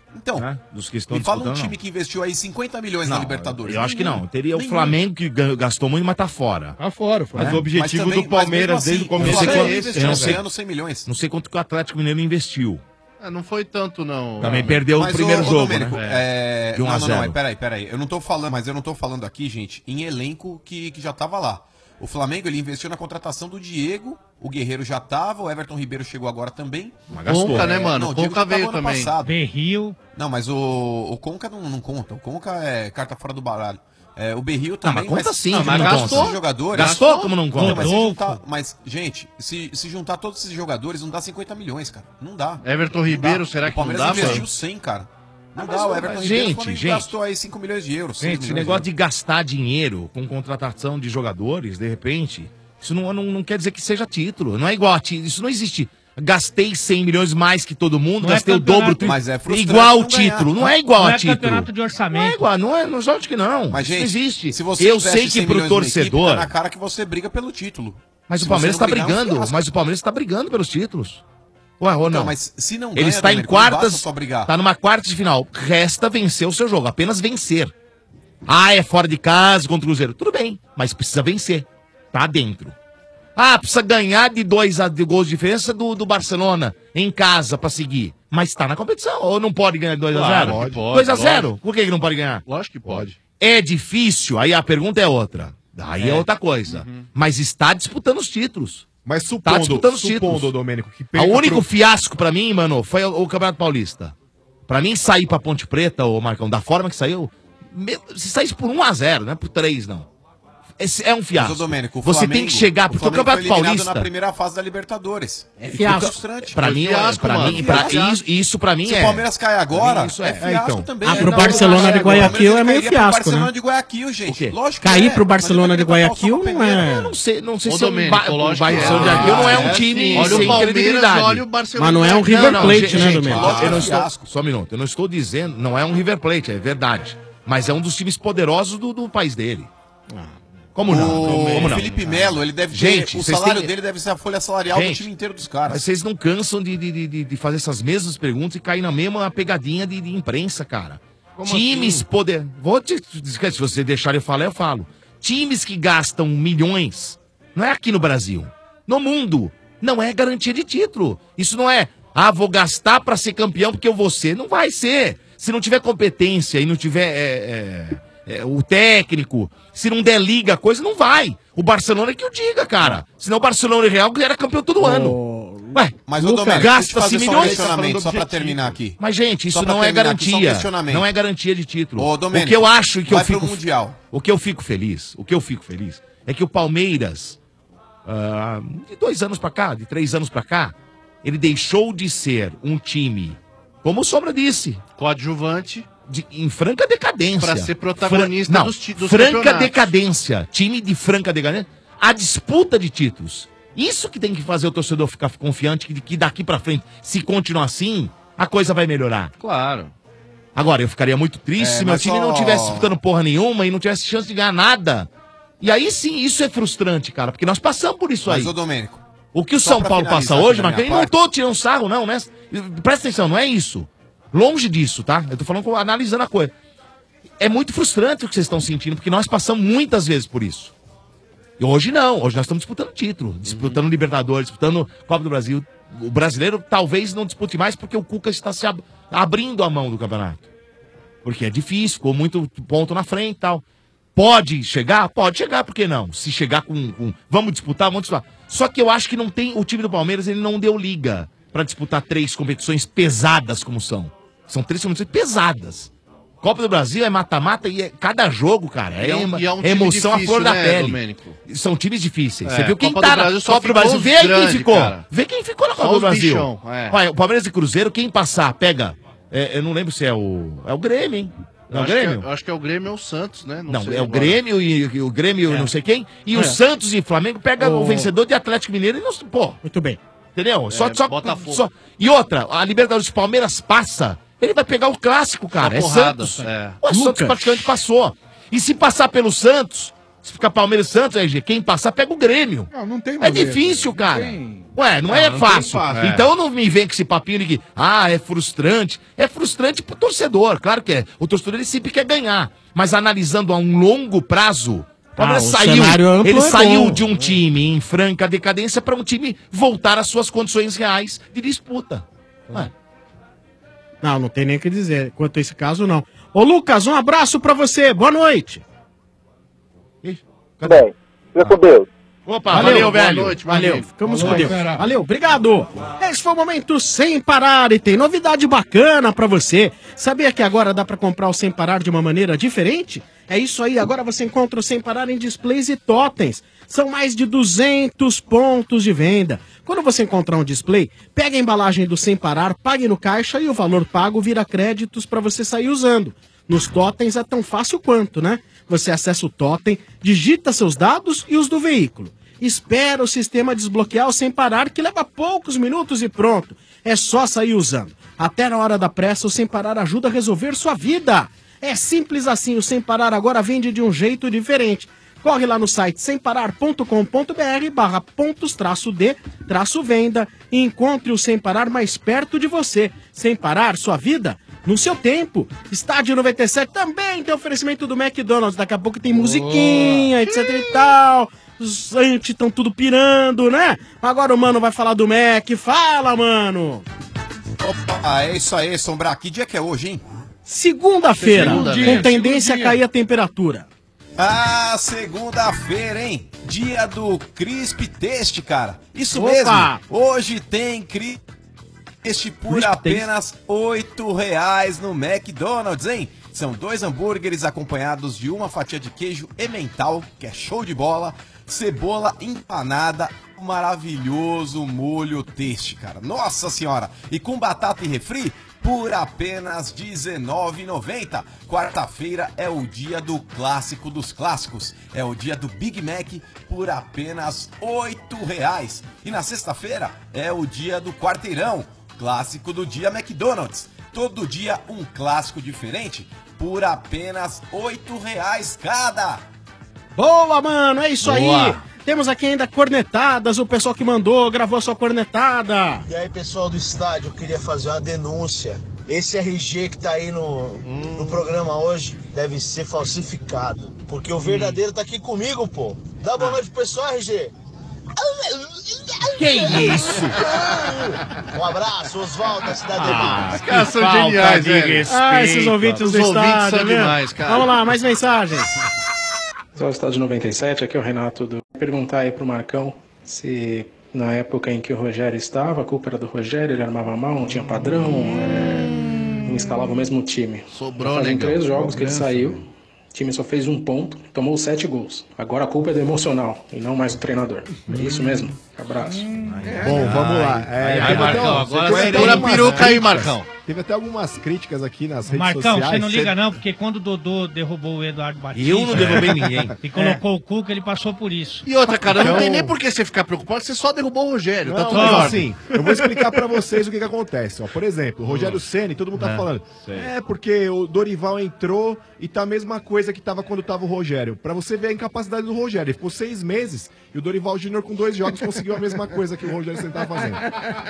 Então, né? Dos que estão me fala um disputando, time não. que investiu aí cinquenta milhões na Não, Libertadores. Eu acho que não. Teria o Nenhum. Flamengo que gan- gastou muito, mas tá fora. Tá fora, Né? Mas o objetivo Mas também- do Palmeiras mas mesmo desde o assim, começo o Flamengo é esse. investiu Eu não esse sei, ano cem milhões. não sei quanto que o Atlético Mineiro investiu. É, não foi tanto, não. Também Ah, perdeu Mas, o primeiro ô, ô, jogo, Domênico, né? é... De um não, a não, não, zero. é, peraí, peraí. Eu não tô falando, mas eu não tô falando aqui, gente, em elenco que, que já tava lá. O Flamengo, ele investiu na contratação do Diego, o Guerreiro já tava, o Everton Ribeiro chegou agora também. Mas gastou. Conca, né, mano? Não, o Conca Diego já tava veio ano também. passado. Berril. Não, mas o, o Conca não, não conta. O Conca é carta fora do baralho. É, o Berril Ah, também. mas conta sim, não, como mas não gastou conta? jogadores. Gastou como não conta? Não, mas, se Rodolfo. juntar, mas, gente, se, se juntar todos esses jogadores, não dá cinquenta milhões, cara. Não dá. Everton Não Ribeiro, dá. será que o não Palmeiras dá, investiu mano? cem, cara. Não Ah, dá, mas, o Everton mas, Ribeiro gente, o Flamengo gente. gastou aí cinco milhões de euros. seis Gente, esse milhões negócio de de gastar dinheiro com contratação de jogadores, de repente, isso não, não, não quer dizer que seja título. Não é igual a título. Isso não existe. Gastei cem milhões mais que todo mundo, Não é gastei o campeonato- dobro. tri- Mas é frustrante igual não o título. ganhar. Não é igual Não a é título. campeonato de orçamento. Não é igual, não é, não, lógico que não. Mas, Isso gente, não existe. se você Eu investe sei que cem pro milhões numa equipe, torcedor. tá na cara que você briga pelo título. Mas Se o Palmeiras você está não brigar, é um brigando. fiasco. Mas o Palmeiras está brigando pelos títulos. Ué, ou não? Não, mas se não Ele ganha, está em Domênico, não basta quartas. só brigar. Está numa quarta de final. Resta vencer o seu jogo. Apenas vencer. Ah, é fora de casa contra o Cruzeiro. Tudo bem, mas precisa vencer. Tá dentro. Ah, precisa ganhar de dois a, de gols de diferença do, do Barcelona em casa pra seguir. Mas tá na competição. Ou não pode ganhar de dois a zero? Claro que pode, dois a zero? lógico. Por que, que não pode ganhar? Lógico que pode. É difícil? Aí a pergunta é outra. Aí é, É. outra coisa. Mas está disputando os títulos. Mas Tá supondo, disputando os supondo, títulos. Domênico, que O perca único pro- fiasco pra mim, mano, foi o, o Campeonato Paulista. Pra mim, sair pra Ponte Preta, ô Marcão, da forma que saiu, me- se saísse por um a zero, não é por três, não. Esse é um fiasco. Mas, ô, Domênico, o Você Flamengo- tem que chegar, porque o, Flamengo Campeonato foi eliminado Paulista... na primeira fase da Libertadores. É Fica fiasco. frustrante. Pra Foi mim, fiasco, pra mano. mim, pra, Fiasco. isso, isso pra mim Se é... o Palmeiras cai agora, Isso é, é- fiasco é, então. também. Ah, pro Não, Barcelona não, de não, o Palmeiras Guayaquil é meio cairia pro fiasco, né? Barcelona de Guayaquil, gente. Lógico Cair é, pro mas Barcelona ele de vai botar o Guayaquil não é... Eu não sei, não sei Ô, se é um Domênico, ba- o lógico que Barcelona de é. Guayaquil não é um É, time sim. Olha o sem Palmeiras, credibilidade. olha o Barcelona. Mas não é um River Plate, né, Domênico? Ó, eu não Fiasco. estou, só um minuto, eu não estou dizendo, não é um River Plate, é verdade. Mas é um dos times poderosos do, do país dele. Como não? O Como não? Felipe Melo, ele deve ter, Gente, o vocês salário têm- dele deve ser a folha salarial do Gente, time inteiro dos caras. Mas vocês não cansam de, de, de, de fazer essas mesmas perguntas e cair na mesma pegadinha de, de imprensa, cara. Como Times assim? poder. Vou te. Se você deixar eu falar, eu falo. Times que gastam milhões, não é aqui no Brasil. No mundo, não é garantia de título. Isso não é, ah, vou gastar pra ser campeão porque eu vou ser. Não vai ser. Se não tiver competência e não tiver é, é, é, o técnico, se não der liga a coisa, não vai. O Barcelona é que o diga, cara. Senão o Barcelona e Real era campeão todo ano. Ué, Mas, ô, Domênico, deixa eu te gasta-se fazer só um milhões. questionamento, só pra terminar aqui. Mas, gente, isso Só pra não é terminar aqui, só um garantia. questionamento. Não é garantia de título. Ô, o Domênico, que eu acho e que eu vai pro fico. Mundial. O que eu fico feliz, o que eu fico feliz, é que o Palmeiras, ah, de dois anos pra cá, de três anos pra cá, ele deixou de ser um time, como o Sombra disse, coadjuvante, de, em franca decadência. Pra ser protagonista Fran- não, dos ti- dos franca campeonatos. decadência. Time de franca decadência. A disputa de títulos. Isso que tem que fazer o torcedor ficar confiante que, que daqui pra frente, se continuar assim, a coisa vai melhorar. Claro. Agora, eu ficaria muito triste É, se meu mas time só- não tivesse disputando porra nenhuma e não tivesse chance de ganhar nada. E aí sim, isso é frustrante, cara, porque nós passamos por isso Mas, aí. ô, Domênico, O que o só São pra Paulo finalizar passa hoje, aqui da Marquinhos, minha não tô tirando sarro, não, né? Presta atenção, não é isso. Longe disso, tá? Eu tô falando, com- analisando a coisa. É muito frustrante o que vocês estão sentindo, porque nós passamos muitas vezes por isso. E hoje não, hoje nós estamos disputando título, disputando Uhum. Libertadores, disputando Copa do Brasil. O brasileiro talvez não dispute mais porque o Cuca está se ab- abrindo a mão do campeonato. Porque é difícil, ficou muito ponto na frente e tal. Pode chegar? Pode chegar, por que não? Se chegar com, com- Vamos disputar, vamos disputar. Só que eu acho que não tem. O time do Palmeiras ele não deu liga pra disputar três competições pesadas como são. São três competições pesadas. Copa do Brasil é mata-mata e é cada jogo, cara. É, E é um- ema- e é um é time emoção à difícil, flor da né, pele. Domênico? São times difíceis. É, Você viu quem Copa tá do na Brasil só Copa do ficou Brasil? os Vê aí quem grandes, ficou. cara. Vê quem ficou na Só Copa do os Brasil. bichão, é. Olha, o Palmeiras e Cruzeiro, quem passar, pega. é, eu não lembro se é o. É o Grêmio, hein? Não é Eu o acho, que Grêmio? é, eu acho que é o Grêmio ou o Santos, né? Não, sei é o agora. Grêmio e, e o Grêmio É. não sei quem. E o É. Santos e Flamengo pega O- o vencedor de Atlético Mineiro e não. Pô. Muito bem. Entendeu? Só, É, só, Botafogo. só- E outra, a Libertadores Palmeiras passa, ele vai pegar o clássico, cara. É porrada, Santos. é. O Santos Lucas. praticamente passou. E se passar pelo Santos, se ficar Palmeiras e Santos, R G, quem passar pega o Grêmio. Não, não tem É moleza, difícil, não cara. tem- Ué, não É, é não tem fácil. fácil. É. Então não me vem com esse papinho de que, ah, é frustrante. É frustrante pro torcedor, claro que é. O torcedor ele sempre quer ganhar. Mas analisando a um longo prazo, o Palmeiras Ah, o saiu, cenário amplo ele é saiu bom. de um time em franca decadência para um time voltar às suas condições reais de disputa. Ué. Não, não tem nem o que dizer. Quanto a esse caso, não. Ô, Lucas, um abraço pra você. Boa noite. Bem, fica com Deus. Opa, valeu, boa velho. noite, valeu. Ficamos Boa com noite, Deus. fera. Valeu, obrigado. Esse foi o Momento Sem Parar e tem novidade bacana pra você. Sabia que agora dá pra comprar o Sem Parar de uma maneira diferente? É isso aí, agora você encontra o Sem Parar em displays e totens. São mais de duzentos pontos de venda. Quando você encontrar um display, pega a embalagem do Sem Parar, pague no caixa e o valor pago vira créditos pra você sair usando. Nos totens é tão fácil quanto, né? Você acessa o totem, digita seus dados e os do veículo. Espera o sistema desbloquear o Sem Parar, que leva poucos minutos e pronto. É só sair usando. Até na hora da pressa, o Sem Parar ajuda a resolver sua vida. É simples assim, o Sem Parar agora vende de um jeito diferente. Corre lá no site semparar.com.br barra pontos traço D traço venda e encontre o Sem Parar mais perto de você. Sem Parar, sua vida no seu tempo. Estádio noventa e sete também tem oferecimento do McDonald's. Daqui a pouco tem musiquinha, etc e tal. Os antes estão tudo pirando, né? Agora o mano vai falar do Mac. Fala, mano! Opa, é isso aí, Sombra. Que dia que é hoje, hein? Segunda-feira, Segunda, com né? tendência a Segundinha. cair a temperatura. Ah, segunda-feira, hein? Dia do Crisp Taste, cara. Isso Opa! mesmo. Hoje tem Crisp Taste por Crisp apenas oito reais no McDonald's, hein? São dois hambúrgueres acompanhados de uma fatia de queijo emmental, que é show de bola, cebola empanada, um maravilhoso molho Taste, cara. Nossa senhora! E com batata e refri, por apenas dezenove reais e noventa centavos. Quarta-feira é o dia do clássico dos clássicos. É o dia do Big Mac por apenas oito reais. E na sexta-feira é o dia do quarteirão. Clássico do dia McDonald's. Todo dia um clássico diferente por apenas oito reais cada. Boa, mano, é isso Boa. aí. Temos aqui ainda cornetadas, o pessoal que mandou, gravou a sua cornetada. E aí, pessoal do estádio, eu queria fazer uma denúncia. Esse R G que tá aí no, no programa hoje deve ser falsificado. Porque o verdadeiro tá aqui comigo, pô. Dá boa noite pro pessoal, R G. Que isso? Um abraço, Oswaldo, da Cidade de Ah, Deus. que Caras são falta geniais, de velho. respeito. Ah, esses ouvintes Os do ouvintes estádio, são viu? demais, cara. Vamos lá, mais mensagens. Pessoal do Estádio noventa e sete, aqui é o Renato do... Perguntar aí pro Marcão se na época em que o Rogério estava, a culpa era do Rogério, ele armava mal, não tinha padrão, é, não escalava o mesmo time. Sobrou, Fazem negão. três jogos que ele Cobrança. saiu, o time só fez um ponto, tomou sete gols. Agora a culpa é do emocional e não mais do treinador. É isso mesmo? Abraço. Bom, vamos lá. É, Ai, ai, teve Marcão, até- agora teve você até pura algumas peruca aí, críticas- Marcão. Teve até algumas críticas aqui nas redes Marcão, sociais. você não liga não, porque quando o Dodô derrubou o Eduardo Batista... Eu não derrubei ninguém. E colocou o Cuca, ele passou por isso. E outra, cara, não Então- tem nem por que você ficar preocupado, você só derrubou o Rogério. tá Não, tudo mas em ordem. assim, eu vou explicar pra vocês o que que acontece. Ó, por exemplo, o Rogério Ceni, todo mundo tá É, falando. sei. É, porque o Dorival entrou e tá a mesma coisa que tava quando tava o Rogério. Pra você ver a incapacidade do Rogério. Ele ficou seis meses e o Dorival Júnior com dois jogos conseguiu a mesma coisa que o Rogério Ceni tava fazendo.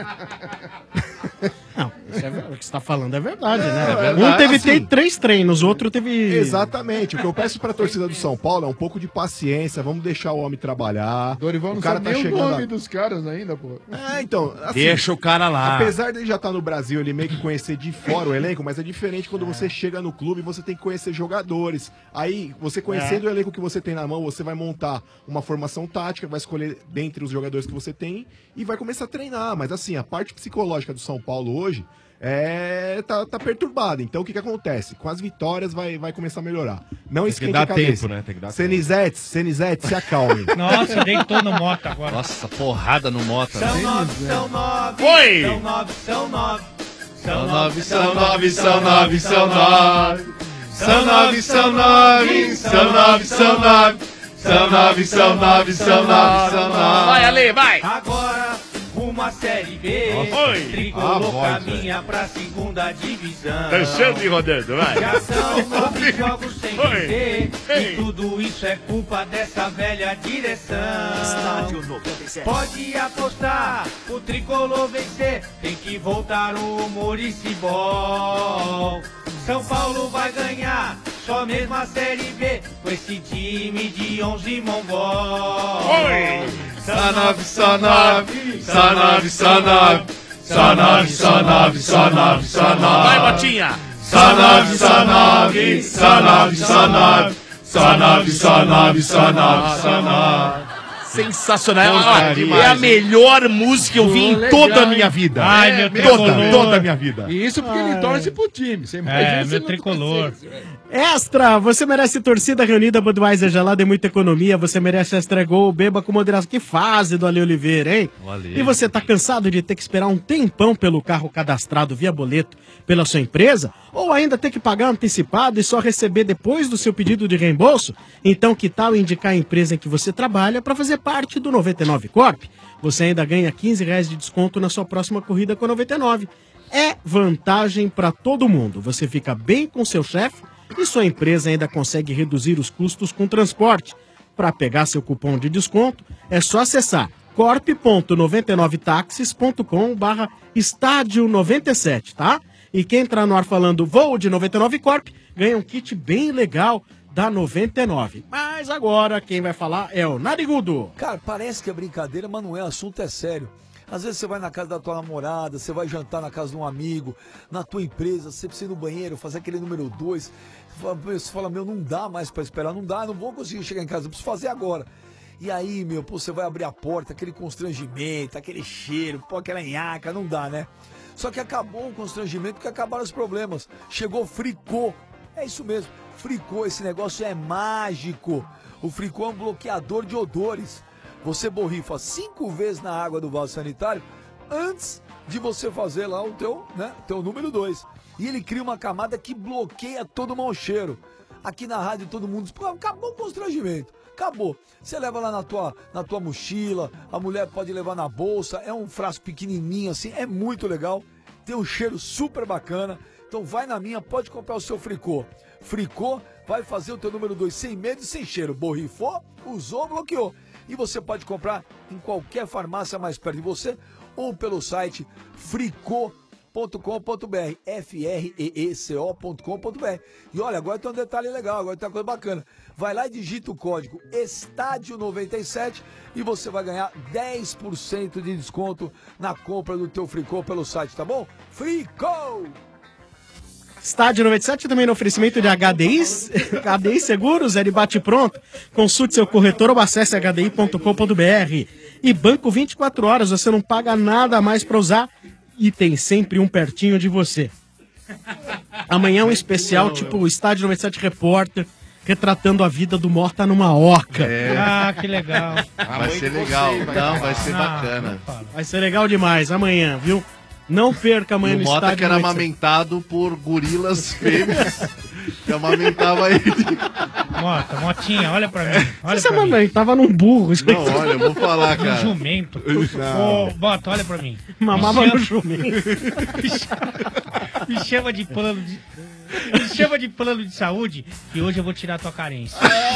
Não, isso é, o que você tá falando é verdade, né? É verdade, Um teve assim. te- três treinos, o outro teve... Exatamente. O que eu peço pra torcida do São Paulo é um pouco de paciência. Vamos deixar o homem trabalhar. Dorival não o cara sabe tá nem o chegando. nome a- dos caras ainda, pô. É, então. assim, Deixa o cara lá. Apesar dele já estar no Brasil, ele meio que conhecer de fora o elenco, mas é diferente quando você chega no clube e você tem que conhecer jogadores. Aí, você conhecendo É. o elenco que você tem na mão, você vai montar uma formação tática, vai escolher dentre os jogadores que você tem e vai começar a treinar. Mas assim, a parte psicológica do São Paulo hoje é tá, tá perturbada. Então o que que acontece? Com as vitórias vai, vai começar a melhorar. Não que esquente dar a cabeça. tempo, né? Tem que dar Senizete, Senizete, se acalme. Nossa, deitou no Mota agora. Nossa, porrada no Mota. São né? nove, são nove. Oi! São nove, são nove. São nove, são nove, são nove, são nove. São nove, são nove, são nove, são nove. São nove, são nove, são nove, são nove. Vai, Ale, vai! Agora o rumo à Série B. Oi. Tricolor Ah, caminha pra segunda divisão. Dançando e rodando, vai. Já são nove jogos sem Oi. vencer. Ei. E tudo isso é culpa dessa velha direção. Estádio noventa e sete. Pode apostar, o tricolor vencer. Tem que voltar o Moricibol. São Paulo vai ganhar, só mesmo a Série B, com esse time de onze mongol. Oi. Só nove, só nove, só nove, só nove, só nove, só nove, só nove, só nove. Vai, Botinha. Só nove, só nove, só nove, só nove, só nove, só nove, só nove, só nove. Sensacional. Ah, é a melhor música que eu vi em toda a minha vida. Ai, meu toda, tricolor. toda a minha vida. E isso porque ele torce pro time. Você imagina É, se meu não tricolor. Extra, você merece torcida reunida, Budweiser gelada e muita economia, você merece Extra Gol, beba com moderação. Que fase do Ale Oliveira, hein? Ale. E você tá cansado de ter que esperar um tempão pelo carro cadastrado via boleto pela sua empresa? Ou ainda ter que pagar antecipado e só receber depois do seu pedido de reembolso? Então que tal indicar a empresa em que você trabalha para fazer parte do noventa e nove Corp? Você ainda ganha quinze reais de desconto na sua próxima corrida com a noventa e nove. É vantagem para todo mundo. Você fica bem com seu chefe e sua empresa ainda consegue reduzir os custos com transporte. Para pegar seu cupom de desconto, é só acessar corp ponto noventa e nove taxis ponto com barra estádio noventa e sete, tá? E quem entrar no ar falando voo de noventa e nove Corp, ganha um kit bem legal da noventa e nove. Mas agora quem vai falar é o Narigudo. Cara, parece que é brincadeira, mas não é, o assunto é sério. Às vezes você vai na casa da tua namorada, você vai jantar na casa de um amigo, na tua empresa, você precisa ir no banheiro, fazer aquele número dois. Você fala, meu, não dá mais pra esperar, não dá, não vou conseguir chegar em casa, eu preciso fazer agora. E aí, meu, pô, você vai abrir a porta, aquele constrangimento, aquele cheiro, pô, aquela nhaca, não dá, né? Só que acabou o constrangimento porque acabaram os problemas. Chegou Fricô. É isso mesmo, Fricô, esse negócio é mágico. O Fricô é um bloqueador de odores. Você borrifa cinco vezes na água do vaso sanitário antes de você fazer lá o teu, né, teu número dois. E ele cria uma camada que bloqueia todo o mau cheiro. Aqui na rádio todo mundo diz, pô, acabou o constrangimento. Acabou. Você leva lá na tua, na tua mochila, a mulher pode levar na bolsa, é um frasco pequenininho assim, é muito legal. Tem um cheiro super bacana. Então vai na minha, pode comprar o seu Fricô. Fricô vai fazer o teu número dois sem medo e sem cheiro. Borrifou, usou, bloqueou. E você pode comprar em qualquer farmácia mais perto de você ou pelo site fricô ponto com ponto br, F R E E C O ponto com ponto br. E olha, agora tem um detalhe legal, agora tem uma coisa bacana. Vai lá e digita o código estádio noventa e sete e você vai ganhar dez por cento de desconto na compra do teu Fricô pelo site, tá bom? Fricô! Estádio noventa e sete também no oferecimento de H D I, H D I Seguros, é de bate pronto. Consulte seu corretor ou acesse H D I ponto com ponto br. E Banco vinte e quatro horas, você não paga nada mais para usar e tem sempre um pertinho de você. Amanhã um especial tipo Estádio noventa e sete Repórter, retratando a vida do Mota numa oca. É. Ah, que legal. Vai ser legal, não, vai ser bacana. Vai ser legal demais amanhã, viu? Não perca amanhã E no o Mota Estádio que era noventa e sete. amamentado por gorilas fêmeas que amamentava ele. Mota, Motinha, olha pra mim. Olha Você pra mim. mano, tava num burro. isso Não, aí. olha, eu vou falar, cara. Um jumento. Não. Ô, Bota, olha pra mim. Mamava Me no chama- jumento. Me chama de plano de... Me chama de plano de saúde que hoje eu vou tirar a tua carência.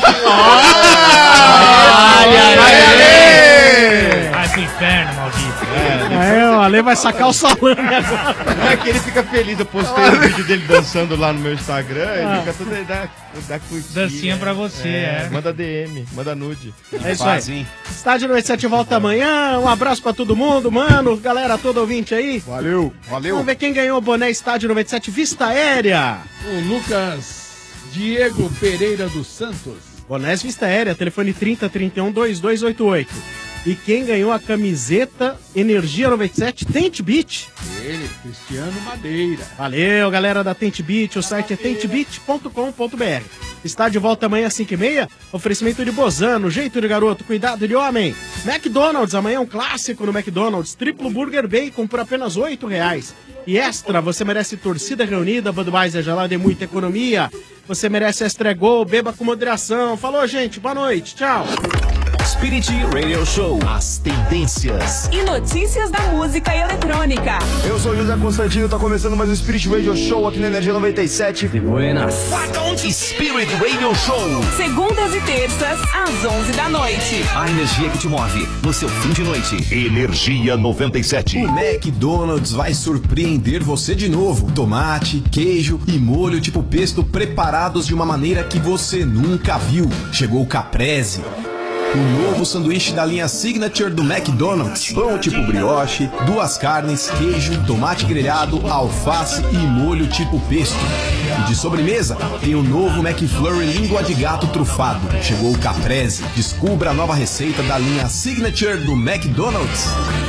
Vai pro inferno, maldito. É, o Ale vai sacar o salame agora. É que ele fica feliz. Eu postei um vídeo dele dançando lá no meu Instagram. Ele Ah. fica todo. Ele dá, dá curtida. Dancinha pra você, é. Manda D M, manda nude. É isso aí. Estádio noventa e sete volta amanhã. Um abraço pra todo mundo, mano. Galera, todo ouvinte aí. Valeu. Valeu. Vamos ver quem ganhou o boné Estádio noventa e sete Vista Aérea. O Lucas Diego Pereira dos Santos. Bonés Vista Aérea, telefone trinta, trinta e um, vinte e dois oitenta e oito. E quem ganhou a camiseta Energia noventa e sete Tent Beat? Ele, Cristiano Madeira. Valeu, galera da Tent Beat. O site é tent beat ponto com ponto br. Está de volta amanhã às cinco e meia. Oferecimento de Bozano, jeito de garoto, cuidado de homem. McDonald's, amanhã um clássico no McDonald's. Triplo Burger Bacon por apenas oito reais. E Extra, você merece torcida reunida, Budweiser gelada e muita economia. Você merece Extra Gol, beba com moderação. Falou, gente, boa noite, tchau. Spirit Radio Show. As tendências. E notícias da música eletrônica. Eu sou o José Constantino, tá começando mais um Spirit Radio Show aqui na Energia noventa e sete. De buenas. Spirit Radio Show. Segundas e terças, às onze da noite. A energia que te move no seu fim de noite. Energia noventa e sete. O McDonald's vai surpreender você de novo. Tomate, queijo e molho tipo pesto preparados de uma maneira que você nunca viu. Chegou o Caprese. O novo sanduíche da linha Signature do McDonald's. Pão tipo brioche, duas carnes, queijo, tomate grelhado, alface e molho tipo pesto. E de sobremesa, tem o novo McFlurry língua de gato trufado. Chegou o Caprese. Descubra a nova receita da linha Signature do McDonald's.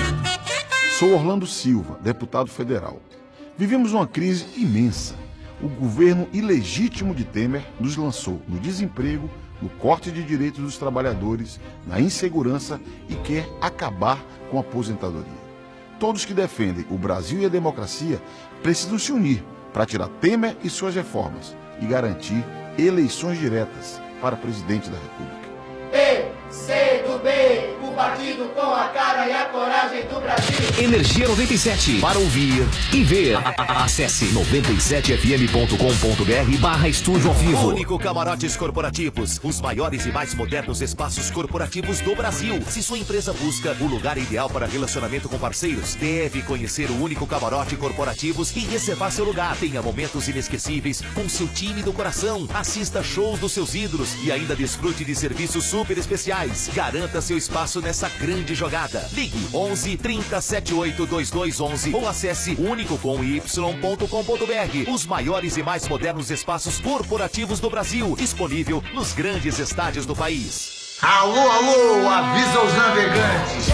Sou Orlando Silva, deputado federal. Vivemos uma crise imensa. O governo ilegítimo de Temer nos lançou no desemprego, no corte de direitos dos trabalhadores, na insegurança e quer acabar com a aposentadoria. Todos que defendem o Brasil e a democracia precisam se unir para tirar Temer e suas reformas e garantir eleições diretas para presidente da República. P, C do B, o partido com a cara e a coragem do Brasil. Energia noventa e sete, para ouvir e ver. Acesse noventa e sete f m ponto com ponto b r barra estúdio ao vivo. Único Camarotes Corporativos, os maiores e mais modernos espaços corporativos do Brasil. Se sua empresa busca o lugar ideal para relacionamento com parceiros, deve conhecer o Único Camarote Corporativos e reservar seu lugar. Tenha momentos inesquecíveis com seu time do coração. Assista shows dos seus ídolos e ainda desfrute de serviços super especiais. Garanta seu espaço nessa grande jogada. Ligue onze, trinta, setenta e oito, vinte e dois onze ou acesse único com y ponto com ponto b r. Os maiores e mais modernos espaços corporativos do Brasil, disponível nos grandes estádios do país. Alô, alô, avisa os navegantes.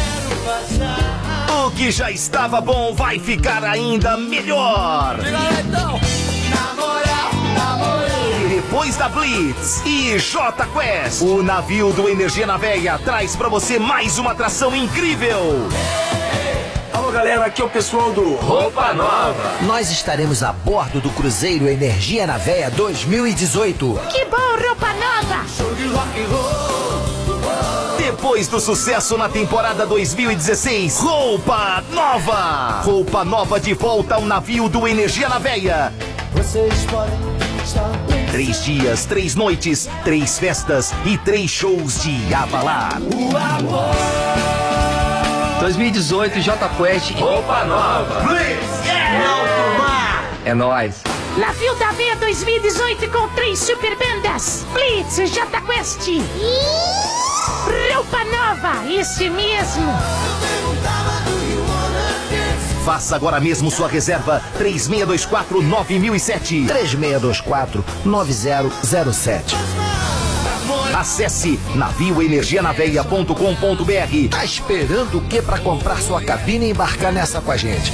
O que já estava bom vai ficar ainda melhor. Depois da Blitz e J Quest, o navio do Energia na Veia traz pra você mais uma atração incrível. Alô galera, aqui é o pessoal do Roupa Nova. Nós estaremos a bordo do Cruzeiro Energia na Veia dois mil e dezoito. Que bom, Roupa Nova! Show de rock and roll. Depois do sucesso na temporada dois mil e dezesseis, Roupa Nova! Roupa Nova de volta ao navio do Energia na Veia. Vocês podem estar... Três dias, três noites, três festas e três shows de abalar. O amor. dois mil e dezoito, J Quest. Roupa Nova. Blitz, yeah. Alto Mar. É nóis. Navio da Veia dois mil e dezoito com três super bandas. Blitz, J Quest. E... Roupa Nova, isso mesmo. Faça agora mesmo sua reserva. três seis dois quatro, nove mil e sete. três seis dois quatro, nove zero zero sete. Acesse navio energia na veia ponto com ponto b r. Tá esperando o que para comprar sua cabine e embarcar nessa com a gente?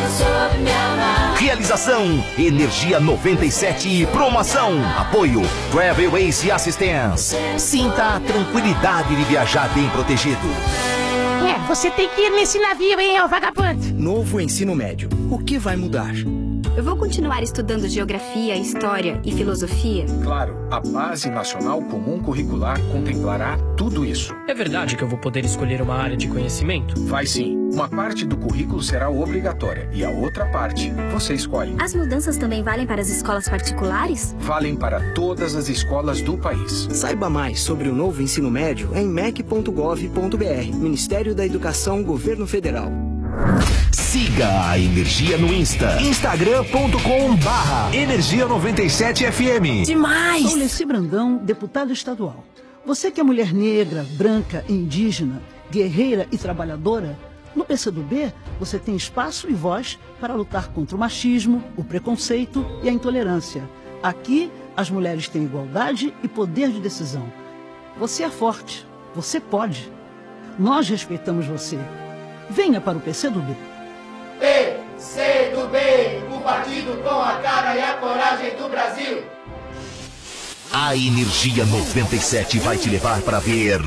Realização Energia noventa e sete e promoção. Apoio Travel Ace Assistance. Sinta a tranquilidade de viajar bem protegido. É, você tem que ir nesse navio, hein, ô vagabundo? Novo ensino médio. O que vai mudar? Eu vou continuar estudando geografia, história e filosofia? Claro, a Base Nacional Comum Curricular contemplará tudo isso. É verdade que eu vou poder escolher uma área de conhecimento? Vai sim. Uma parte do currículo será obrigatória e a outra parte você escolhe. As mudanças também valem para as escolas particulares? Valem para todas as escolas do país. Saiba mais sobre o novo ensino médio em m e c ponto gov ponto b r. Ministério da Educação, Governo Federal. Siga a Energia no Insta. Instagram ponto com barra Energia noventa e sete F M. Demais! Sou Leci Brandão, deputado estadual. Você que é mulher negra, branca, indígena, guerreira e trabalhadora, no P C do B você tem espaço e voz para lutar contra o machismo, o preconceito e a intolerância. Aqui, as mulheres têm igualdade e poder de decisão. Você é forte, você pode. Nós respeitamos você. Venha para o P C do B. P, C do B, o partido com a cara e a coragem do Brasil. A Energia noventa e sete vai te levar para ver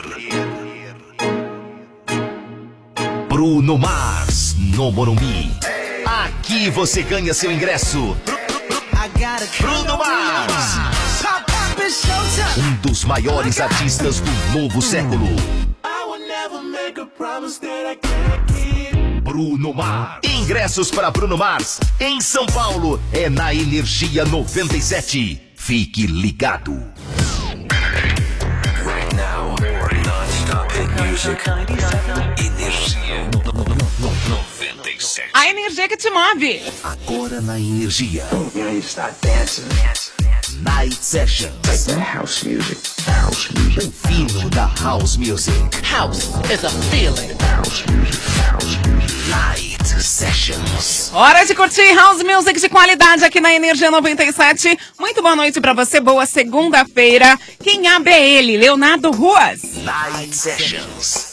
Bruno Mars no Morumbi. Aqui você ganha seu ingresso. Bruno Mars. Um dos maiores artistas do novo século. Bruno Mars. Ingressos para Bruno Mars em São Paulo é na Energia noventa e sete. Fique ligado. Right now, non-stop hit music. Energia noventa e sete. A energia que te move. Agora na Energia. Night Sessions. Like the house music. House music. O fino da House Music. House is a feeling. House music. House music. Night Sessions. Hora de curtir House Music de qualidade aqui na Energia noventa e sete. Muito boa noite pra você, boa segunda-feira. Quem abre é ele, Leonardo Ruas. Night Sessions.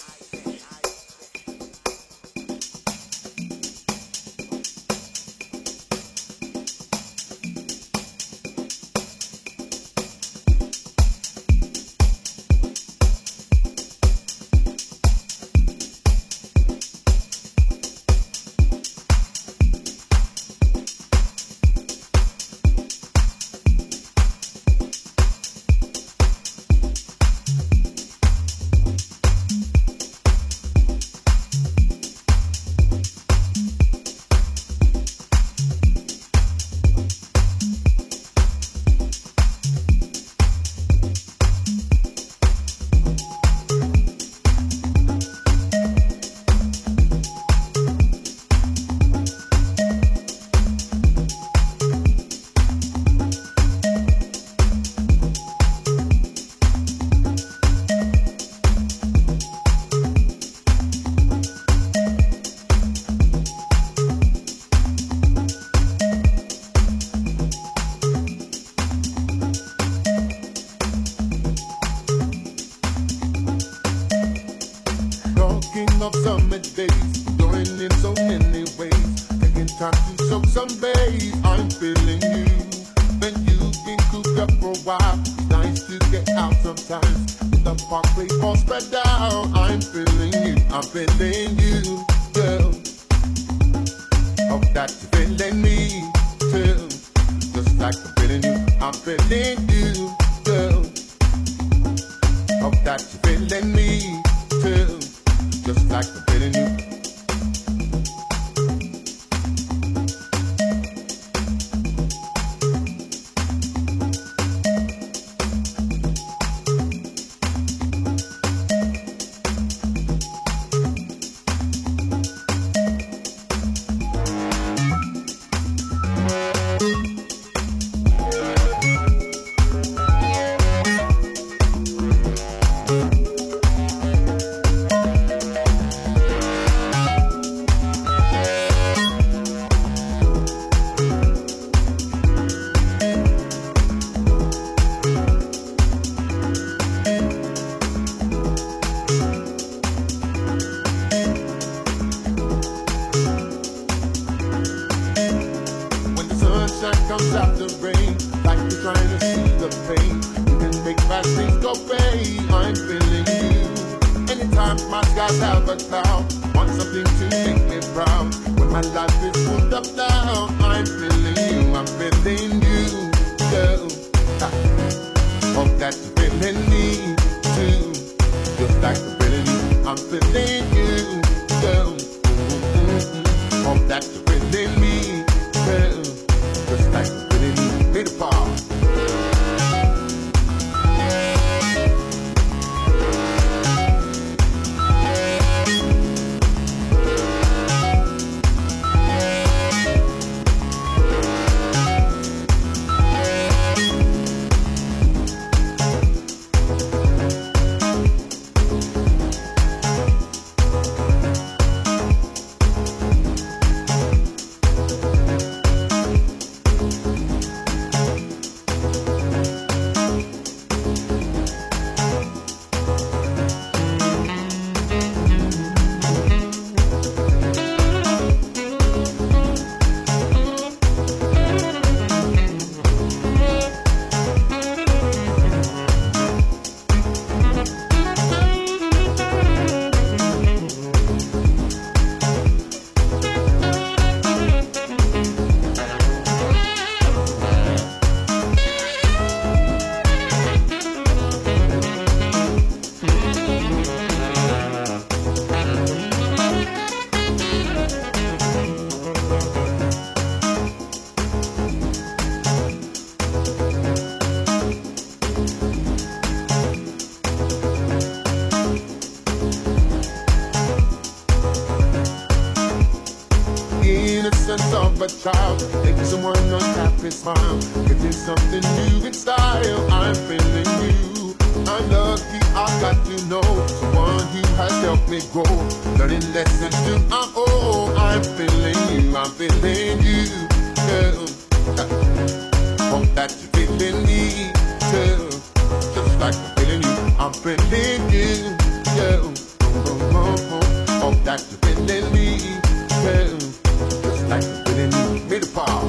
dreams of a child. Making someone unhappy smile. Getting something new in style. I'm feeling you. I'm lucky I got to know someone who has helped me grow. Learning lessons to my own. I'm feeling you. I'm feeling you. Girl. Hope that you're feeling me too. Just like I'm feeling you. I'm feeling you. Yeah. Hope that you're feeling me too. Just like I'm feeling you. Made a power.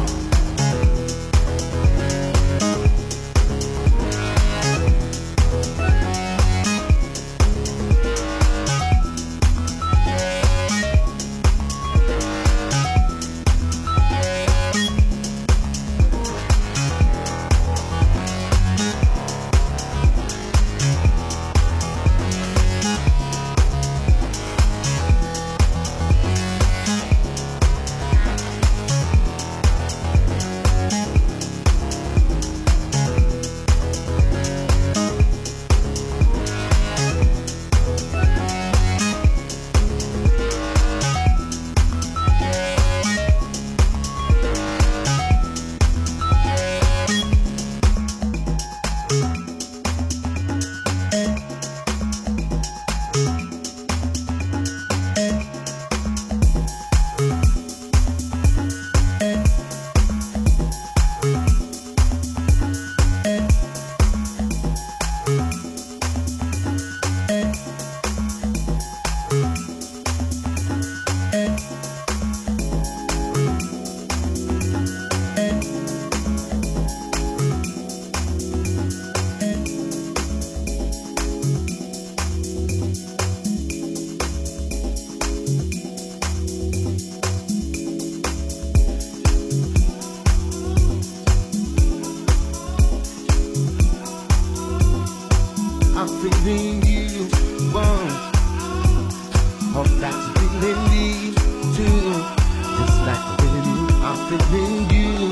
I'm feeling you, one. Hope that you're feeling me too. Just like I'm feeling you, I'm feeling you,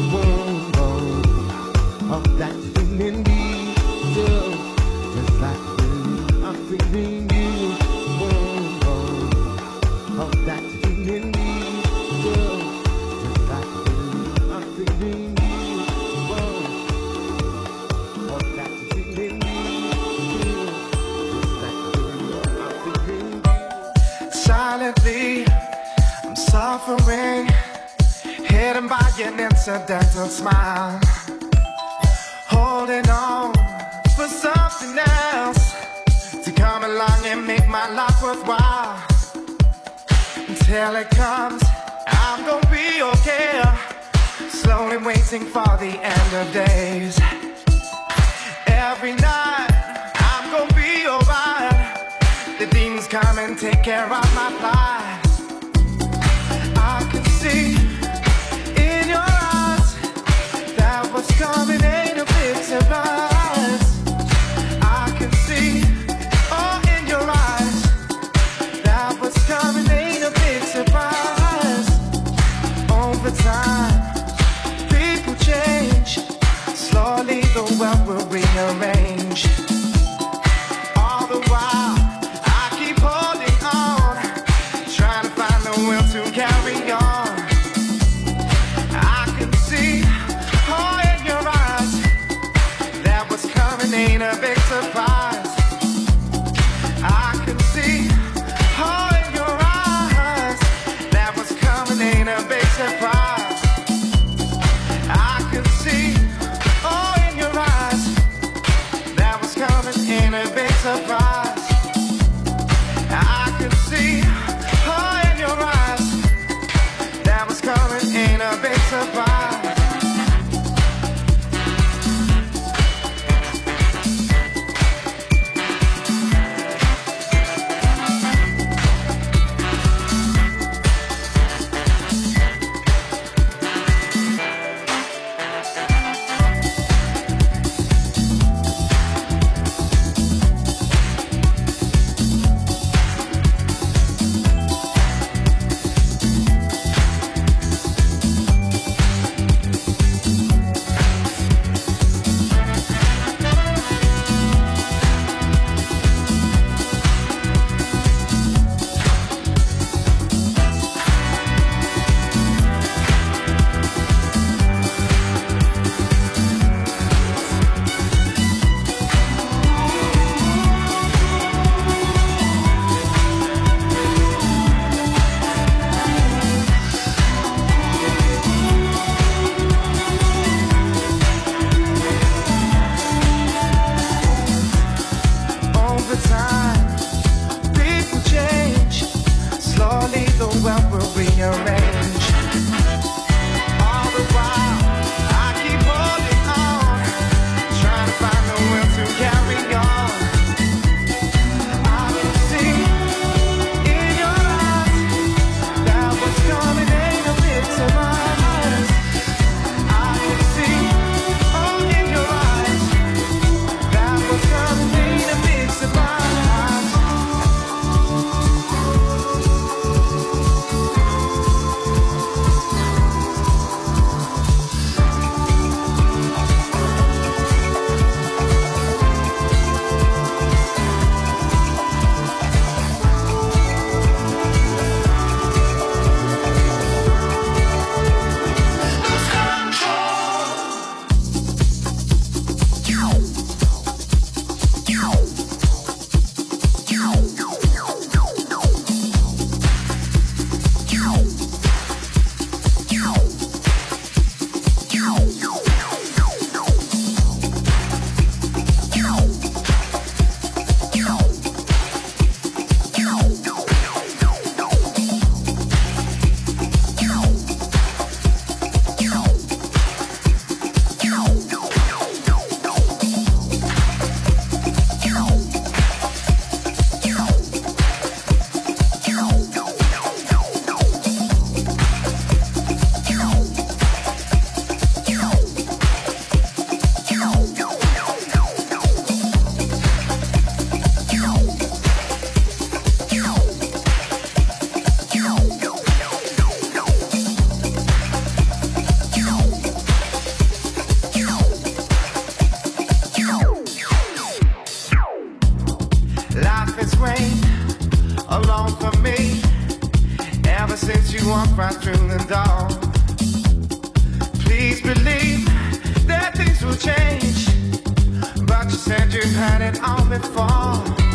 one. Hope that you're feeling me too. Just like I'm feeling you, I'm feeling you, one. Hope that you're feeling me too. Just like I'm feeling you, I'm feeling you, one. Hope that you're feeling me. Silently, I'm suffering, hidden by an incidental smile. Holding on for something else to come along and make my life worthwhile. Until it comes, I'm gonna be okay. Slowly waiting for the end of days. Every night, I'm gonna be alright. The demons come and take care of my plight. I can see in your eyes that what's coming ain't a big surprise. I can see, oh, in your eyes that what's coming ain't a big surprise. Over time, people change. Slowly the world will rearrange. All the while to carry on. I can see, oh, in your eyes that what's coming ain't a big surprise. I can see, oh, in your eyes that what's coming ain't a big surprise. I can see, oh, in your eyes that what's coming ain't a big surprise. I can see, oh, in your eyes that was coming ain't a big surprise. life has rained alone for me ever since you walked right through the door. Please believe that things will change, but you said you had it all before.